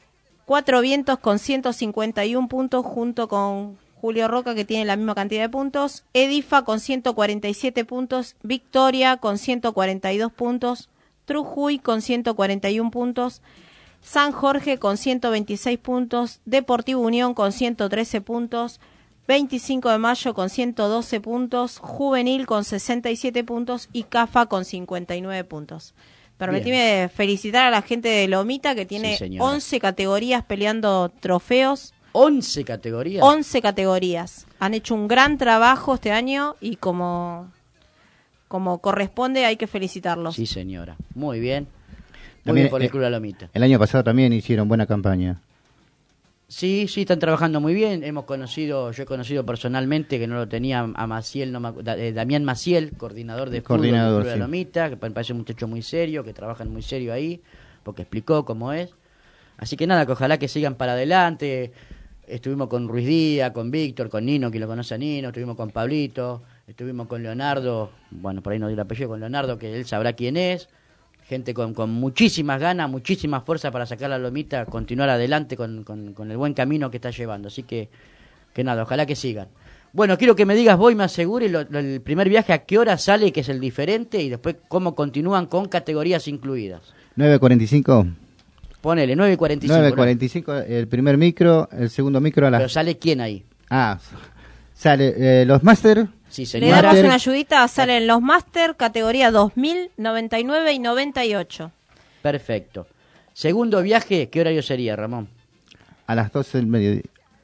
Cuatro Vientos con ciento cincuenta y uno puntos junto con Julio Roca, que tiene la misma cantidad de puntos. Edifa con ciento cuarenta y siete puntos. Victoria con ciento cuarenta y dos puntos. Trujuy con ciento cuarenta y uno puntos. San Jorge con ciento veintiséis puntos. Deportivo Unión con ciento trece puntos. veinticinco de Mayo con ciento doce puntos. Juvenil con sesenta y siete puntos. Y CAFA con cincuenta y nueve puntos. Permitime felicitar a la gente de Lomita, que tiene sí, once categorías peleando trofeos. ¿once categorías? once categorías. Han hecho un gran trabajo este año y como, como corresponde hay que felicitarlos. Sí, señora. Muy bien. Muy También, bien por el eh, Club La Lomita. El año pasado también hicieron buena campaña. Sí, sí, están trabajando muy bien. Hemos conocido, yo he conocido personalmente, que no lo tenía, a Maciel, no me, eh, Damián Maciel, coordinador de fútbol del Club sí. La Lomita, que me parece un muchacho muy serio, que trabajan muy serio ahí, porque explicó cómo es. Así que nada, que ojalá que sigan para adelante. Estuvimos con Ruiz Díaz, con Víctor, con Nino, quien lo conoce a Nino, estuvimos con Pablito, estuvimos con Leonardo, bueno, por ahí no dio el apellido, con Leonardo, que él sabrá quién es. Gente con, con muchísimas ganas, muchísimas fuerzas para sacar la Lomita, continuar adelante con, con, con el buen camino que está llevando. Así que, que nada, ojalá que sigan. Bueno, quiero que me digas, vos y me asegures lo, lo, el primer viaje, a qué hora sale, que es el diferente, y después cómo continúan con categorías incluidas. nueve cuarenta y cinco. Ponele, nueve cuarenta y cinco. nueve cuarenta y cinco, ¿no? El primer micro, el segundo micro a las... Pero sale quién ahí. Ah, sale eh, los Master. Sí, Le señora. damos una ayudita, salen los Master, categoría dos mil, noventa y nueve y noventa y ocho. Perfecto. Segundo viaje, ¿qué horario sería, Ramón? A las doce del mediodía.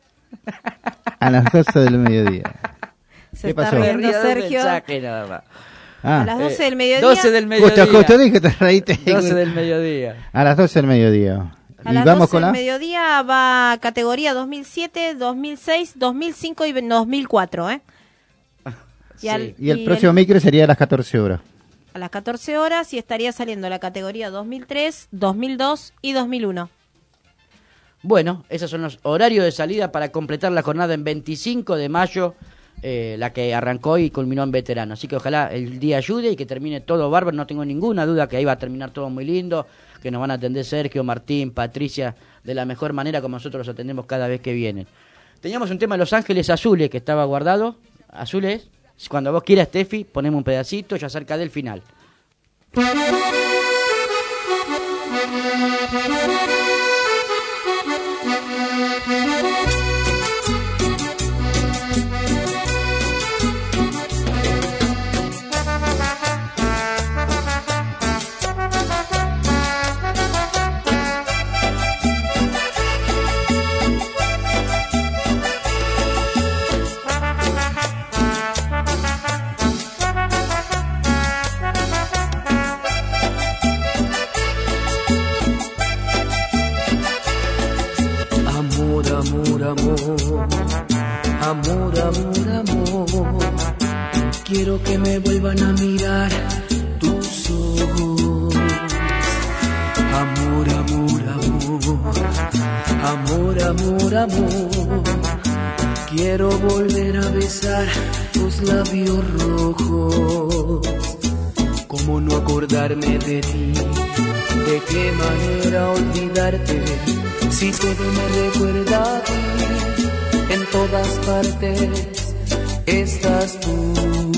A las doce del mediodía. Se ¿Qué está pasó? riendo Sergio. Mensaje, nada más. Ah. A las doce del mediodía. doce del mediodía. Justo, justo dije que te reíste. doce del mediodía. A las doce del mediodía. A y las vamos doce con del la... mediodía va categoría dos mil siete, dos mil seis, dos mil cinco y dos mil cuatro, ¿eh? Y, al, y el y próximo el... micro sería a las catorce horas. A las catorce horas y estaría saliendo la categoría dos mil tres, dos mil dos y dos mil uno. Bueno, esos son los horarios de salida para completar la jornada en veinticinco de mayo, eh, la que arrancó y culminó en veterano. Así que ojalá el día ayude y que termine todo bárbaro. No tengo ninguna duda que ahí va a terminar todo muy lindo, que nos van a atender Sergio, Martín, Patricia, de la mejor manera como nosotros los atendemos cada vez que vienen. Teníamos un tema de Los Ángeles Azules que estaba guardado. Azules, cuando vos quieras, Steffi, ponemos un pedacito ya cerca del final. Amor, amor, amor, quiero que me vuelvan a mirar tus ojos. Amor, amor, amor, amor, amor, amor, quiero volver a besar tus labios rojos. ¿Cómo no acordarme de ti? ¿De qué manera olvidarte? Si todo me recuerda a ti, en todas partes estás tú.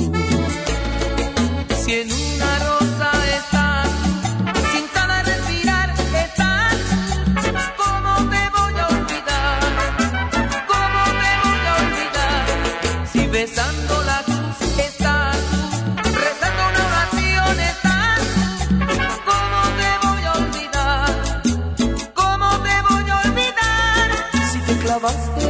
Si en una rosa estás, sin cada respirar estás, ¿cómo te voy a olvidar? ¿Cómo te voy a olvidar? Si besando la cruz estás, rezando una oración estás, ¿cómo te voy a olvidar? ¿Cómo te voy a olvidar? Si te clavaste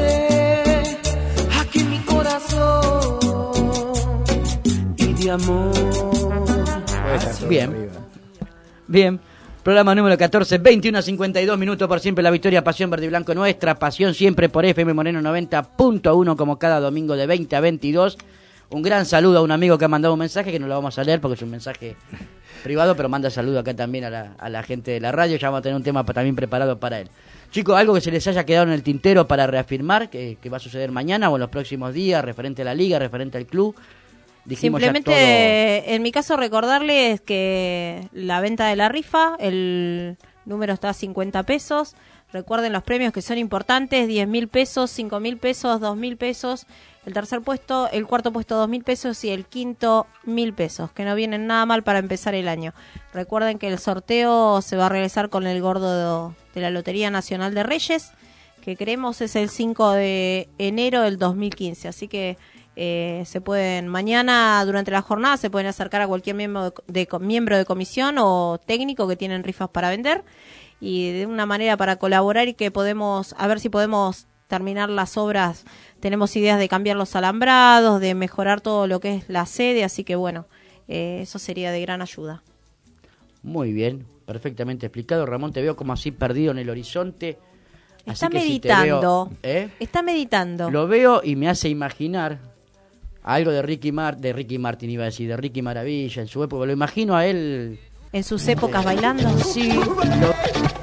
amor. Bien, bien. Programa número catorce, veintiuno a cincuenta y dos minutos por siempre la victoria, pasión verde y blanco nuestra, pasión siempre por F M Moreno noventa punto uno como cada domingo de veinte a veintidós. Un gran saludo a un amigo que ha mandado un mensaje que no lo vamos a leer porque es un mensaje privado, pero manda saludo acá también a la, a la gente de la radio. Ya vamos a tener un tema también preparado para él. Chicos, algo que se les haya quedado en el tintero para reafirmar que, que va a suceder mañana o en los próximos días, referente a la liga, referente al club. Dijimos simplemente todo... en mi caso recordarles que la venta de la rifa, el número está a cincuenta pesos, Recuerden los premios que son importantes, diez mil pesos, cinco mil pesos, dos mil pesos, el tercer puesto, el cuarto puesto dos mil pesos y el quinto mil pesos, que no vienen nada mal para empezar el año. Recuerden que el sorteo se va a realizar con el gordo de, de la Lotería Nacional de Reyes, que creemos es el cinco de enero del dos mil quince, así que eh, se pueden, mañana durante la jornada se pueden acercar a cualquier miembro de, de, miembro de comisión o técnico que tienen rifas para vender, y de una manera para colaborar y que podemos, a ver si podemos terminar las obras. Tenemos ideas de cambiar los alambrados, de mejorar todo lo que es la sede, así que bueno, eh, eso sería de gran ayuda. Muy bien, perfectamente explicado. Ramón, te veo como así perdido en el horizonte. Está así que meditando, si te veo, ¿eh? Está meditando. Lo veo y me hace imaginar algo de Ricky Mar de Ricky Martin, iba a decir, de Ricky Maravilla en su época. Lo imagino a él... ¿En sus épocas bailando? Sí. Lo...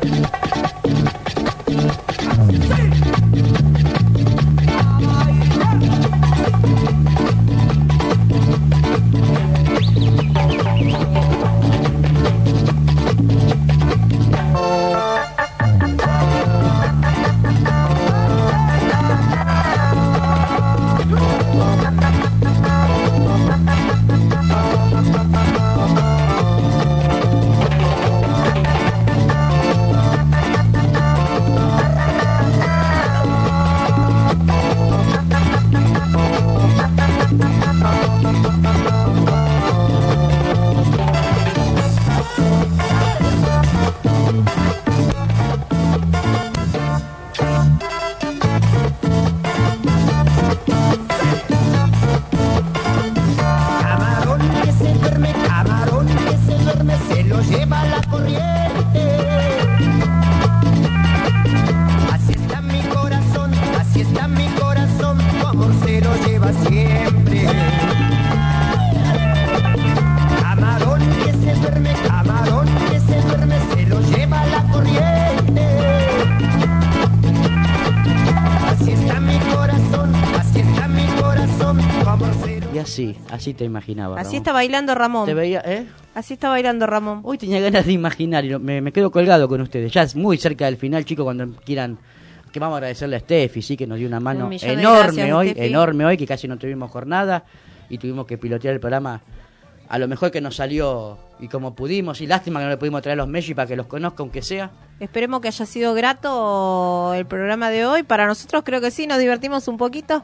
Así, así te imaginaba, Ramón. Así está bailando Ramón. ¿Te veía, eh? Así está bailando Ramón. Hoy tenía ganas de imaginar y me, me quedo colgado con ustedes. Ya es muy cerca del final, chicos, cuando quieran, que vamos a agradecerle a Steffi, sí, que nos dio una mano Un millón de enorme gracias, hoy, Steffi. enorme hoy, que casi no tuvimos jornada y tuvimos que pilotear el programa a lo mejor que nos salió y como pudimos, y lástima que no le pudimos traer a los Messi para que los conozca, aunque sea. Esperemos que haya sido grato el programa de hoy. Para nosotros creo que sí, nos divertimos un poquito.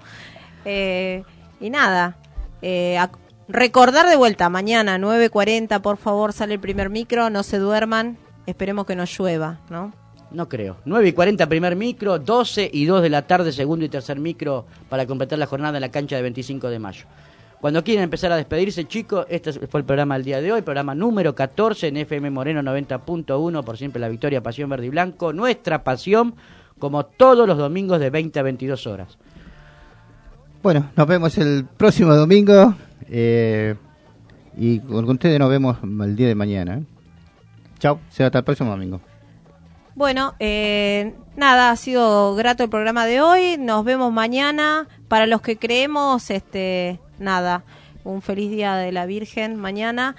Eh, y nada, eh, a, recordar de vuelta, mañana nueve cuarenta, por favor, sale el primer micro, no se duerman, esperemos que no llueva, ¿no? No creo. nueve y cuarenta primer micro, doce y dos de la tarde segundo y tercer micro para completar la jornada en la cancha de veinticinco de mayo. Cuando quieren empezar a despedirse, chicos, este fue el programa del día de hoy, programa número catorce en F M Moreno noventa punto uno, por siempre la victoria, pasión verde y blanco, nuestra pasión, como todos los domingos de veinte a veintidós horas. Bueno, nos vemos el próximo domingo eh, y con ustedes nos vemos el día de mañana. ¿eh? Chao, será hasta el próximo domingo. Bueno, eh, nada, ha sido grato el programa de hoy, nos vemos mañana. Para los que creemos, este, nada, un feliz día de la Virgen mañana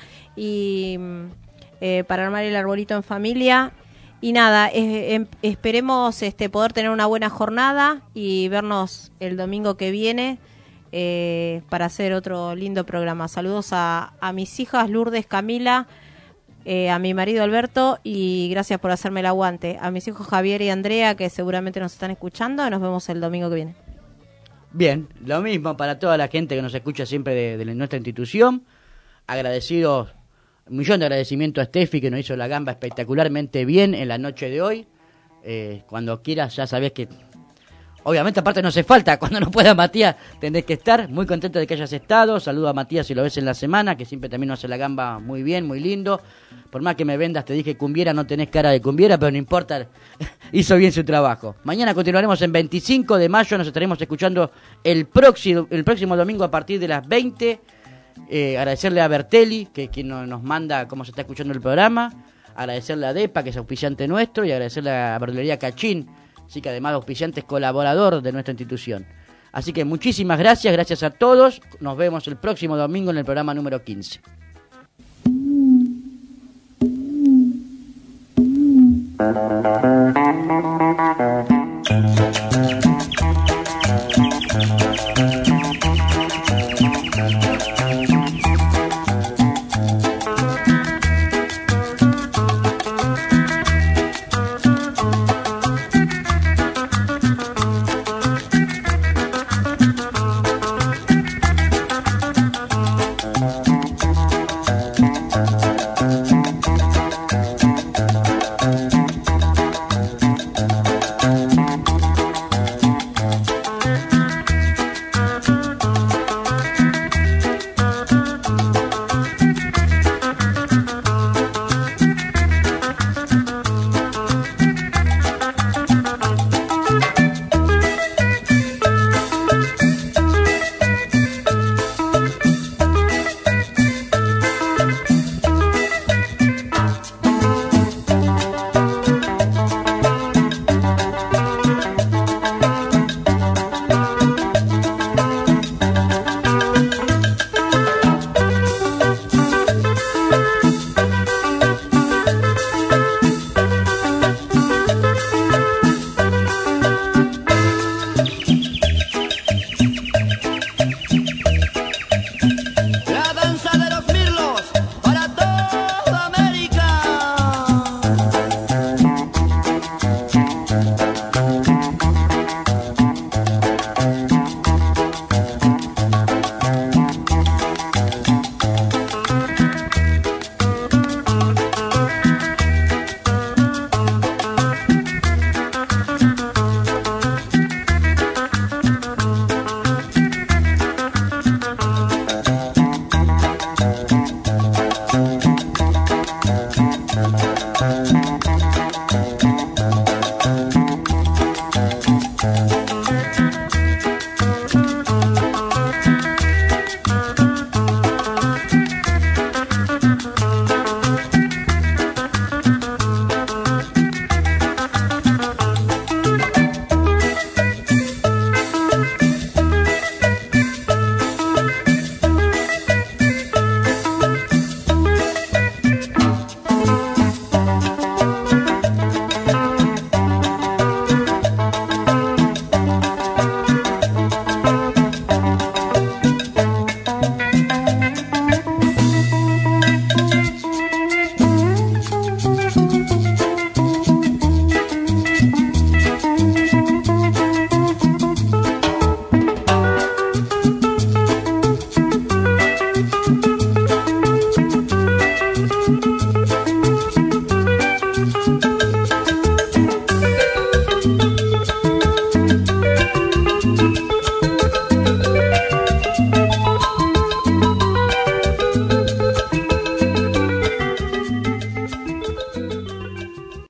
y eh, para armar el arbolito en familia. Y nada, eh, eh, esperemos este, poder tener una buena jornada y vernos el domingo que viene eh, para hacer otro lindo programa. Saludos a, a mis hijas Lourdes, Camila, eh, a mi marido Alberto y gracias por hacerme el aguante. A mis hijos Javier y Andrea, que seguramente nos están escuchando, y nos vemos el domingo que viene. Bien, lo mismo para toda la gente que nos escucha siempre de, de nuestra institución. Agradecidos. Un millón de agradecimiento a Steffi, que nos hizo la gamba espectacularmente bien en la noche de hoy. Eh, cuando quieras, ya sabés que... Obviamente, aparte no hace falta. Cuando no pueda Matías, tendrés que estar. Muy contento de que hayas estado. Saludo a Matías si lo ves en la semana, que siempre también nos hace la gamba muy bien, muy lindo. Por más que me vendas, te dije cumbiera, no tenés cara de cumbiera, pero no importa. Hizo bien su trabajo. Mañana continuaremos en veinticinco de mayo. Nos estaremos escuchando el próximo, el próximo domingo a partir de las veinte. Eh, agradecerle a Bertelli, que es quien nos manda cómo se está escuchando el programa, agradecerle a DEPA, que es auspiciante nuestro, y agradecerle a Verdulería Cachín, así que además de auspiciante es colaborador de nuestra institución. Así que muchísimas gracias, gracias a todos, nos vemos el próximo domingo en el programa número quince.